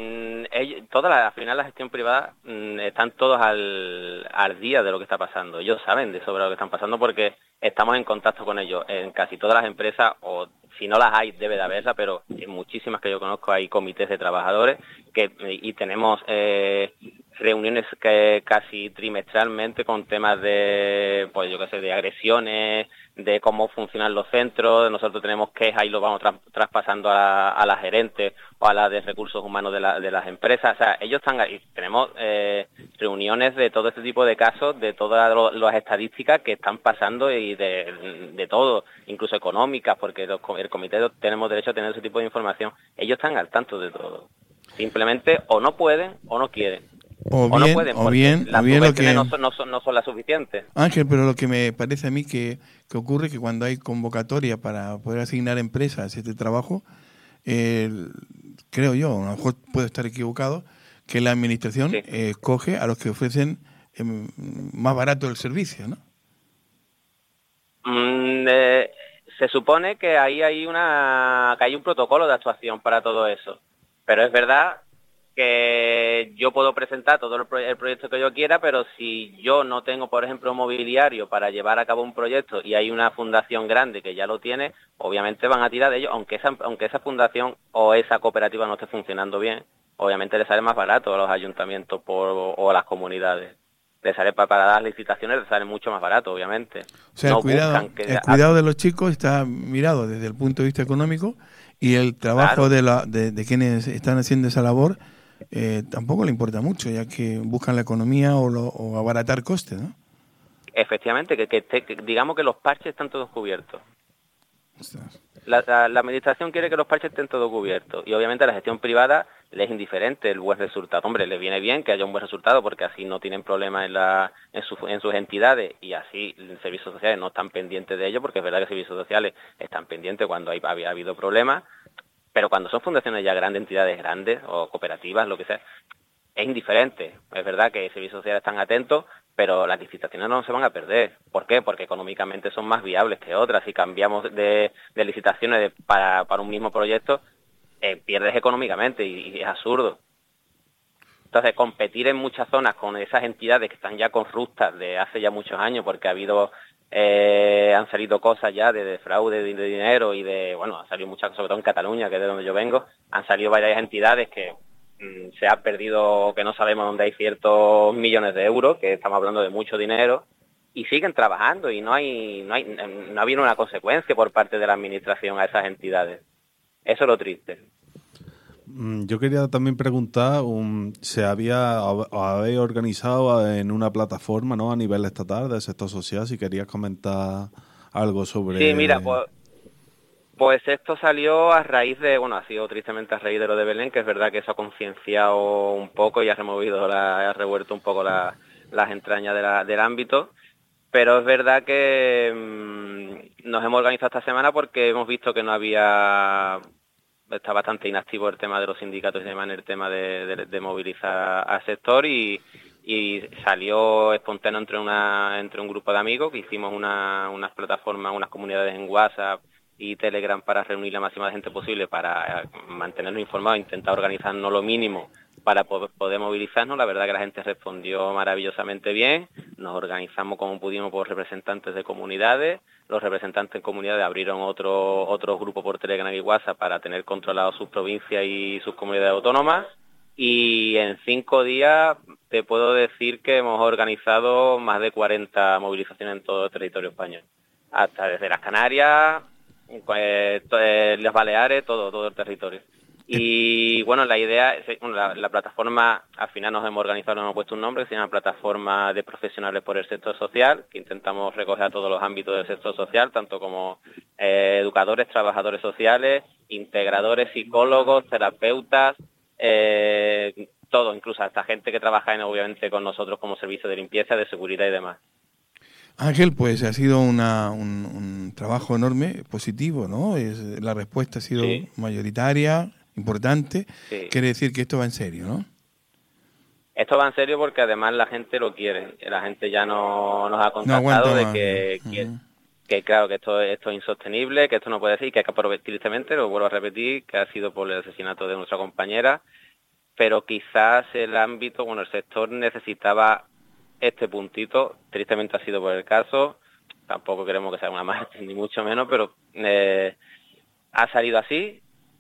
al final la gestión privada están todos al día de lo que está pasando. Ellos saben de sobre lo que están pasando porque estamos en contacto con ellos. En casi todas las empresas, o si no las hay, debe de haberlas, pero en muchísimas que yo conozco hay comités de trabajadores y tenemos reuniones que casi trimestralmente con temas de, de agresiones, de cómo funcionan los centros. Nosotros tenemos quejas y lo vamos traspasando a la gerente o a la de recursos humanos de las empresas. O sea, ellos están ahí. Tenemos reuniones de todo este tipo de casos, de todas las estadísticas que están pasando y de todo, incluso económicas, porque el comité tenemos derecho a tener ese tipo de información. Ellos están al tanto de todo. Simplemente o no pueden o no quieren. O bien lo que no son las suficientes. Ángel, pero lo que me parece a mí que ocurre que cuando hay convocatoria para poder asignar empresas este trabajo, creo yo, a lo mejor puedo estar equivocado, que la administración coge a los que ofrecen más barato el servicio, ¿no? Se supone que ahí hay un protocolo de actuación para todo eso, pero es verdad que yo puedo presentar todo el proyecto que yo quiera, pero si yo no tengo, por ejemplo, un mobiliario para llevar a cabo un proyecto y hay una fundación grande que ya lo tiene, obviamente van a tirar de ello, aunque esa fundación o esa cooperativa no esté funcionando bien, obviamente le sale más barato a los ayuntamientos o a las comunidades. Le sale para las licitaciones, le sale mucho más barato, obviamente. O sea, el cuidado de los chicos está mirado desde el punto de vista económico y el trabajo de quienes están haciendo esa labor tampoco le importa mucho, ya que buscan la economía o abaratar costes, ¿no? Efectivamente, que digamos que los parches están todos cubiertos. La administración quiere que los parches estén todos cubiertos y obviamente a la gestión privada le es indiferente el buen resultado. Hombre, le viene bien que haya un buen resultado porque así no tienen problemas en sus entidades y así los servicios sociales no están pendientes de ello, porque es verdad que los servicios sociales están pendientes cuando había habido problemas. Pero cuando son fundaciones ya grandes, entidades grandes o cooperativas, lo que sea, es indiferente. Es verdad que servicios sociales están atentos, pero las licitaciones no se van a perder. ¿Por qué? Porque económicamente son más viables que otras. Si cambiamos de licitaciones para un mismo proyecto, pierdes económicamente y es absurdo. Entonces, competir en muchas zonas con esas entidades que están ya corruptas de hace ya muchos años, porque ha habido Han salido cosas ya de fraude de dinero y han salido muchas cosas, sobre todo en Cataluña, que es de donde yo vengo. Han salido varias entidades que se ha perdido, que no sabemos dónde hay ciertos millones de euros, que estamos hablando de mucho dinero, y siguen trabajando y no ha habido una consecuencia por parte de la administración a esas entidades. Eso es lo triste. Yo quería también preguntar, ¿os habéis organizado en una plataforma, ¿no?, a nivel estatal del sector social? Si querías comentar algo sobre... Sí, mira, pues esto salió a raíz de, ha sido tristemente a raíz de lo de Belén, que es verdad que eso ha concienciado un poco y ha revuelto un poco las entrañas del ámbito. Pero es verdad que nos hemos organizado esta semana porque hemos visto que está bastante inactivo el tema de los sindicatos y demás en el tema de movilizar al sector y salió espontáneo entre un grupo de amigos que hicimos unas plataformas, unas comunidades en WhatsApp y Telegram para reunir la máxima de gente posible para mantenernos informados, intentar organizarnos lo mínimo para poder movilizarnos. La verdad que la gente respondió maravillosamente bien, nos organizamos como pudimos por representantes de comunidades, los representantes de comunidades abrieron otro grupo por Telegram y WhatsApp para tener controlado sus provincias y sus comunidades autónomas, y en 5 días te puedo decir que hemos organizado más de 40 movilizaciones en todo el territorio español, hasta desde las Canarias, las Baleares, todo el territorio. Y la idea, la plataforma, al final nos hemos organizado, nos hemos puesto un nombre que se llama Plataforma de Profesionales por el Sector Social, que intentamos recoger a todos los ámbitos del sector social, tanto como educadores, trabajadores sociales, integradores, psicólogos, terapeutas, todo, incluso hasta gente que trabaja obviamente con nosotros como servicio de limpieza, de seguridad y demás. Ángel, pues ha sido un trabajo enorme, positivo, ¿no? La respuesta ha sido mayoritaria, importante. Sí. Quiere decir que esto va en serio, ¿no? Esto va en serio porque además la gente lo quiere. La gente ya nos ha contactado de que claro, que esto es insostenible, que esto no puede ser, y que hay que aprovechar, tristemente, lo vuelvo a repetir, que ha sido por el asesinato de nuestra compañera, pero quizás el ámbito, el sector necesitaba este puntito, tristemente ha sido por el caso, tampoco queremos que sea una marcha, ni mucho menos, pero ha salido así,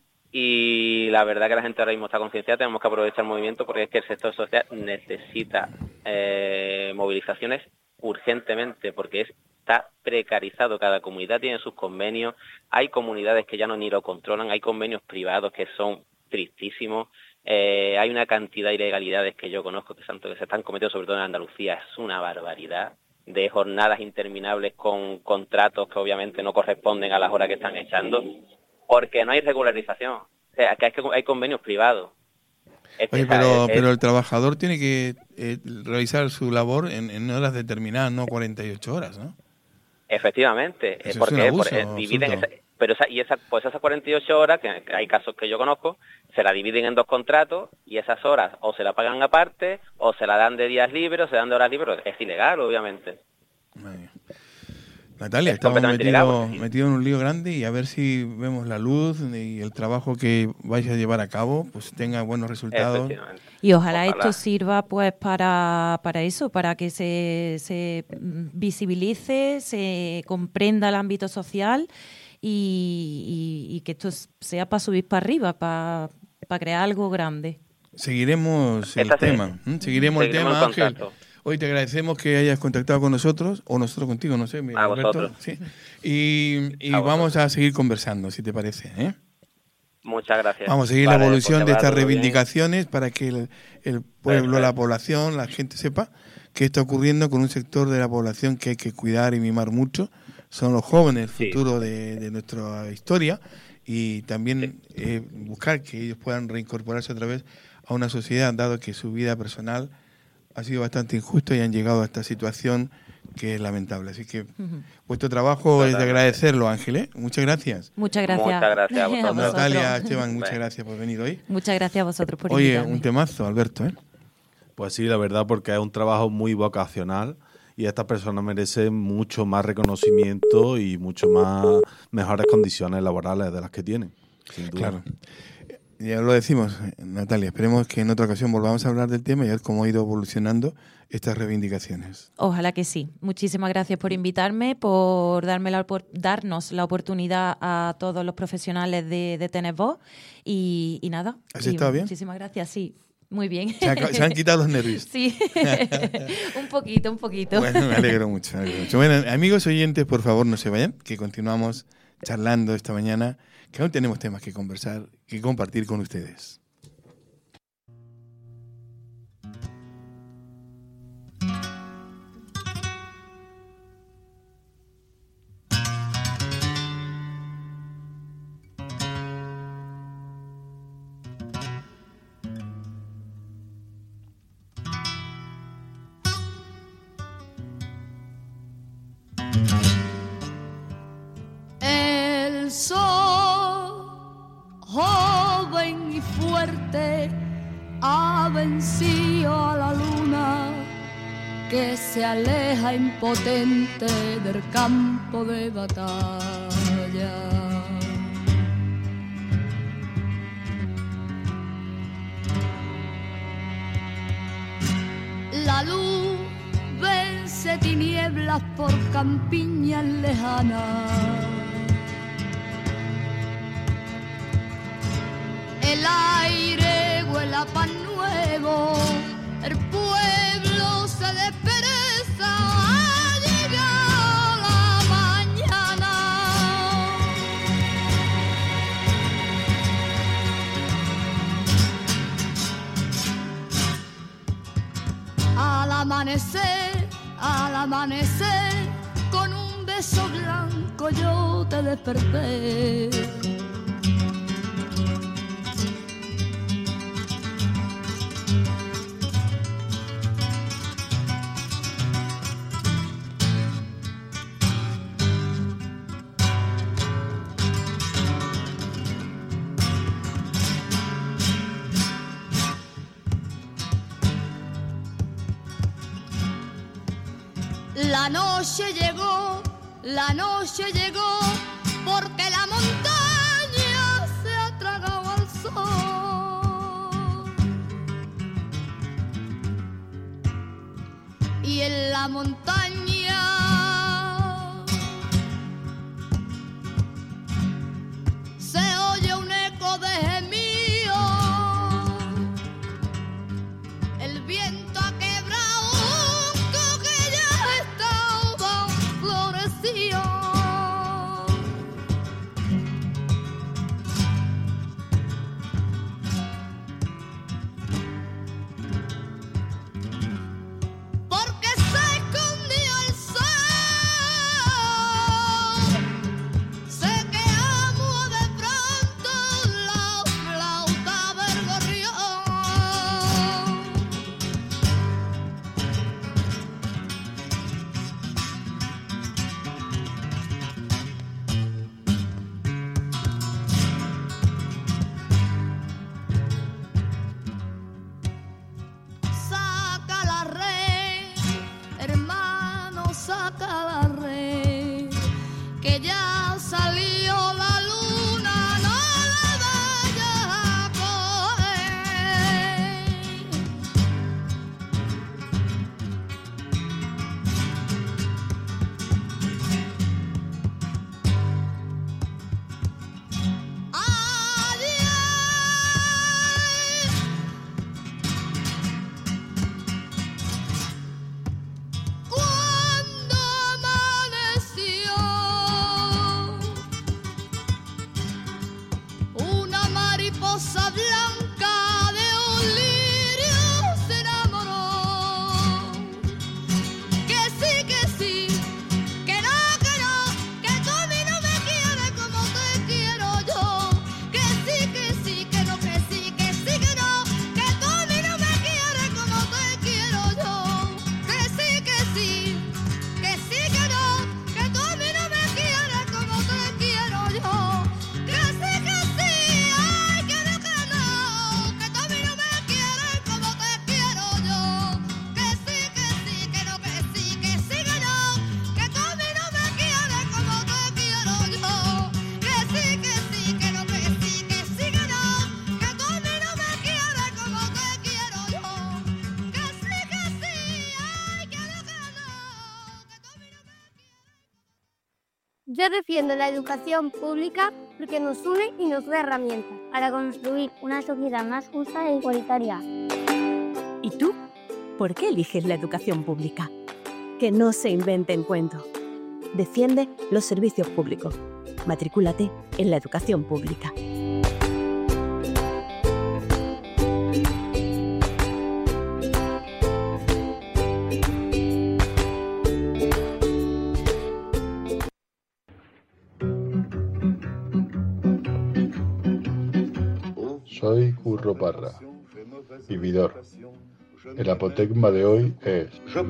y la verdad que la gente ahora mismo está concienciada, tenemos que aprovechar el movimiento porque es que el sector social necesita movilizaciones urgentemente, porque está precarizado, cada comunidad tiene sus convenios, hay comunidades que ya ni lo controlan, hay convenios privados que son tristísimos, hay una cantidad de ilegalidades que yo conozco que se están cometiendo, sobre todo en Andalucía, es una barbaridad, de jornadas interminables con contratos que obviamente no corresponden a las horas que están echando, porque no hay regularización, o sea, que hay convenios privados. Oye, pero el trabajador tiene que realizar su labor en horas determinadas, no 48 horas, ¿no? Efectivamente, eso porque es un abuso, dividen esas 48 horas, que hay casos que yo conozco, se la dividen en 2 contratos y esas horas o se la pagan aparte o se la dan de días libres o se dan de horas libres. Es ilegal, obviamente. Natalia, estamos metidos en un lío grande, y a ver si vemos la luz y el trabajo que vais a llevar a cabo pues tenga buenos resultados. Y ojalá esto sirva pues para eso, para que se visibilice, se comprenda el ámbito social y que esto sea para subir para arriba, para crear algo grande. Seguiremos el tema, Ángel. Hoy te agradecemos que hayas contactado con nosotros, o nosotros contigo, no sé. A Alberto, vosotros. Sí. Y vamos a seguir conversando, si te parece, ¿eh? Muchas gracias. Vamos a seguir la evolución de estas reivindicaciones para que el pueblo, la población, la gente sepa qué está ocurriendo con un sector de la población que hay que cuidar y mimar mucho. Son los jóvenes, el futuro de nuestra historia, y también buscar que ellos puedan reincorporarse otra vez a una sociedad, dado que su vida personal ha sido bastante injusto y han llegado a esta situación que es lamentable. Así que vuestro trabajo es de agradecerlo, Ángel, ¿eh? Muchas gracias. Muchas gracias. Muchas gracias a vosotros. Natalia, Esteban, muchas gracias por venir hoy. Muchas gracias a vosotros por invitarme. Oye, un temazo, Alberto, ¿eh? Pues sí, la verdad, porque es un trabajo muy vocacional y estas personas merecen mucho más reconocimiento y mucho más mejores condiciones laborales de las que tienen, sin duda. Claro. Ya lo decimos, Natalia, esperemos que en otra ocasión volvamos a hablar del tema y a ver cómo ha ido evolucionando estas reivindicaciones. Ojalá que sí. Muchísimas gracias por invitarme, por darnos la oportunidad a todos los profesionales de tener voz y nada. ¿Has estado bien? Muchísimas gracias, sí. Muy bien. Se han quitado los nervios. Sí, un poquito. Bueno, me alegro mucho. Bueno, amigos oyentes, por favor, no se vayan, que continuamos charlando esta mañana, que aún tenemos temas que conversar y compartir con ustedes. El sol, joven y fuerte, ha vencido a la luna que se aleja impotente del campo de batalla. La luz vence tinieblas por campiñas lejanas. El aire huele a pan nuevo, el pueblo se despereza, ha llegado la mañana. Al amanecer, con un beso blanco yo te desperté. La noche llegó, porque la montaña se ha tragado al sol. Y en la montaña se oye un eco de gemido. El viento ha quebrado un coque ya estaba florecido. Porque se escondió el Yo defiendo la educación pública porque nos une y nos da herramientas para construir una sociedad más justa e igualitaria. ¿Y tú? ¿Por qué eliges la educación pública? Que no se inventen cuentos. Defiende los servicios públicos. Matrículate en la educación pública. Soy Curro Parra, vividor. El apotegma de hoy es...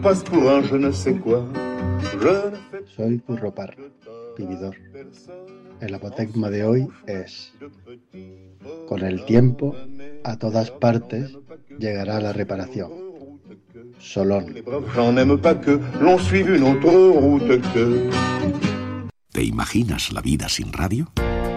Soy Curro Parra, vividor. El apotegma de hoy es... Con el tiempo, a todas partes, llegará la reparación. Solón. ¿Te imaginas la vida sin radio?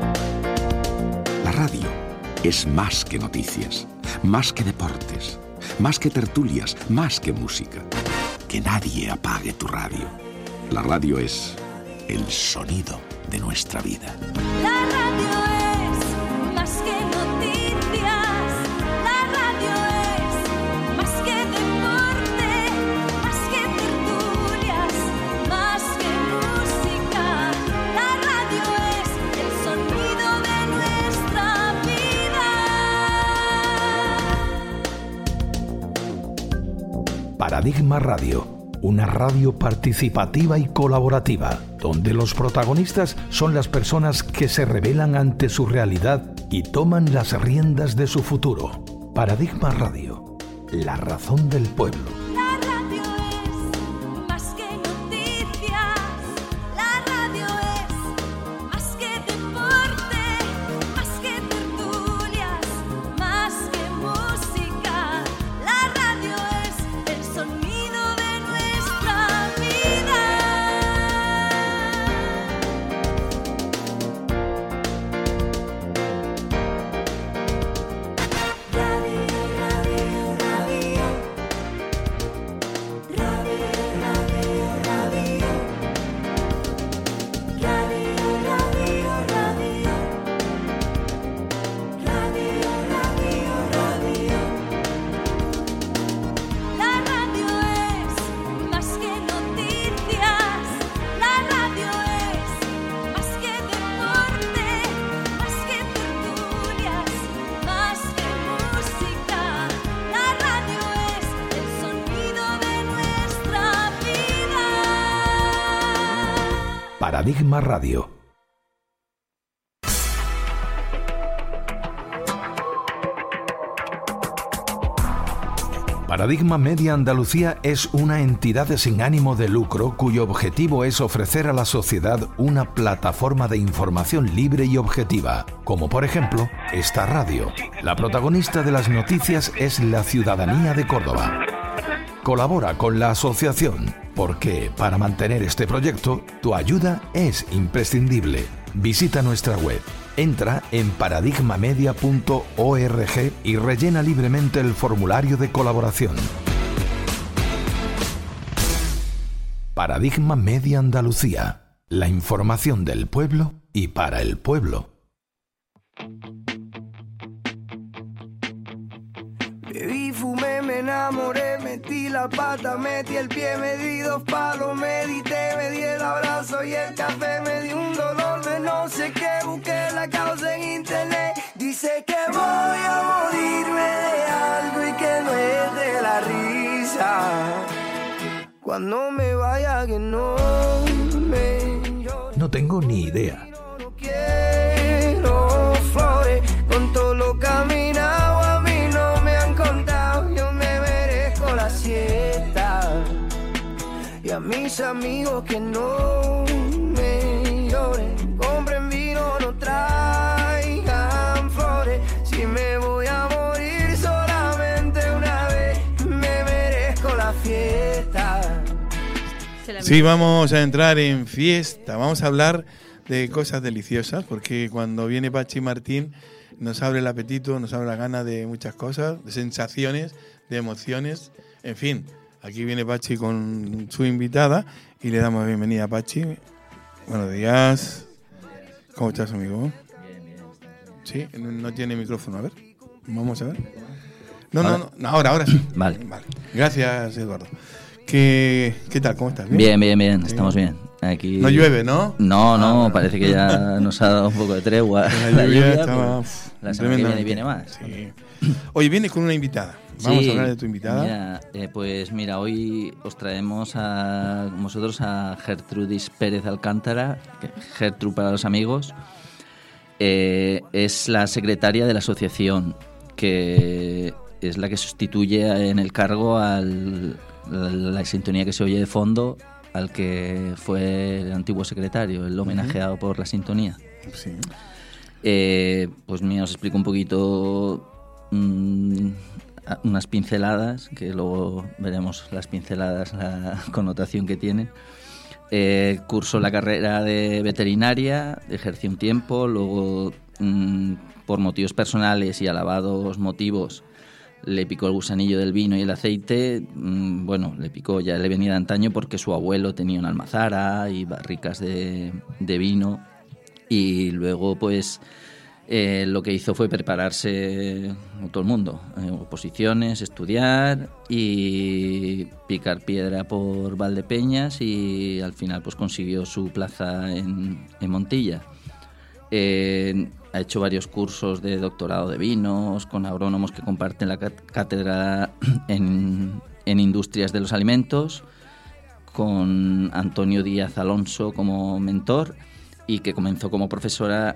La radio es más que noticias, más que deportes, más que tertulias, más que música. Que nadie apague tu radio. La radio es el sonido de nuestra vida. La radio es más que noticias, la radio es más que deporte, más que tertulias, más que música. La radio es el sonido de nuestra vida. Paradigma Radio. Una radio participativa y colaborativa, donde los protagonistas son las personas que se rebelan ante su realidad y toman las riendas de su futuro. Paradigma Radio, la razón del pueblo. La radio es más que noticias, la radio es más que deporte, más que tertulias, más que música. La radio es el sonido de nuestra vida. La radio es más que noticias, la radio es más que deporte, más que tertulias, más que música. La radio es el sonido de nuestra vida. Paradigma Radio. Paradigma Media Andalucía es una entidad sin ánimo de lucro cuyo objetivo es ofrecer a la sociedad una plataforma de información libre y objetiva, como por ejemplo esta radio. La protagonista de las noticias es la ciudadanía de Córdoba. Colabora con la asociación, porque para mantener este proyecto, tu ayuda es imprescindible. Visita nuestra web. Entra en paradigmamedia.org y rellena libremente el formulario de colaboración. Paradigma Media Andalucía. La información del pueblo y para el pueblo. Bebí, fumé, me enamoré, metí la pata, metí el pie, me di 2 palos, medité, me di el abrazo y el café, me di un dolor de no sé qué, busqué la causa en internet, dice que voy a morirme de algo y que no es de la risa, cuando me vaya que no me llore. No tengo ni idea. No quiero flores, con todo lo caminado a mí no me han contado, yo me merezco la siesta. Y a mis amigos que no me lloren, compren vino, no traigan flores. Si me voy a morir solamente una vez, me merezco la fiesta. Sí, vamos a entrar en fiesta, vamos a hablar de cosas deliciosas, porque cuando viene Pachi Martín nos abre el apetito, nos abre la gana de muchas cosas, de sensaciones, de emociones, en fin. Aquí viene Pachi con su invitada y le damos la bienvenida a Pachi. Buenos días. ¿Cómo estás, amigo? Sí, no tiene micrófono. A ver, vamos a ver. No, ahora sí. Vale. Gracias, Eduardo. ¿Qué tal? ¿Cómo estás? Bien. Estamos bien. Aquí... No llueve, ¿no? No, parece que ya nos ha dado un poco de tregua. La lluvia estaba la semana que viene más. Sí. Hoy vienes con una invitada. Vamos a hablar de tu invitada. Mira, hoy os traemos a vosotros a Gertrudis Pérez Alcántara, Gertrude para los amigos. Es la secretaria de la asociación, que es la que sustituye en el cargo a la sintonía que se oye de fondo al que fue el antiguo secretario, el homenajeado por la sintonía. Sí. Pues mira, os explico un poquito unas pinceladas, que luego veremos las pinceladas, la connotación que tienen. Cursó la carrera de veterinaria, ejercí un tiempo, luego por motivos personales y alabados motivos le picó el gusanillo del vino y el aceite. Le picó, ya le venía de antaño porque su abuelo tenía una almazara y barricas de vino, y luego pues lo que hizo fue prepararse, como todo el mundo, oposiciones, estudiar y picar piedra por Valdepeñas, y al final pues consiguió su plaza en Montilla. Ha hecho varios cursos de doctorado de vinos con agrónomos que comparten la cátedra en Industrias de los Alimentos, con Antonio Díaz Alonso como mentor, y que comenzó como profesora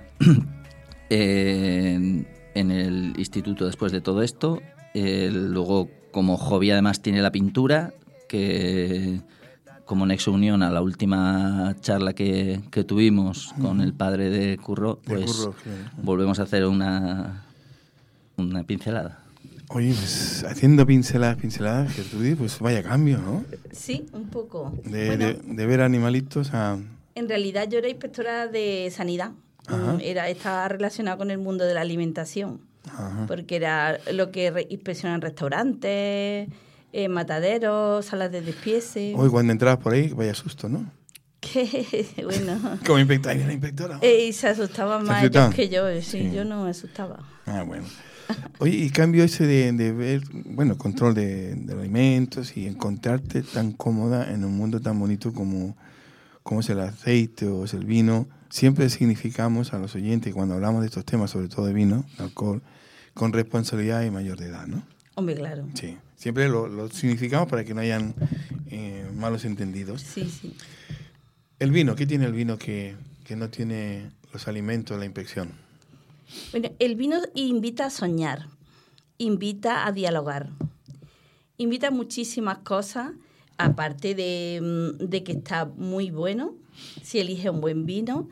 en el instituto después de todo esto. Luego, como hobby, además tiene la pintura, que como nexo unión a la última charla que tuvimos con el padre de Curro, pues volvemos a hacer una pincelada. Oye, pues haciendo pinceladas, Gertrudis, pues vaya cambio, ¿no? Sí, un poco. De ver animalitos a... En realidad yo era inspectora de sanidad. Estaba relacionada con el mundo de la alimentación. Ajá. Porque era lo que inspeccionan restaurantes, mataderos, salas de despiece. Hoy cuando entrabas por ahí, vaya susto, ¿no? Que bueno. Como inspectora, ¿y la inspectora? Y se asustaban más ellos que yo. Sí, yo no me asustaba. Bueno. Oye, y cambio ese de ver, control de alimentos y encontrarte tan cómoda en un mundo tan bonito como es el aceite o es el vino. Siempre significamos a los oyentes, cuando hablamos de estos temas, sobre todo de vino, de alcohol, con responsabilidad y mayor de edad, ¿no? Hombre, claro. Sí, siempre lo significamos para que no hayan malos entendidos. Sí. El vino, ¿qué tiene el vino que no tiene los alimentos, la inspección? Bueno, el vino invita a soñar, invita a dialogar, invita a muchísimas cosas, aparte de que está muy bueno, si elige un buen vino.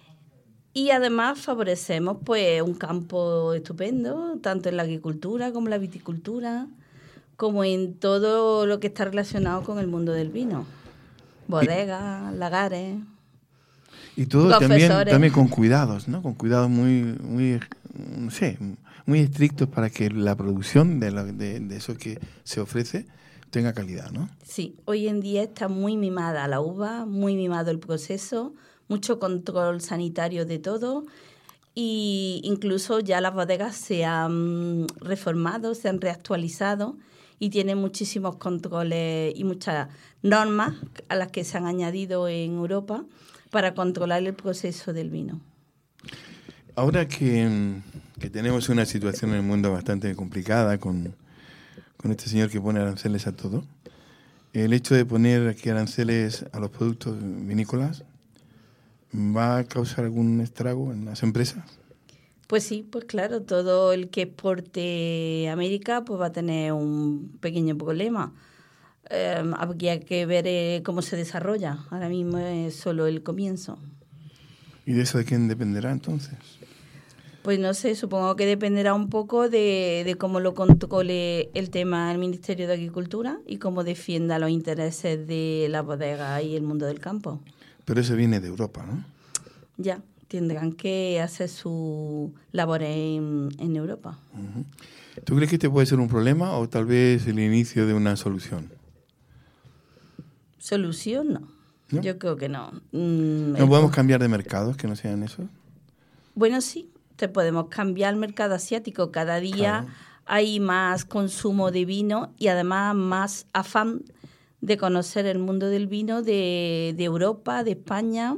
Y además favorecemos pues un campo estupendo, tanto en la agricultura como en la viticultura, como en todo lo que está relacionado con el mundo del vino. Bodegas, lagares. Y todo también con cuidados, ¿no? Con cuidados muy estrictos para que la producción de eso que se ofrece tenga calidad, ¿no? Sí, hoy en día está muy mimada la uva, muy mimado el proceso, mucho control sanitario de todo, y incluso ya las bodegas se han reformado, se han reactualizado y tienen muchísimos controles y muchas normas a las que se han añadido en Europa para controlar el proceso del vino. Ahora que tenemos una situación en el mundo bastante complicada con este señor que pone aranceles a todo, el hecho de poner aquí aranceles a los productos vinícolas, ¿va a causar algún estrago en las empresas? Pues sí, pues claro, todo el que exporte a América pues va a tener un pequeño problema. Habría que ver cómo se desarrolla. Ahora mismo es solo el comienzo. ¿Y de eso de quién dependerá entonces? Pues no sé, supongo que dependerá un poco de cómo lo controle el tema el Ministerio de Agricultura y cómo defienda los intereses de la bodega y el mundo del campo. Pero eso viene de Europa, ¿no? Ya, tendrán que hacer su labor en Europa. Uh-huh. ¿Tú crees que este puede ser un problema o tal vez el inicio de una solución? Solución no. ¿No? Yo creo que no. ¿No podemos cambiar de mercados que no sean esos? Bueno, sí, te podemos cambiar al mercado asiático. Cada día hay más consumo de vino y además más afán de conocer el mundo del vino de Europa, de España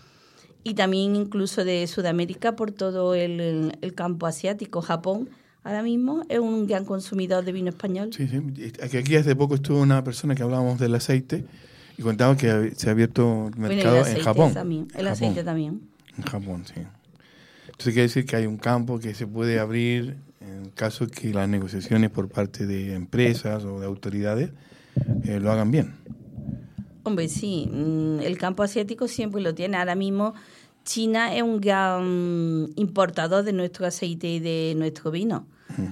y también incluso de Sudamérica por todo el campo asiático. Japón ahora mismo es un gran consumidor de vino español. Sí, sí. Aquí hace poco estuvo una persona que hablábamos del aceite y contaba que se ha abierto mercado en Japón. También, el aceite también. En Japón, sí. Entonces quiere decir que hay un campo que se puede abrir en caso que las negociaciones por parte de empresas o de autoridades lo hagan bien. Hombre, sí. El campo asiático siempre lo tiene. Ahora mismo China es un gran importador de nuestro aceite y de nuestro vino.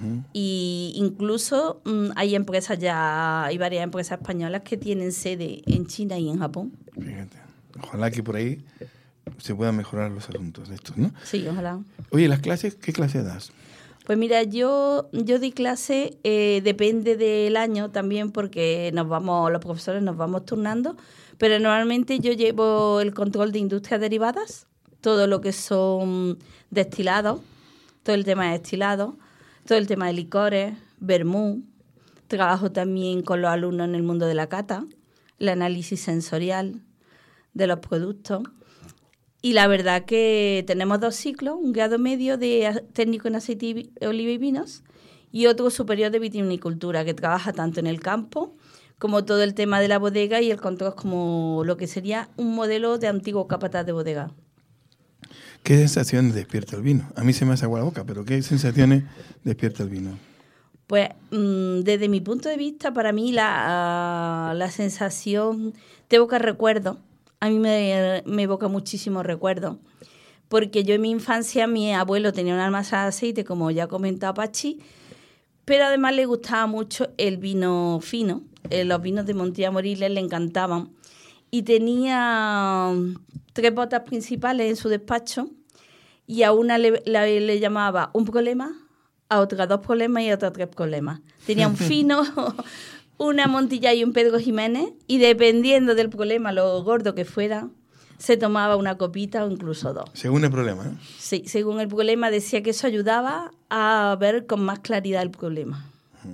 Y incluso hay empresas ya, hay varias empresas españolas que tienen sede en China y en Japón. Fíjate, ojalá que por ahí se puedan mejorar los asuntos de estos, ¿no? Sí, ojalá. Oye, ¿las clases? ¿Qué clase das? Pues mira, yo di clase, depende del año también porque los profesores nos vamos turnando, pero normalmente yo llevo el control de industrias derivadas, todo lo que son destilados, todo el tema de destilados, todo el tema de licores, vermú. Trabajo también con los alumnos en el mundo de la cata, el análisis sensorial de los productos. Y la verdad que tenemos 2 ciclos, un grado medio de técnico en aceite, oliva y vinos y otro superior de vitivinicultura, que trabaja tanto en el campo como todo el tema de la bodega y el control como lo que sería un modelo de antiguo capataz de bodega. ¿Qué sensaciones despierta el vino? A mí se me hace agua la boca, pero ¿qué sensaciones despierta el vino? Pues desde mi punto de vista, para mí la sensación te evoca recuerdos. A mí me evoca muchísimo recuerdos, porque yo en mi infancia, mi abuelo tenía un almacén de aceite, como ya ha comentado Pachi, pero además le gustaba mucho el vino fino. Los vinos de Montilla Moriles le encantaban. Y tenía 3 botas principales en su despacho y a una le llamaba un problema, a otra 2 problemas y a otra 3 problemas. Tenía un fino, una Montilla y un Pedro Jiménez, y dependiendo del problema, lo gordo que fuera, se tomaba una copita o incluso 2. Según el problema, ¿eh? Sí, según el problema, decía que eso ayudaba a ver con más claridad el problema.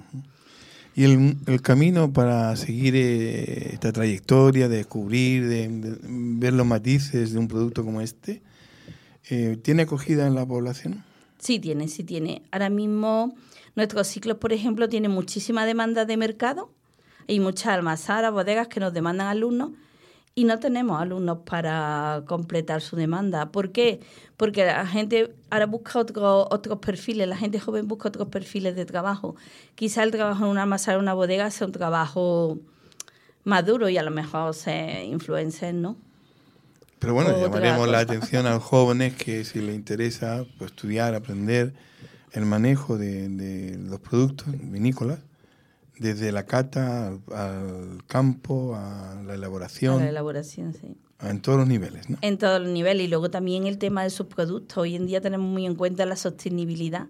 Y el camino para seguir esta trayectoria, de descubrir, de ver los matices de un producto como este, ¿tiene acogida en la población? Sí tiene. Ahora mismo nuestros ciclos, por ejemplo, tienen muchísima demanda de mercado. Hay muchas almazaras, bodegas que nos demandan alumnos y no tenemos alumnos para completar su demanda. ¿Por qué? Porque la gente ahora busca otros perfiles, la gente joven busca otros perfiles de trabajo. Quizá el trabajo en una almazara o una bodega sea un trabajo más duro y a lo mejor sea influencer, ¿no? Pero bueno, llamaremos la atención a los jóvenes que si les interesa pues, estudiar, aprender el manejo de los productos vinícolas, desde la cata al campo, a la elaboración. A la elaboración, sí. En todos los niveles, ¿no? En todos los niveles. Y luego también el tema de sus productos. Hoy en día tenemos muy en cuenta la sostenibilidad,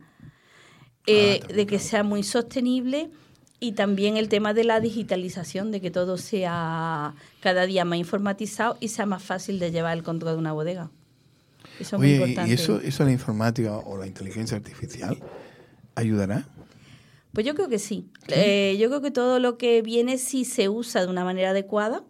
de que sea muy sostenible, y también el tema de la digitalización, de que todo sea cada día más informatizado y sea más fácil de llevar el control de una bodega. Eso es muy importante. ¿Y eso la informática o la inteligencia artificial ayudará? Pues yo creo que sí. Yo creo que todo lo que viene, si se usa de una manera adecuada,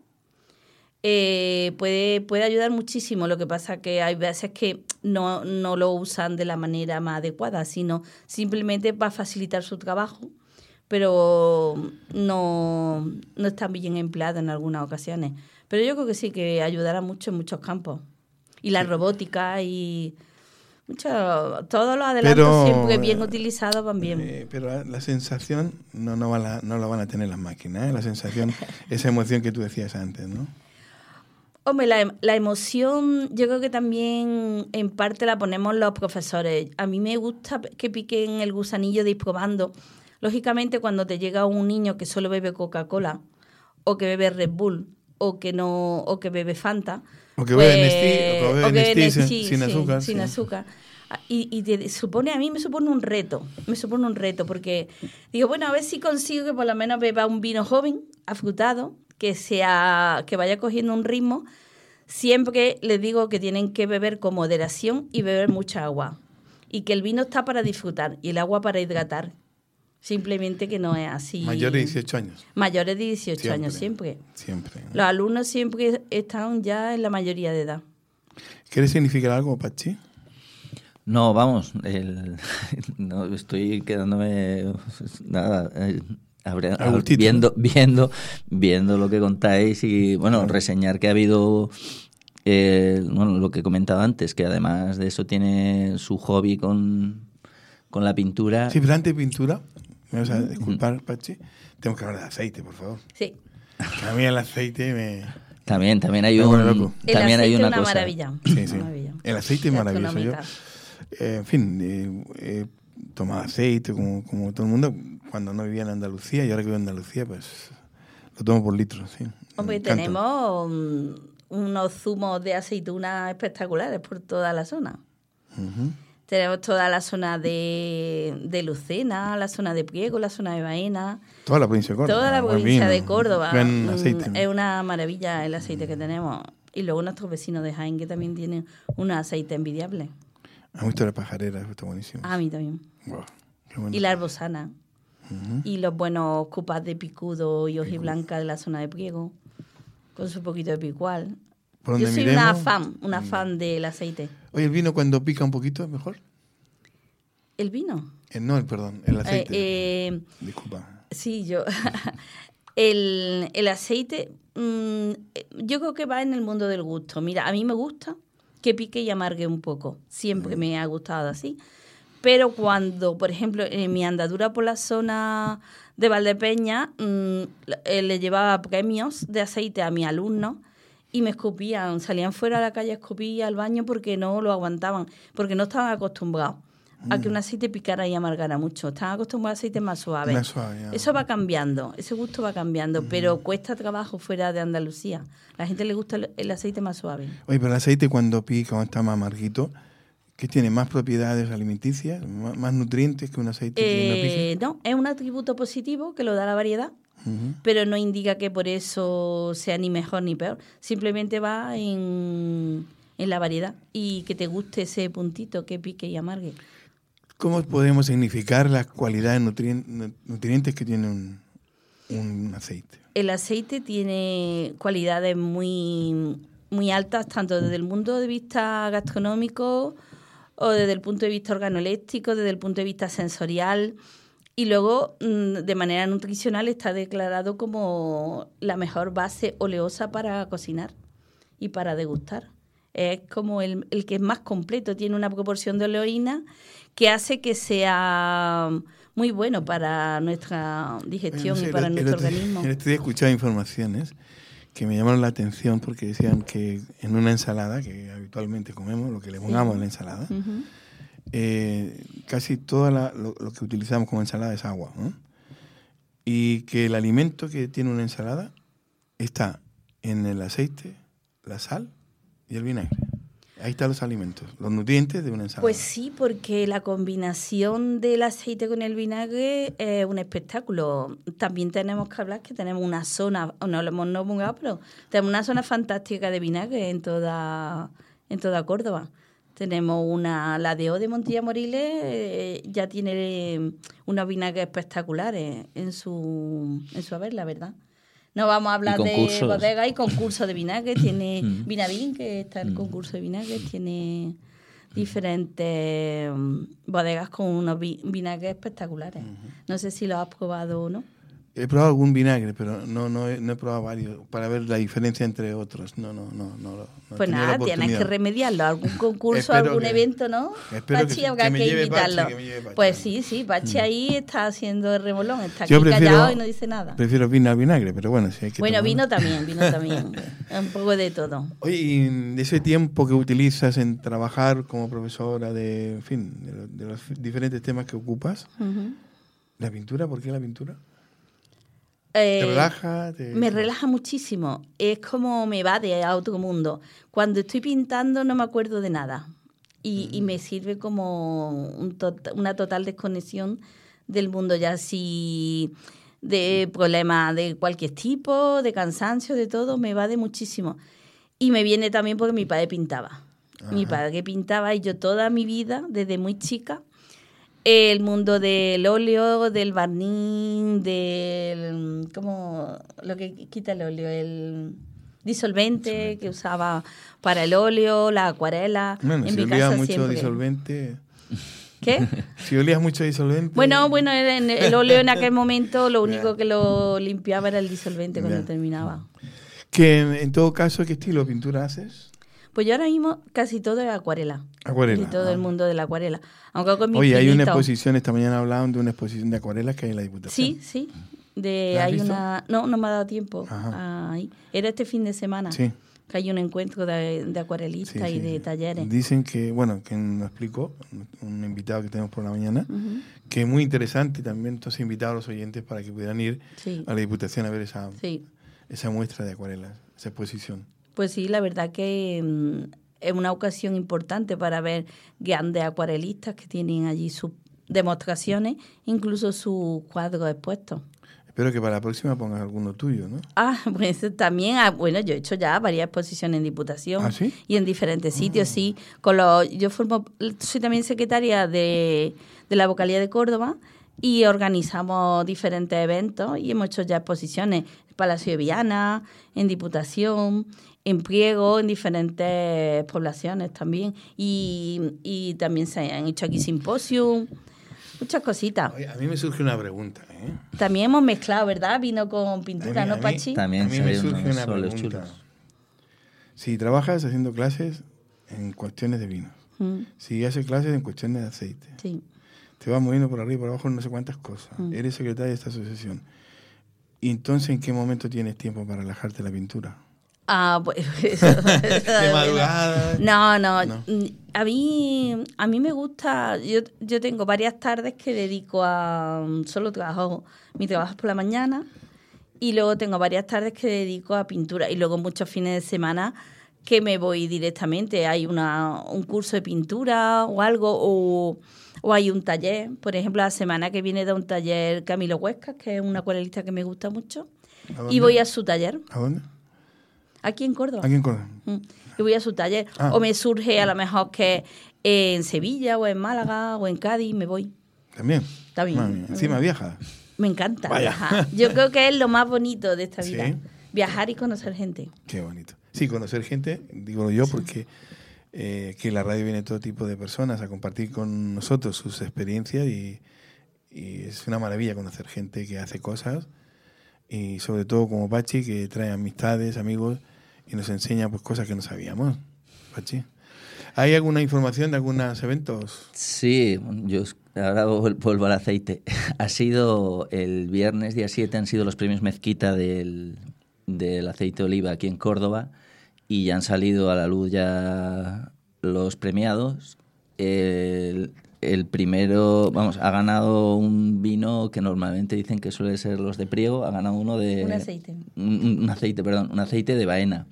puede ayudar muchísimo. Lo que pasa que hay veces que no lo usan de la manera más adecuada, sino simplemente va a facilitar su trabajo, pero no están bien empleados en algunas ocasiones. Pero yo creo que sí, que ayudará mucho en muchos campos. Y la robótica y todos los adelantos siempre bien utilizados van bien. Pero la sensación no la van a tener las máquinas, ¿eh? La sensación, esa emoción que tú decías antes, ¿no? Hombre, la emoción yo creo que también en parte la ponemos los profesores. A mí me gusta que piquen el gusanillo de ir probando. Lógicamente, cuando te llega un niño que solo bebe Coca-Cola o que bebe Red Bull o que bebe Fanta, o que bebe Nestí sin azúcar. Sin azúcar. Y a mí me supone un reto, porque digo, bueno, a ver si consigo que por lo menos beba un vino joven, afrutado, que vaya cogiendo un ritmo. Siempre les digo que tienen que beber con moderación y beber mucha agua. Y que el vino está para disfrutar y el agua para hidratar. Simplemente que no es así. Mayores de 18 años. Mayores de 18 años, siempre. Siempre. Los alumnos siempre están ya en la mayoría de edad. ¿Quiere significar algo, Pachi? No, vamos, no, estoy quedándome nada, viendo lo que contáis y bueno, reseñar que ha habido lo que comentaba antes, que además de eso tiene su hobby con la pintura. Sí, pero antes de pintura, me vas a disculpar, Pachi, tenemos que hablar de aceite, por favor. Sí. A mí el aceite me... También hay una cosa. Maravilla. Sí, sí. Maravilla. El aceite es maravilloso. Yo, en fin, tomaba aceite como todo el mundo cuando no vivía en Andalucía y ahora que vivo en Andalucía, pues lo tomo por litros. Sí. Hombre, tenemos unos zumos de aceituna espectaculares por toda la zona. Uh-huh. Tenemos toda la zona de Lucena, la zona de Priego, la zona de Baena. Toda la provincia de Córdoba. Toda la provincia de Córdoba. Aceite, ¿no? Es una maravilla el aceite que tenemos. Y luego nuestros vecinos de Jaén, que también tienen un aceite envidiable. A mí gusta la pajarera, está buenísimo. A mí también. Wow, qué bueno. Y la arbosana. Uh-huh. Y los buenos cupas de picudo y hojiblanca de la zona de Priego, con su poquito de picual. Yo soy una fan del aceite. Oye, ¿el vino cuando pica un poquito es mejor? ¿El vino? El aceite. Disculpa. Sí, yo... el aceite, yo creo que va en el mundo del gusto. Mira, a mí me gusta que pique y amargue un poco. Siempre me ha gustado así. Pero cuando, por ejemplo, en mi andadura por la zona de Valdepeña, le llevaba premios de aceite a mis alumnos y me escupían, salían fuera a la calle a escupir al baño porque no lo aguantaban, porque no estaban acostumbrados a que un aceite picara y amargara mucho. Estaban acostumbrados a aceites más suaves. Más suave, eso va cambiando, ese gusto va cambiando, pero cuesta trabajo fuera de Andalucía. A la gente le gusta el aceite más suave. Oye, pero el aceite cuando pica, cuando está más amarguito, ¿qué tiene? ¿Más propiedades alimenticias? ¿Más nutrientes que un aceite que no pica? No, es un atributo positivo que lo da la variedad. Uh-huh. Pero no indica que por eso sea ni mejor ni peor. Simplemente va en la variedad y que te guste ese puntito que pique y amargue. ¿Cómo podemos significar las cualidades nutrientes que tiene un aceite? El aceite tiene cualidades muy, muy altas, tanto desde el punto de vista gastronómico o desde el punto de vista organoléctrico, desde el punto de vista sensorial. Y luego, de manera nutricional, está declarado como la mejor base oleosa para cocinar y para degustar. Es como el que es más completo, tiene una proporción de oleína que hace que sea muy bueno para nuestra digestión y para nuestro organismo. El otro día escuchaba informaciones que me llamaron la atención porque decían que en una ensalada, que habitualmente comemos, lo que le pongamos en la ensalada, Uh-huh. Casi todo lo que utilizamos como ensalada es agua, ¿no? Y que el alimento que tiene una ensalada está en el aceite, la sal y el vinagre. Ahí están los alimentos, los nutrientes de una ensalada. Pues sí, porque la combinación del aceite con el vinagre es un espectáculo. También tenemos que hablar que tenemos una zona, no lo hemos nombrado, pero tenemos una zona fantástica de vinagre en toda Córdoba. Tenemos la DO de Montilla Moriles, ya tiene unos vinagres espectaculares en su haber, la verdad. No vamos a hablar de bodega y concurso de vinagre. Tiene Vinavín, que está en el concurso de vinagre, tiene diferentes bodegas con unos vinagres espectaculares. No sé si lo has probado o no. He probado algún vinagre, pero no he probado varios para ver la diferencia entre otros. No pues nada, tienes que remediarlo. Algún concurso, algún evento, ¿no? Pachi, habrá que invitarlo. Pues sí, Pachi ahí está haciendo el remolón, está aquí callado y no dice nada. Prefiero vino al vinagre, pero bueno, si hay que tomar. Vino también. Un poco de todo. Oye, y de ese tiempo que utilizas en trabajar como profesora de los diferentes temas que ocupas, Uh-huh. ¿la pintura? ¿Por qué la pintura? ¿Te relaja? Me relaja muchísimo. Es como me va de a otro mundo. Cuando estoy pintando no me acuerdo de nada. y me sirve como una total desconexión del mundo, ya así de problemas de cualquier tipo, de cansancio, de todo, me va de muchísimo. Y me viene también porque mi padre pintaba. Ajá. Mi padre pintaba y yo toda mi vida, desde muy chica, el mundo del óleo, del barniz, del... ¿cómo? Lo que quita el óleo, el disolvente que usaba para el óleo, la acuarela. Bueno, en si mi olías casa mucho siempre. disolvente... ¿Qué? Si olías mucho disolvente... Bueno, el óleo en aquel momento lo único que lo limpiaba era el disolvente cuando terminaba. Que en todo caso, ¿qué estilo de pintura haces? Pues yo ahora mismo casi todo es acuarela. Acuarela. Y todo el mundo de la acuarela. Aunque con mi Oye, hay una pinito. exposición, esta mañana hablaban de una exposición de acuarelas que hay en la Diputación. Sí. ¿La has Hay visto? no me ha dado tiempo. Ahí. Era este fin de semana. Sí. Que hay un encuentro de acuarelistas y de talleres. Dicen que, bueno, que nos explicó un invitado que tenemos por la mañana, que es muy interesante también, entonces invitado a los oyentes para que pudieran ir a la Diputación a ver esa muestra de acuarelas, esa exposición. Pues sí, la verdad que es una ocasión importante para ver grandes acuarelistas que tienen allí sus demostraciones, incluso sus cuadros expuestos. Espero que para la próxima pongas alguno tuyo, ¿no? Pues también, bueno, yo he hecho ya varias exposiciones en Diputación. ¿Ah, sí? Y en diferentes sitios, sí. Yo soy también secretaria de la Vocalía de Córdoba y organizamos diferentes eventos y hemos hecho ya exposiciones en Palacio de Viana, en Diputación, en Priego, en diferentes poblaciones también. Y también se han hecho aquí simposium. Muchas cositas. Oye, a mí me surge una pregunta. También hemos mezclado, ¿verdad? Vino con pintura, ¿no, Pachi? También a mí me surge una pregunta. Si trabajas haciendo clases en cuestiones de vinos, si haces clases en cuestiones de aceite, te vas moviendo por arriba y por abajo no sé cuántas cosas, eres secretaria de esta asociación, y entonces ¿en qué momento tienes tiempo para relajarte la pintura? Pues eso de madrugada. No. A mí me gusta. Yo tengo varias tardes que dedico a solo trabajo. Mi trabajo es por la mañana y luego tengo varias tardes que dedico a pintura y luego muchos fines de semana que me voy directamente. Hay un curso de pintura o algo o hay un taller. Por ejemplo, la semana que viene da un taller Camilo Huescas, que es un acuarelista que me gusta mucho, y voy a su taller. ¿A dónde? Aquí en Córdoba. Aquí en Córdoba. Yo voy a su taller. O me surge a lo mejor que en Sevilla o en Málaga o en Cádiz me voy. ¿También? También. Encima viaja. Me encanta Vaya. viajar. Yo creo que es lo más bonito de esta vida. ¿Sí? Viajar y conocer gente. Qué bonito. Sí, conocer gente, digo yo, porque que en la radio viene todo tipo de personas a compartir con nosotros sus experiencias y es una maravilla conocer gente que hace cosas y sobre todo como Pachi, que trae amistades, amigos y nos enseña pues cosas que no sabíamos. Pachi, ¿hay alguna información de algunos eventos? Sí, yo ahora vuelvo al aceite. Ha sido el viernes, día 7, han sido los premios Mezquita del aceite de oliva aquí en Córdoba y ya han salido a la luz ya los premiados. El primero, ha ganado un vino que normalmente dicen que suele ser los de Priego, ha ganado uno de... Un aceite. Un aceite de Baena.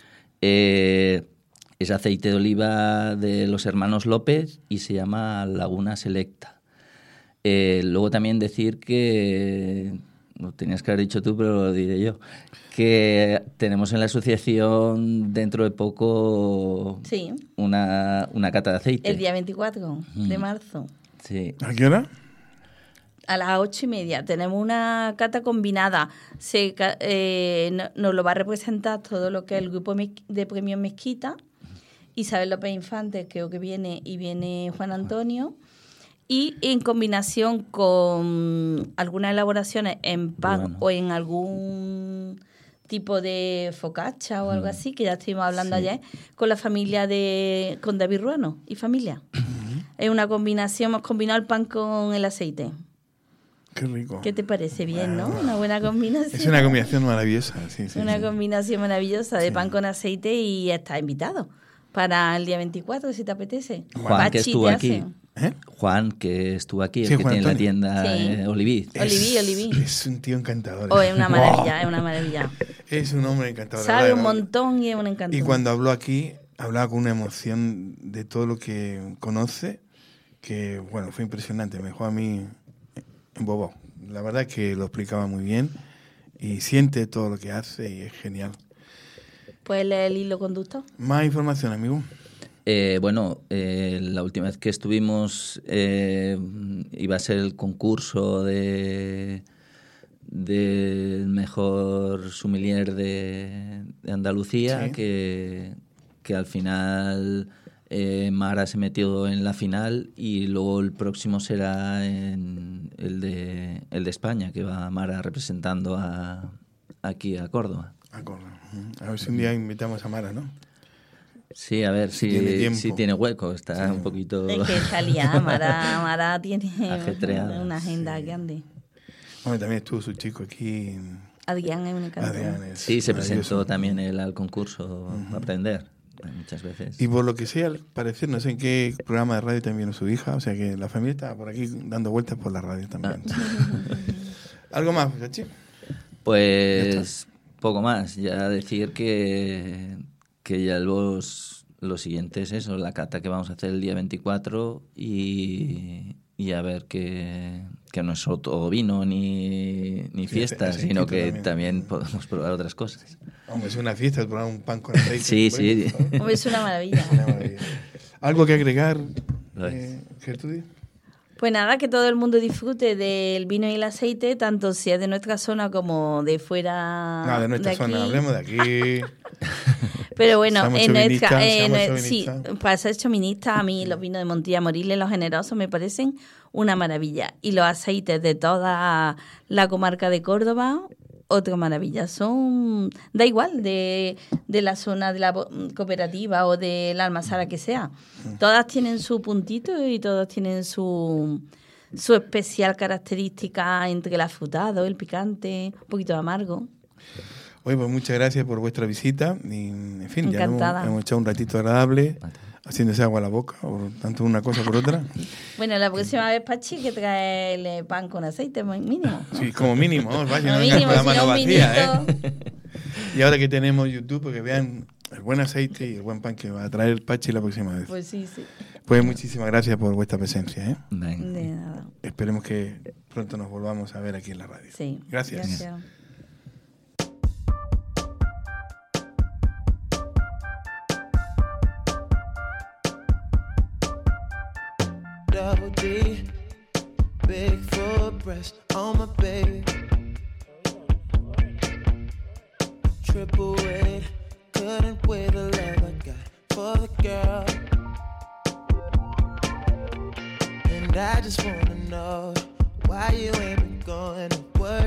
Es aceite de oliva de los hermanos López y se llama Laguna Selecta. Luego también decir que, lo tenías que haber dicho tú, pero lo diré yo, que tenemos en la asociación dentro de poco una cata de aceite. El día 24 de marzo. Sí. ¿A qué hora? A las 8:30. Tenemos una cata combinada. Nos lo va a representar todo lo que es el grupo de premios Mezquita. Isabel López Infante creo que viene, y viene Juan Antonio. Y en combinación con algunas elaboraciones en pan o en algún tipo de focaccia o algo así, que ya estuvimos hablando ayer, con la familia con David Ruano y familia. Es una combinación, hemos combinado el pan con el aceite. Qué rico. ¿Qué te parece? Bien, ¿no? Una buena combinación. Es una combinación maravillosa. Combinación maravillosa de pan con aceite y está invitado para el día 24, si te apetece. Juan, que estuvo aquí. Juan, que estuvo aquí, el que Juan tiene Antonio. la tienda Oliví. Oliví. Es un tío encantador. Es una maravilla, es una maravilla. Es un hombre encantador. Sabe un montón y es un encantador. Y cuando habló aquí, hablaba con una emoción de todo lo que conoce, que bueno, fue impresionante, me dejó a mí embobado. La verdad es que lo explicaba muy bien y siente todo lo que hace y es genial. ¿Puedes leer el hilo conductor? Más información, amigo. La última vez que estuvimos iba a ser el concurso del mejor sommelier de Andalucía, sí. que al final Mara se metió en la final y luego el próximo será en el de España, que va Mara representando aquí a Córdoba. A Córdoba. A ver si un día invitamos a Mara, ¿no? Sí, a ver si tiene hueco, está un poquito... Es que está liada, Mara tiene ajetreada, una agenda grande. Bueno, también estuvo su chico aquí. Adrián es un encanto. Sí, se presentó también él al concurso para aprender muchas veces. Y por lo que sea, al parecer, no sé en qué programa de radio también su hija, o sea que la familia está por aquí dando vueltas por la radio también. ¿Algo más, Chachi? Pues poco más, ya decir que ya los siguientes, eso, la cata que vamos a hacer el día 24 y a ver que no es solo todo vino ni fiestas, sino que también podemos probar otras cosas. Hombre, es una fiesta, probar un pan con aceite. Sí. Hombre, es una maravilla. ¿Algo que agregar, Gertrudis? Pues nada, que todo el mundo disfrute del vino y el aceite, tanto si es de nuestra zona como de fuera. No, de nuestra zona, hablemos de aquí. Pero bueno, sí, para ser chominista, a mí los vinos de Montilla Moriles, los generosos, me parecen una maravilla. Y los aceites de toda la comarca de Córdoba, otra maravilla. Da igual de la zona de la cooperativa o de la almazara que sea. Todas tienen su puntito y todas tienen su especial característica entre el afrutado, el picante, un poquito de amargo. Oye, pues muchas gracias por vuestra visita. Y, en fin, encantada. Ya hemos echado un ratito agradable, haciéndose agua a la boca, por tanto una cosa por otra. Bueno, la próxima vez, Pachi, que trae el pan con aceite, mínimo. Sí, como mínimo, vaya, mínimo, la mano vacía, Y ahora que tenemos YouTube, porque vean el buen aceite y el buen pan que va a traer Pachi la próxima vez. Pues sí. Pues muchísimas gracias por vuestra presencia. De nada. Esperemos que pronto nos volvamos a ver aquí en la radio. Sí. Gracias. Double D, big full breast on my baby. Triple weight, couldn't weigh the love I got for the girl. And I just wanna know why you ain't been going to work.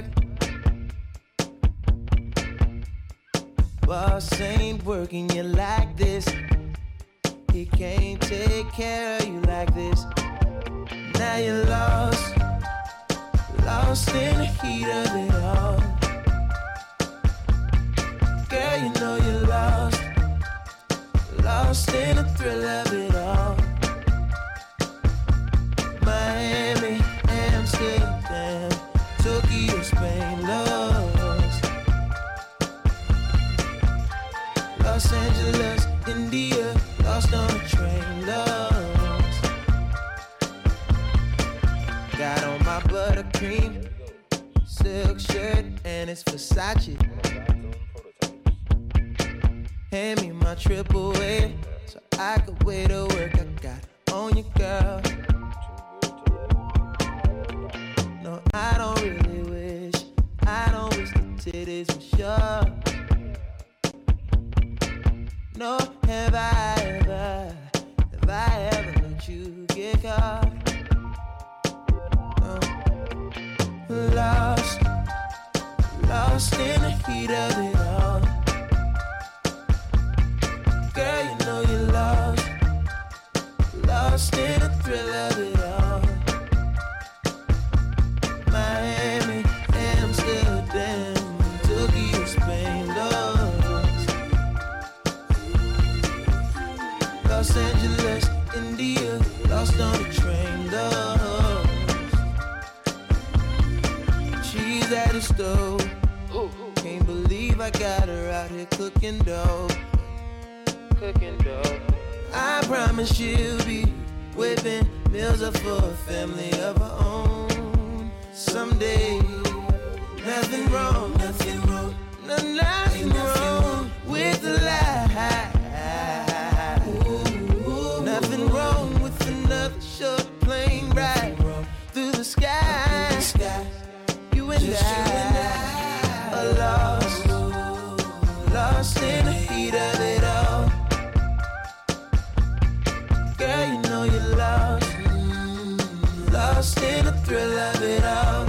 Boss ain't working you like this. He can't take care of you like this. Now you're lost in the heat of it all. Girl, you know you're lost in the thrill of it all. Miami, Amsterdam, Tokyo, Spain, lost. Los Angeles, India, lost on a train, lost. Got on my buttercream silk shirt and it's Versace. Hand me my triple A so I could wear the work I got on you, girl. No, I don't really wish the titties were sure. No, have I ever let you get caught? No. Lost in the heat of it all. Girl, you know you're lost in the thrill of it all. Miami, Amsterdam, Tokyo, Spain, lost. Los Angeles, India, lost on a train, lost. She's at the stove. Can't believe I got her out here cooking dough. cooking dough. I promise she'll be whipping meals up for a family of her own. Someday, nothing wrong, nothing wrong, nothing wrong with the lie. Nothing wrong with another short plane ride through the sky. You and I are lost, lost in the heat of it all. Girl, you know you're lost, lost in the thrill of it all.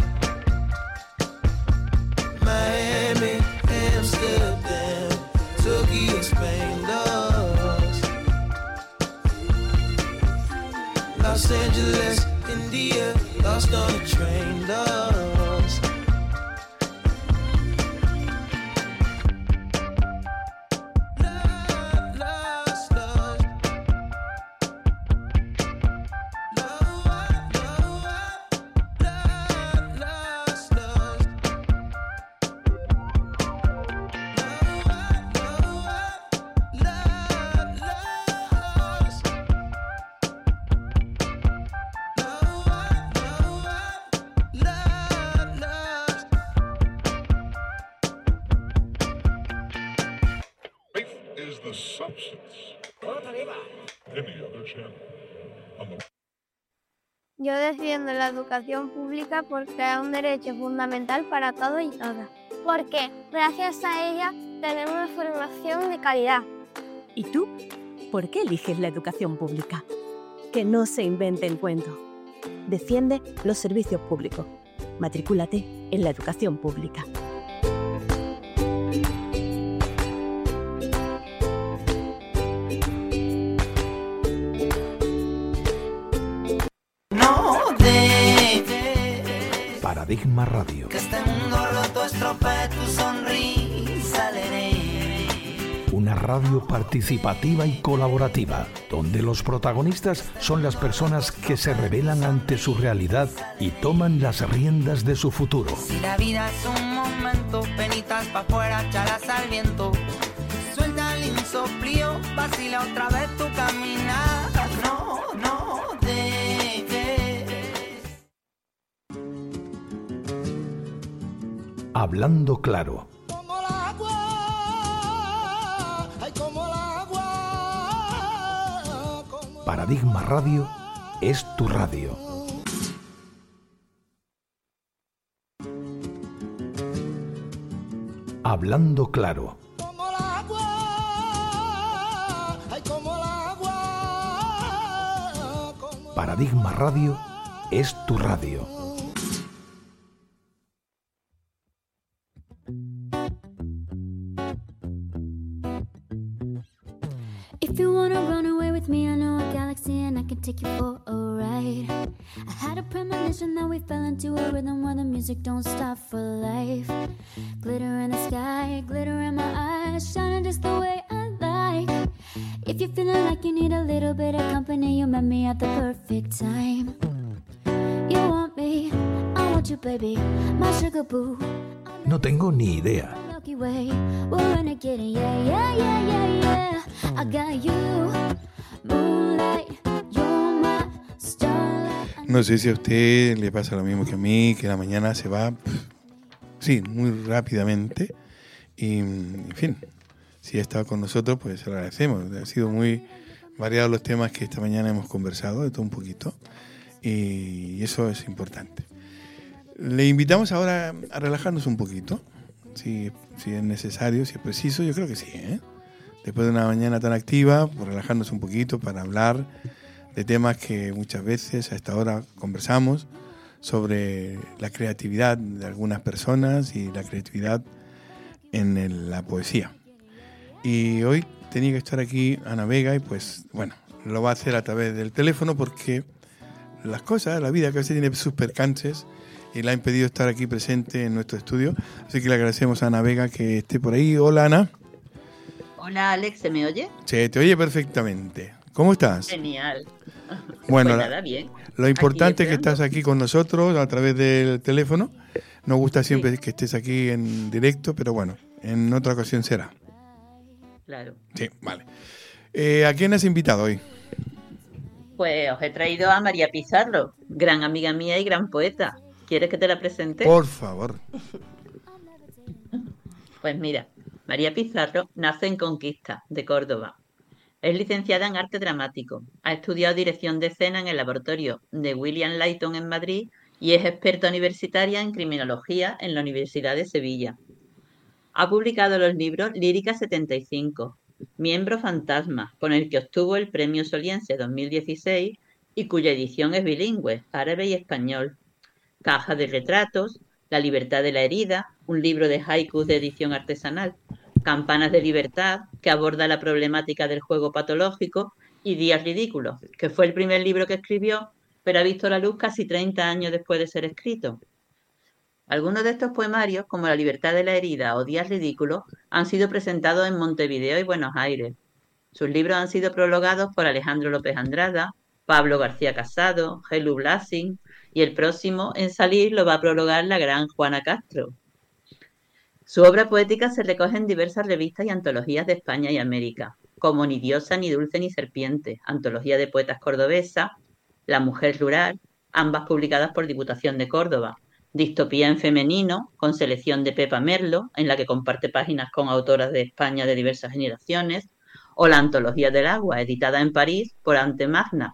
Miami, Amsterdam, Tokyo, Spain, lost. Los Angeles, India, lost on a train, lost. Lost, lost. Is the substance. Any other channel on the Yo defiendo la educación pública porque es un derecho fundamental para todos y todas. Porque gracias a ella tenemos una formación de calidad. ¿Y tú? ¿Por qué eliges la educación pública? Que no se inventen cuentos. Defiende los servicios públicos. Matrículate en la educación pública. Paradigma Radio. Que este mundo roto estropee tu sonrisa, Una radio participativa y colaborativa, donde los protagonistas son las personas que se rebelan ante su realidad y toman las riendas de su futuro. Si la vida es un momento, penitas pa' afuera, chalas al viento. Suelta el insoplío, vacila otra vez tu caminar. No dejes. Hablando claro. Paradigma Radio es tu radio. Hablando claro. Paradigma Radio es tu radio. If you wanna run away with me, I know a galaxy and I can take you for a ride. I had a premonition that we fell into a rhythm where the music don't stop for life. Glitter in the sky, glitter in my eyes, shining just the way I like. If you're feeling like you need a little bit of company, you met me at the perfect time. You want me, I want you, baby, my sugar boo. No tengo ni idea. Milky Way, we're renegade, yeah, yeah, yeah, yeah, yeah. I got you, moonlight, you're my starlight. No sé si a usted le pasa lo mismo que a mí, que la mañana se va, sí, muy rápidamente. Y, en fin, si ha estado con nosotros, pues se lo agradecemos. Han sido muy variados los temas que esta mañana hemos conversado, de todo un poquito, y eso es importante. Le invitamos ahora a relajarnos un poquito, si es necesario, si es preciso, yo creo que sí, ¿eh? Después de una mañana tan activa, pues relajarnos un poquito para hablar de temas que muchas veces a esta hora conversamos sobre la creatividad de algunas personas y la creatividad en la poesía. Y hoy tenía que estar aquí Ana Vega y pues bueno, lo va a hacer a través del teléfono porque las cosas, la vida que a veces tiene sus percances y le ha impedido estar aquí presente en nuestro estudio. Así que le agradecemos a Ana Vega que esté por ahí. Hola, Ana. Hola, Alex, ¿se me oye? Se te oye perfectamente. ¿Cómo estás? Genial. Bueno, pues nada, bien. Lo importante es que estás aquí con nosotros a través del teléfono. Nos gusta siempre que estés aquí en directo, pero bueno, en otra ocasión será. Claro. Sí, vale. ¿A quién has invitado hoy? Pues os he traído a María Pizarro, gran amiga mía y gran poeta. ¿Quieres que te la presente? Por favor. Pues mira, María Pizarro nace en Conquista, de Córdoba. Es licenciada en arte dramático. Ha estudiado dirección de escena en el laboratorio de William Layton en Madrid y es experta universitaria en criminología en la Universidad de Sevilla. Ha publicado los libros Lírica 75, Miembro Fantasma, con el que obtuvo el Premio Soliense 2016 y cuya edición es bilingüe, árabe y español. Caja de retratos, La libertad de la herida, un libro de haikus de edición artesanal. Campanas de libertad, que aborda la problemática del juego patológico, y Días ridículos, que fue el primer libro que escribió, pero ha visto la luz casi 30 años después de ser escrito. Algunos de estos poemarios, como La libertad de la herida o Días ridículos, han sido presentados en Montevideo y Buenos Aires. Sus libros han sido prologados por Alejandro López Andrada, Pablo García Casado, Helu Blasing, y el próximo en salir lo va a prologar la gran Juana Castro. Su obra poética se recoge en diversas revistas y antologías de España y América, como Ni diosa, ni dulce, ni serpiente, antología de poetas cordobesa, La mujer rural, ambas publicadas por Diputación de Córdoba, Distopía en femenino, con selección de Pepa Merlo, en la que comparte páginas con autoras de España de diversas generaciones, o La antología del agua, editada en París por Ante Magna.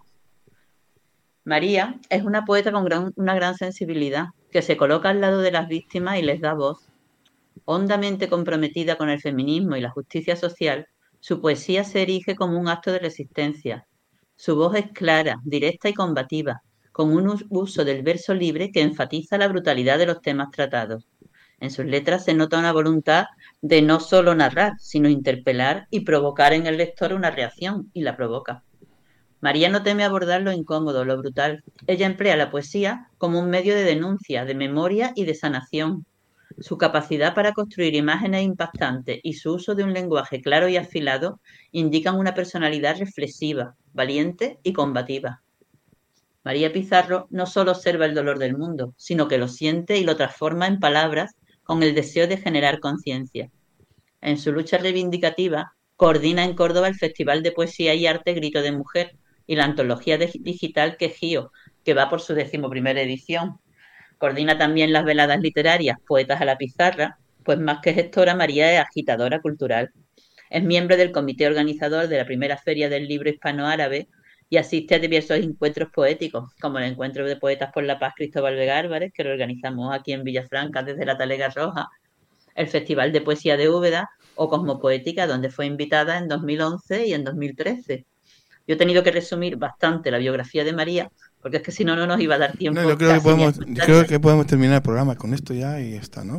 María es una poeta con una gran sensibilidad, que se coloca al lado de las víctimas y les da voz. Hondamente comprometida con el feminismo y la justicia social, su poesía se erige como un acto de resistencia. Su voz es clara, directa y combativa, con un uso del verso libre que enfatiza la brutalidad de los temas tratados. En sus letras se nota una voluntad de no solo narrar, sino interpelar y provocar en el lector una reacción, y la provoca. María no teme abordar lo incómodo, lo brutal. Ella emplea la poesía como un medio de denuncia, de memoria y de sanación. Su capacidad para construir imágenes impactantes y su uso de un lenguaje claro y afilado indican una personalidad reflexiva, valiente y combativa. María Pizarro no solo observa el dolor del mundo, sino que lo siente y lo transforma en palabras con el deseo de generar conciencia. En su lucha reivindicativa, coordina en Córdoba el Festival de Poesía y Arte Grito de Mujer y la antología digital Quejío, que va por su 11ª edición. Coordina también las veladas literarias Poetas a la Pizarra, pues más que gestora, María es agitadora cultural. Es miembro del comité organizador de la primera Feria del Libro Hispano-Árabe y asiste a diversos encuentros poéticos, como el Encuentro de Poetas por la Paz Cristóbal Vega Álvarez, que lo organizamos aquí en Villafranca desde la Talega Roja, el Festival de Poesía de Úbeda o Cosmopoética, donde fue invitada en 2011 y en 2013. Yo he tenido que resumir bastante la biografía de María, porque es que si no, no nos iba a dar tiempo. No, yo creo que podemos terminar el programa con esto ya y ya está, ¿no?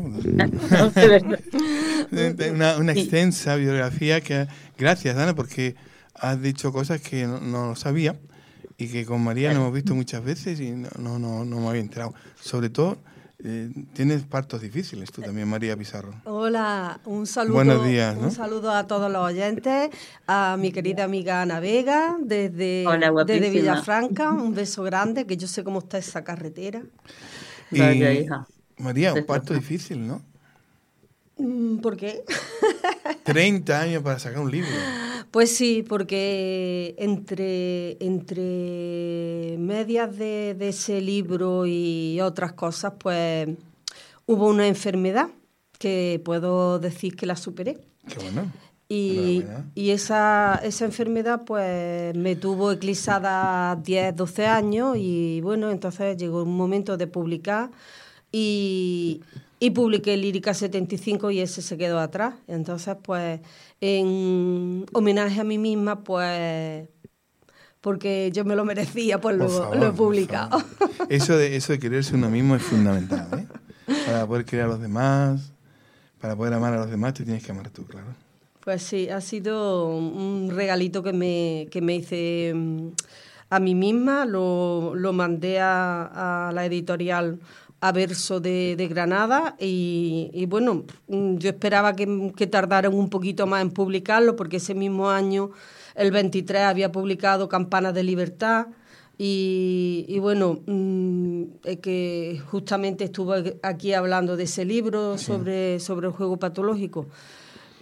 una extensa biografía que... Gracias, Ana, porque has dicho cosas que no sabía y que con María nos hemos visto muchas veces y no me había enterado. Sobre todo, tienes partos difíciles tú también, María Pizarro. Hola, un saludo. Buenos días, ¿no? Un saludo a todos los oyentes, a mi querida amiga Ana Vega, desde Villafranca, un beso grande, que yo sé cómo está esa carretera. Vaya, hija. María, un parto difícil, ¿no? ¿Por qué? 30 años para sacar un libro. Pues sí, porque entre medias de ese libro y otras cosas, pues hubo una enfermedad que puedo decir que la superé. Qué bueno. Y esa enfermedad pues me tuvo eclipsada 10, 12 años y bueno, entonces llegó un momento de publicar y publiqué Lírica 75 y ese se quedó atrás. Entonces, pues, en homenaje a mí misma, pues, porque yo me lo merecía, pues lo he publicado. Eso de quererse uno mismo es fundamental, ¿eh? Para poder querer a los demás, para poder amar a los demás, te tienes que amar tú, claro. Pues sí, ha sido un regalito que me hice a mí misma. Lo mandé a la editorial A Verso de Granada y bueno, yo esperaba que tardaran un poquito más en publicarlo porque ese mismo año, el 23, había publicado Campanas de Libertad y bueno, que justamente estuve aquí hablando de ese libro sobre el juego patológico.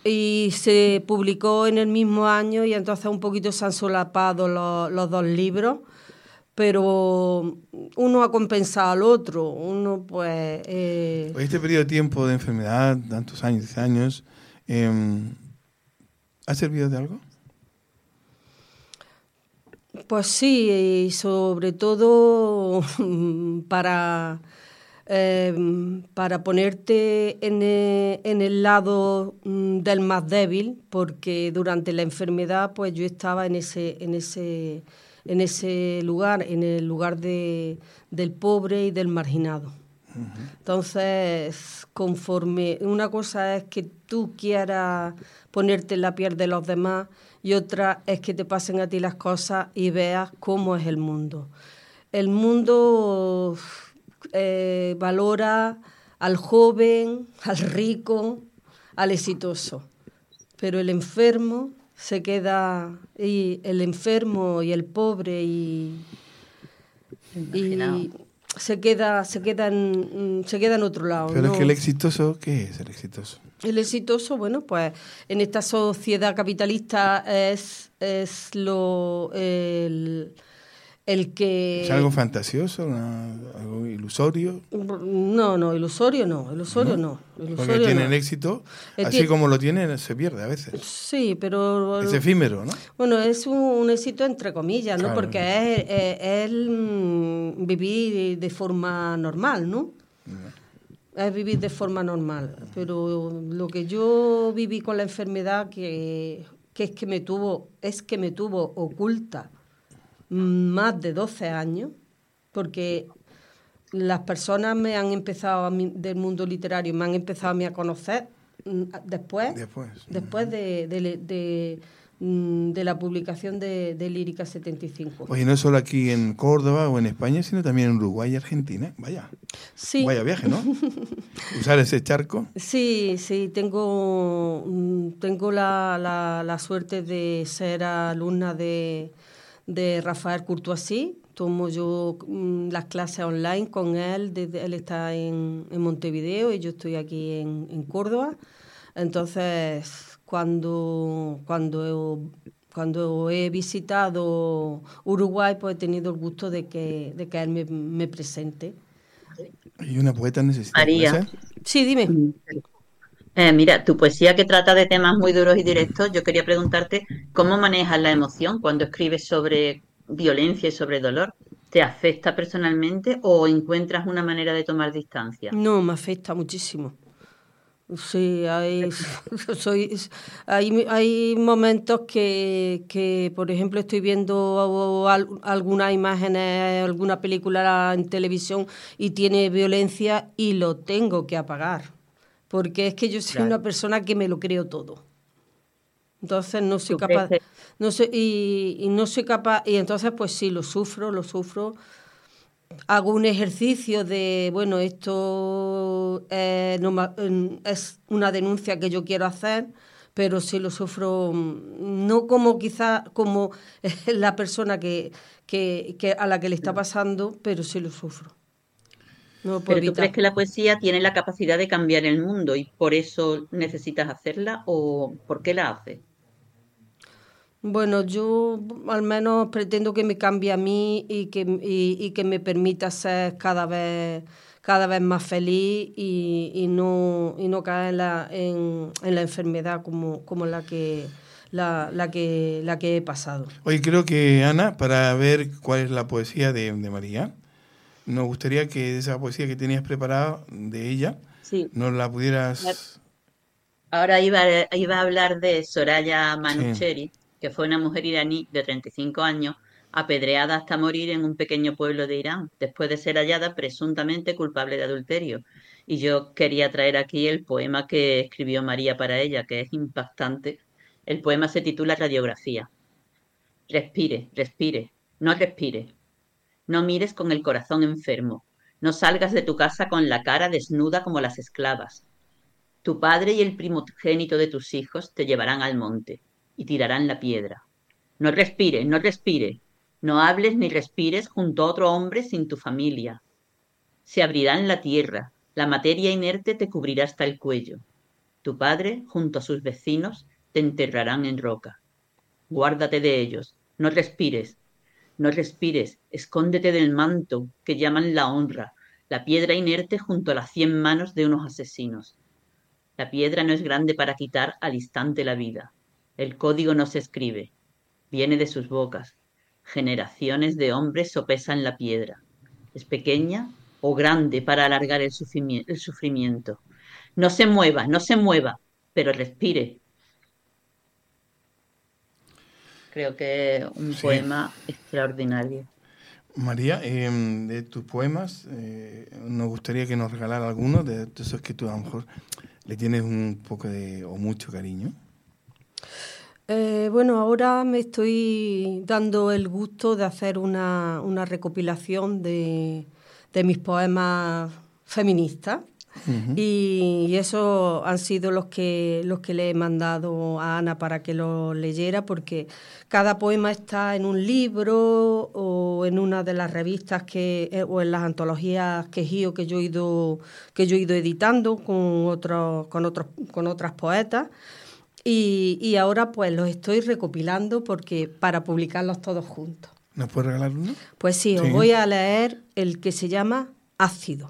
y se publicó en el mismo año y entonces un poquito se han solapado los dos libros, pero uno ha compensado al otro. Uno pues... Este periodo de tiempo de enfermedad, tantos años, 10 años, ¿ha servido de algo? Pues sí, y sobre todo para ponerte en el lado del más débil, porque durante la enfermedad pues yo estaba en ese lugar, en el lugar del pobre y del marginado. Entonces, conforme una cosa es que tú quieras ponerte en la piel de los demás y otra es que te pasen a ti las cosas y veas cómo es el mundo. El mundo valora al joven, al rico, al exitoso, pero el enfermo se queda, y el enfermo y el pobre y se queda en otro lado. Pero ¿no? es que el exitoso, ¿qué es el exitoso? El exitoso, bueno, pues en esta sociedad capitalista es el que... ¿Es algo fantasioso, algo ilusorio? No, ilusorio no. Porque tienen éxito, así como lo tienen, se pierde a veces. Sí, pero... Es efímero, ¿no? Bueno, es un éxito entre comillas, ¿no? Claro. Porque es vivir de forma normal, ¿no? Es vivir de forma normal. Pero lo que yo viví con la enfermedad, que es que me tuvo oculta más de 12 años, porque las personas me han empezado del mundo literario, me han empezado a mí a conocer después de la publicación de Lírica 75. Oye, no solo aquí en Córdoba o en España, sino también en Uruguay y Argentina. Vaya. Sí. Vaya viaje, ¿no? Usar ese charco. Sí, tengo la suerte de ser alumna de Rafael Courtoisí. Tomo yo las clases online con él, él está en Montevideo y yo estoy aquí en Córdoba. Entonces, cuando he visitado Uruguay, pues he tenido el gusto de que él me presente. ¿Y una poeta necesita María. clase? Sí, dime. Mira, tu poesía que trata de temas muy duros y directos, yo quería preguntarte cómo manejas la emoción cuando escribes sobre violencia y sobre dolor. ¿Te afecta personalmente o encuentras una manera de tomar distancia? No, me afecta muchísimo. Sí, hay momentos que, por ejemplo, estoy viendo algunas imágenes, alguna película en televisión y tiene violencia y lo tengo que apagar. Porque es que yo soy una persona que me lo creo todo. Entonces no soy capaz, no soy capaz, y entonces pues sí, lo sufro. Hago un ejercicio de, bueno, esto es una denuncia que yo quiero hacer, pero sí lo sufro, no como quizá como la persona que a la que le está pasando, pero sí lo sufro. No ¿Pero tú crees que la poesía tiene la capacidad de cambiar el mundo y por eso necesitas hacerla o por qué la haces? Bueno, yo al menos pretendo que me cambie a mí y que me permita ser cada vez más feliz y no caer en la enfermedad como la que he pasado. Oye, creo que Ana, para ver cuál es la poesía de María, nos gustaría que esa poesía que tenías preparada de ella, sí, nos la pudieras... Ahora iba a hablar de Soraya Manucheri, que fue una mujer iraní de 35 años, apedreada hasta morir en un pequeño pueblo de Irán, después de ser hallada presuntamente culpable de adulterio. Y yo quería traer aquí el poema que escribió María para ella, que es impactante. El poema se titula Radiografía. Respire, respire, no respire. No mires con el corazón enfermo. No salgas de tu casa con la cara desnuda como las esclavas. Tu padre y el primogénito de tus hijos te llevarán al monte y tirarán la piedra. No respire, no respire. No hables ni respires junto a otro hombre sin tu familia. Se abrirán la tierra, la materia inerte te cubrirá hasta el cuello. Tu padre, junto a sus vecinos, te enterrarán en roca. Guárdate de ellos, no respires, escóndete del manto que llaman la honra, la piedra inerte junto a las 100 manos de unos asesinos. La piedra no es grande para quitar al instante la vida. El código no se escribe, viene de sus bocas. Generaciones de hombres sopesan la piedra. Es pequeña o grande para alargar el sufrimiento. No se mueva, pero respire. Creo que es un poema extraordinario. María, de tus poemas, nos gustaría que nos regalara alguno de esos que tú a lo mejor le tienes un poco o mucho cariño. Bueno, ahora me estoy dando el gusto de hacer una recopilación de mis poemas feministas. Uh-huh. Y esos han sido los que le he mandado a Ana para que los leyera, porque cada poema está en un libro o en una de las revistas o en las antologías quejío que yo he ido editando con otras poetas, y ahora pues los estoy recopilando para publicarlos todos juntos. ¿Nos puedes regalar uno? Pues sí, os voy a leer el que se llama Ácido.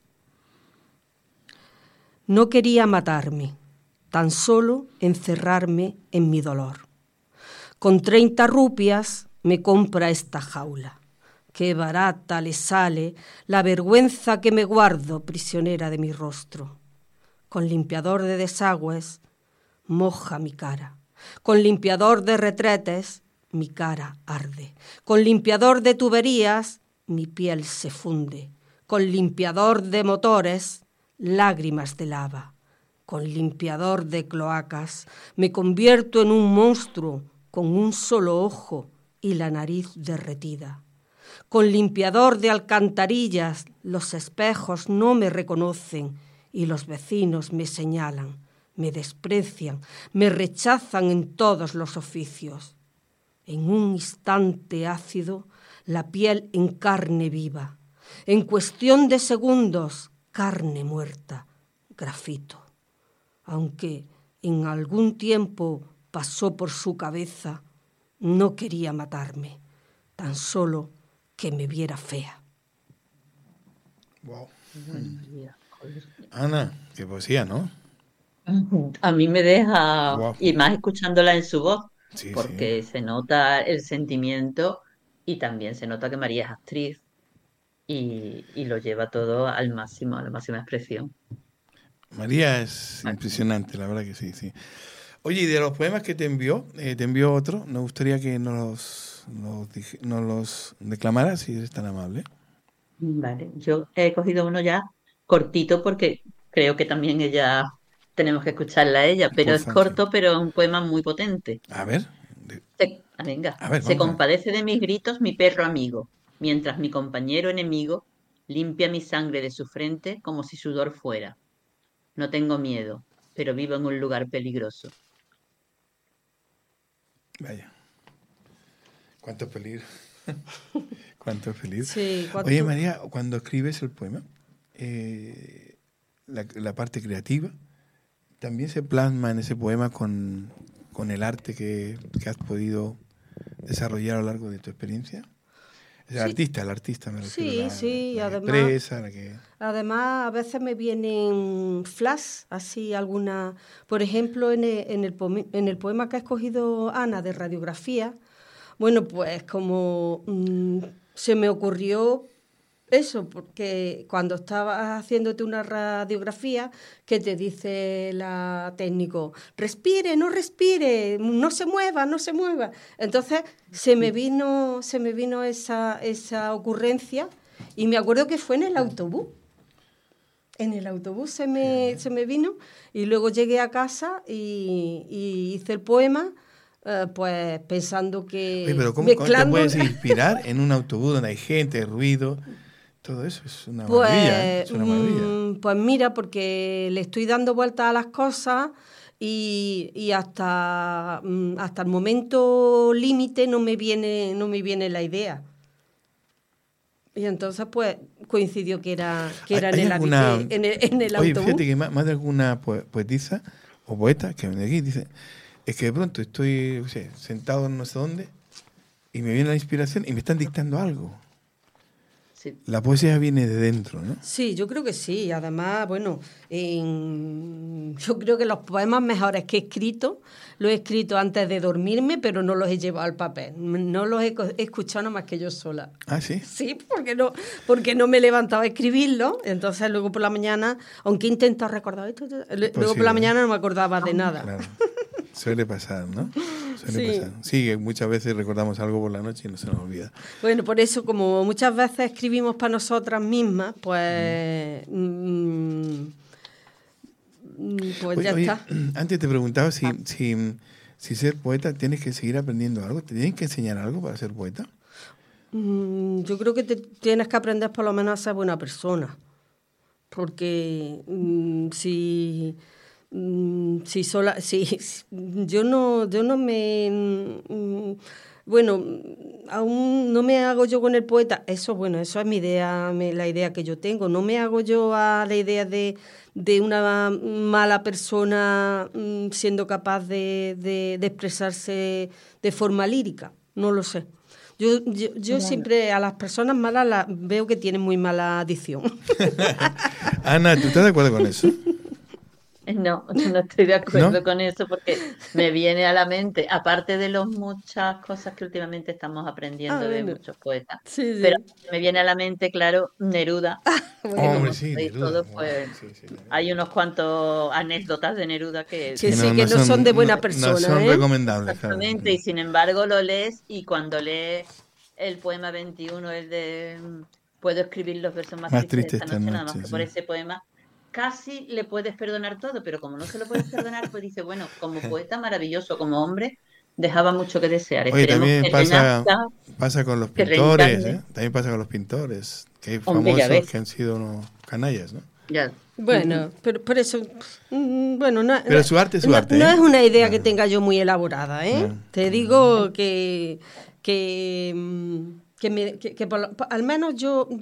No quería matarme, tan solo encerrarme en mi dolor. Con 30 rupias me compra esta jaula. Qué barata le sale la vergüenza que me guardo prisionera de mi rostro. Con limpiador de desagües moja mi cara. Con limpiador de retretes mi cara arde. Con limpiador de tuberías mi piel se funde. Con limpiador de motores lágrimas de lava. Con limpiador de cloacas me convierto en un monstruo con un solo ojo y la nariz derretida. Con limpiador de alcantarillas los espejos no me reconocen y los vecinos me señalan, me desprecian, me rechazan en todos los oficios. En un instante ácido la piel en carne viva. En cuestión de segundos carne muerta, grafito. Aunque en algún tiempo pasó por su cabeza, no quería matarme, tan solo que me viera fea. Wow. Ana, qué poesía, ¿no? A mí me deja, Wow. Y más escuchándola en su voz, Sí, porque se nota el sentimiento y también se nota que María es actriz. Y lo lleva todo al máximo, a la máxima expresión. María es impresionante, la verdad que sí. Oye, y de los poemas que te envió otro, nos gustaría que nos los declamaras, si eres tan amable. Vale, yo he cogido uno ya cortito porque creo que también tenemos que escucharla a ella, pero es corto, pero es un poema muy potente. A ver. Venga. A ver, Se compadece de mis gritos mi perro amigo, mientras mi compañero enemigo limpia mi sangre de su frente como si sudor fuera. No tengo miedo, pero vivo en un lugar peligroso. Vaya. Cuánto peligro. Cuánto peligro. Sí, Oye, María, cuando escribes el poema, la parte creativa también se plasma en ese poema con el arte que has podido desarrollar a lo largo de tu experiencia. El artista me refiero. Sí, además. Empresa, Además, a veces me vienen flash, así alguna. Por ejemplo, en el poema que ha escogido Ana de radiografía, bueno, pues como se me ocurrió eso, porque cuando estabas haciéndote una radiografía, que te dice la técnico, respire, no respire, no se mueva. Entonces se me vino esa ocurrencia y me acuerdo que fue en el autobús. En el autobús se me vino y luego llegué a casa y hice el poema. Pues pensando que... Oye, pero ¿cómo te puedes inspirar en un autobús donde hay gente, ruido? Todo eso es una maravilla. Pues mira, porque le estoy dando vueltas a las cosas y hasta el momento límite no me viene la idea. Y entonces, pues, coincidió que era ¿Hay en el alguna- en el Oye, autobús. fíjate que más de alguna poetisa o poeta que viene aquí dice, es que de pronto estoy, o sea, sentado en no sé dónde y me viene la inspiración y me están dictando algo. La poesía viene de dentro, ¿no? Sí, yo creo que sí. Además, bueno, yo creo que los poemas mejores que he escrito antes de dormirme, pero no los he llevado al papel. No los he escuchado nada más que yo sola. Ah, sí. Sí, porque no me levantaba a escribirlo. Entonces luego por la mañana, aunque he intentado recordar esto, luego por la mañana no me acordaba de nada. Claro. Suele pasar, ¿no? Suele Sí. pasar. Sí, que muchas veces recordamos algo por la noche y no se nos olvida. Bueno, por eso, como muchas veces escribimos para nosotras mismas, pues, pues ya Oye, está. antes te preguntaba si ser poeta tienes que seguir aprendiendo algo. ¿Te tienen que enseñar algo para ser poeta? Yo creo que tienes que aprender por lo menos a ser buena persona. Porque si yo no me bueno, aún no me hago yo con el poeta. Eso es mi idea, la idea que yo tengo. No me hago yo a la idea de una mala persona siendo capaz de expresarse de forma lírica. No lo sé. Yo siempre a las personas malas las veo que tienen muy mala dicción. Ana, ¿tú estás de acuerdo con eso? No estoy de acuerdo ¿No? con eso porque me viene a la mente, aparte de las muchas cosas que últimamente estamos aprendiendo de bueno. muchos poetas, Sí. pero me viene a la mente, claro, Neruda. que como Hombre, sí, sabéis Neruda. todos, pues, hay unos cuantos anécdotas de Neruda que no son de buena persona, No son ¿eh? recomendables, claro. Exactamente, y sin embargo lo lees y cuando lees el poema 21, el de puedo escribir los versos más tristes esta noche, nada más que por ese poema, casi le puedes perdonar todo, pero como no se lo puedes perdonar, pues dice, bueno, como poeta maravilloso, como hombre, dejaba mucho que desear. Oye, Esperemos también que pasa con los que pintores, reencarne. ¿eh? También pasa con los pintores, que hay Hombre, ya famosos ves. que han sido unos canallas, ¿no? Ya. Bueno, pero por eso, bueno, Pero su arte es su arte, no ¿eh? es una idea que tenga yo muy elaborada, ¿eh? No. Te digo que al menos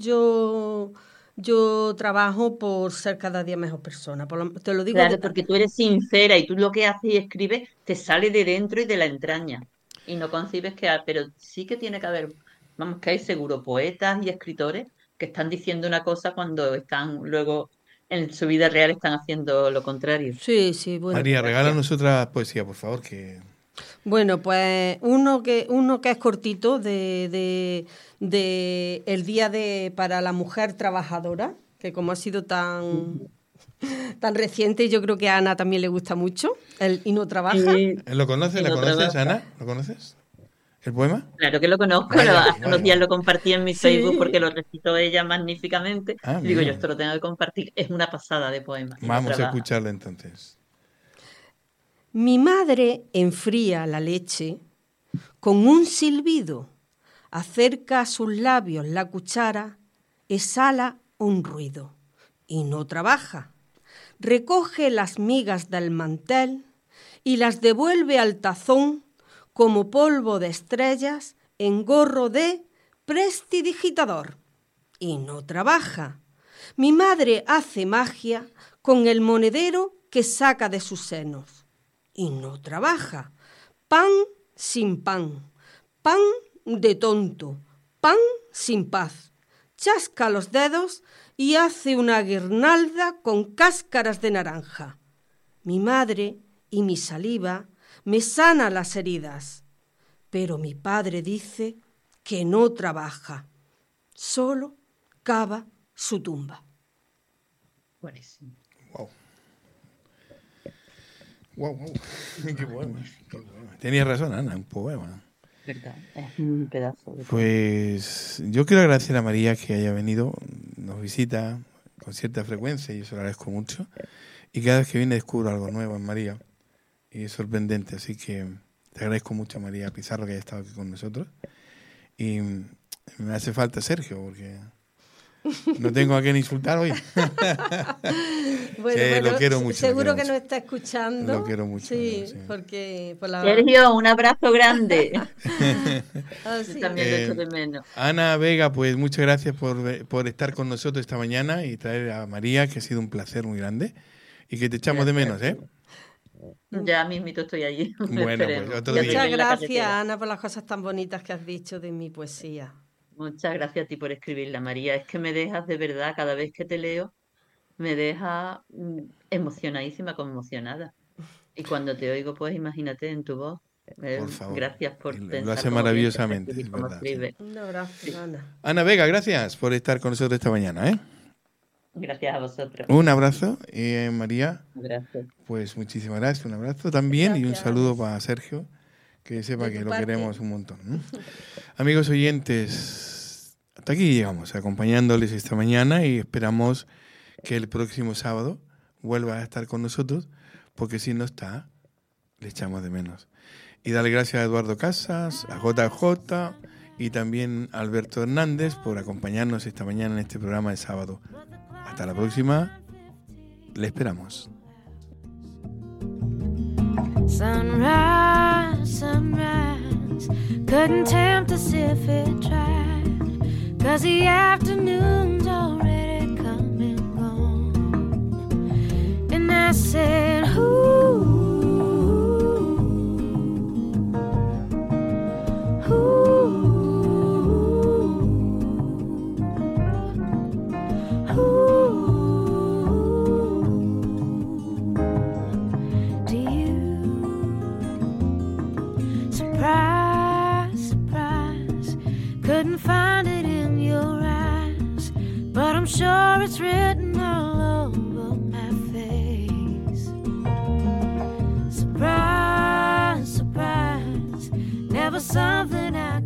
yo trabajo por ser cada día mejor persona. Te lo digo. Claro, porque tú eres sincera y tú lo que haces y escribes te sale de dentro y de la entraña. Y no concibes pero sí que tiene que haber, vamos, que hay seguro poetas y escritores que están diciendo una cosa cuando están luego en su vida real están haciendo lo contrario. Sí, bueno. María, regálanos otra poesía, por favor, que... Bueno, pues uno que es cortito de el día para la mujer trabajadora, que como ha sido tan reciente, yo creo que a Ana también le gusta mucho, el y no trabaja. ¿Lo conoces? ¿La conoces, Ana? ¿Lo conoces? ¿El poema? Claro que lo conozco, hace unos días lo compartí en mi Facebook porque lo recitó ella magníficamente. Ah, Y digo, mira. yo esto lo tengo que compartir, es una pasada de poema. Y no Vamos a trabaja. escucharlo entonces. Mi madre enfría la leche con un silbido, acerca a sus labios la cuchara, exhala un ruido y no trabaja. Recoge las migas del mantel y las devuelve al tazón como polvo de estrellas en gorro de prestidigitador y no trabaja. Mi madre hace magia con el monedero que saca de sus senos y no trabaja. Pan sin pan, pan de tonto, pan sin paz. Chasca los dedos y hace una guirnalda con cáscaras de naranja. Mi madre y mi saliva me sana las heridas, pero mi padre dice que no trabaja, solo cava su tumba. Buenísimo. Wow. Qué poema. Tenías razón, Ana, un poema. ¿Verdad? Es un pedazo de Pues yo quiero agradecer a María que haya venido, nos visita con cierta frecuencia y yo se lo agradezco mucho. Y cada vez que viene descubro algo nuevo en María y es sorprendente. Así que te agradezco mucho a María Pizarro que haya estado aquí con nosotros. Y me hace falta Sergio porque no tengo a quién insultar hoy. Lo quiero mucho. Seguro que nos está escuchando. Lo quiero mucho. Sí, porque... Sergio, un abrazo grande. Sí. También lo echo de menos. Ana Vega, pues muchas gracias por estar con nosotros esta mañana y traer a María, que ha sido un placer muy grande y que te echamos de menos, ¿eh? Ya mismito estoy allí. Bueno, pues otro día. Muchas gracias, Ana, por las cosas tan bonitas que has dicho de mi poesía. Muchas gracias a ti por escribirla, María. Es que me dejas de verdad, cada vez que te leo, me deja emocionadísima, conmocionada. Y cuando te oigo, pues imagínate en tu voz. Por favor. Gracias por pensar. Lo hace maravillosamente, es como verdad. escribe. Un abrazo, Ana. Ana Vega, gracias por estar con nosotros esta mañana, ¿eh? Gracias a vosotros. Un abrazo. María, gracias. Pues muchísimas gracias. Un abrazo también y un saludo para Sergio, que sepa que lo queremos un montón, ¿no? Amigos oyentes, hasta aquí llegamos, acompañándoles esta mañana y esperamos que el próximo sábado vuelva a estar con nosotros, porque si no está, le echamos de menos. Y darle gracias a Eduardo Casas, a JJ y también a Alberto Hernández por acompañarnos esta mañana en este programa de sábado. Hasta la próxima, le esperamos. Sunrise, sunrise, couldn't tempt us if it tried, 'cause the afternoon's already come and gone. And I said, ooh, ooh, ooh. Do you? Surprise, surprise, couldn't find it in your eyes, but I'm sure it's written all over my face. Surprise, surprise, never something I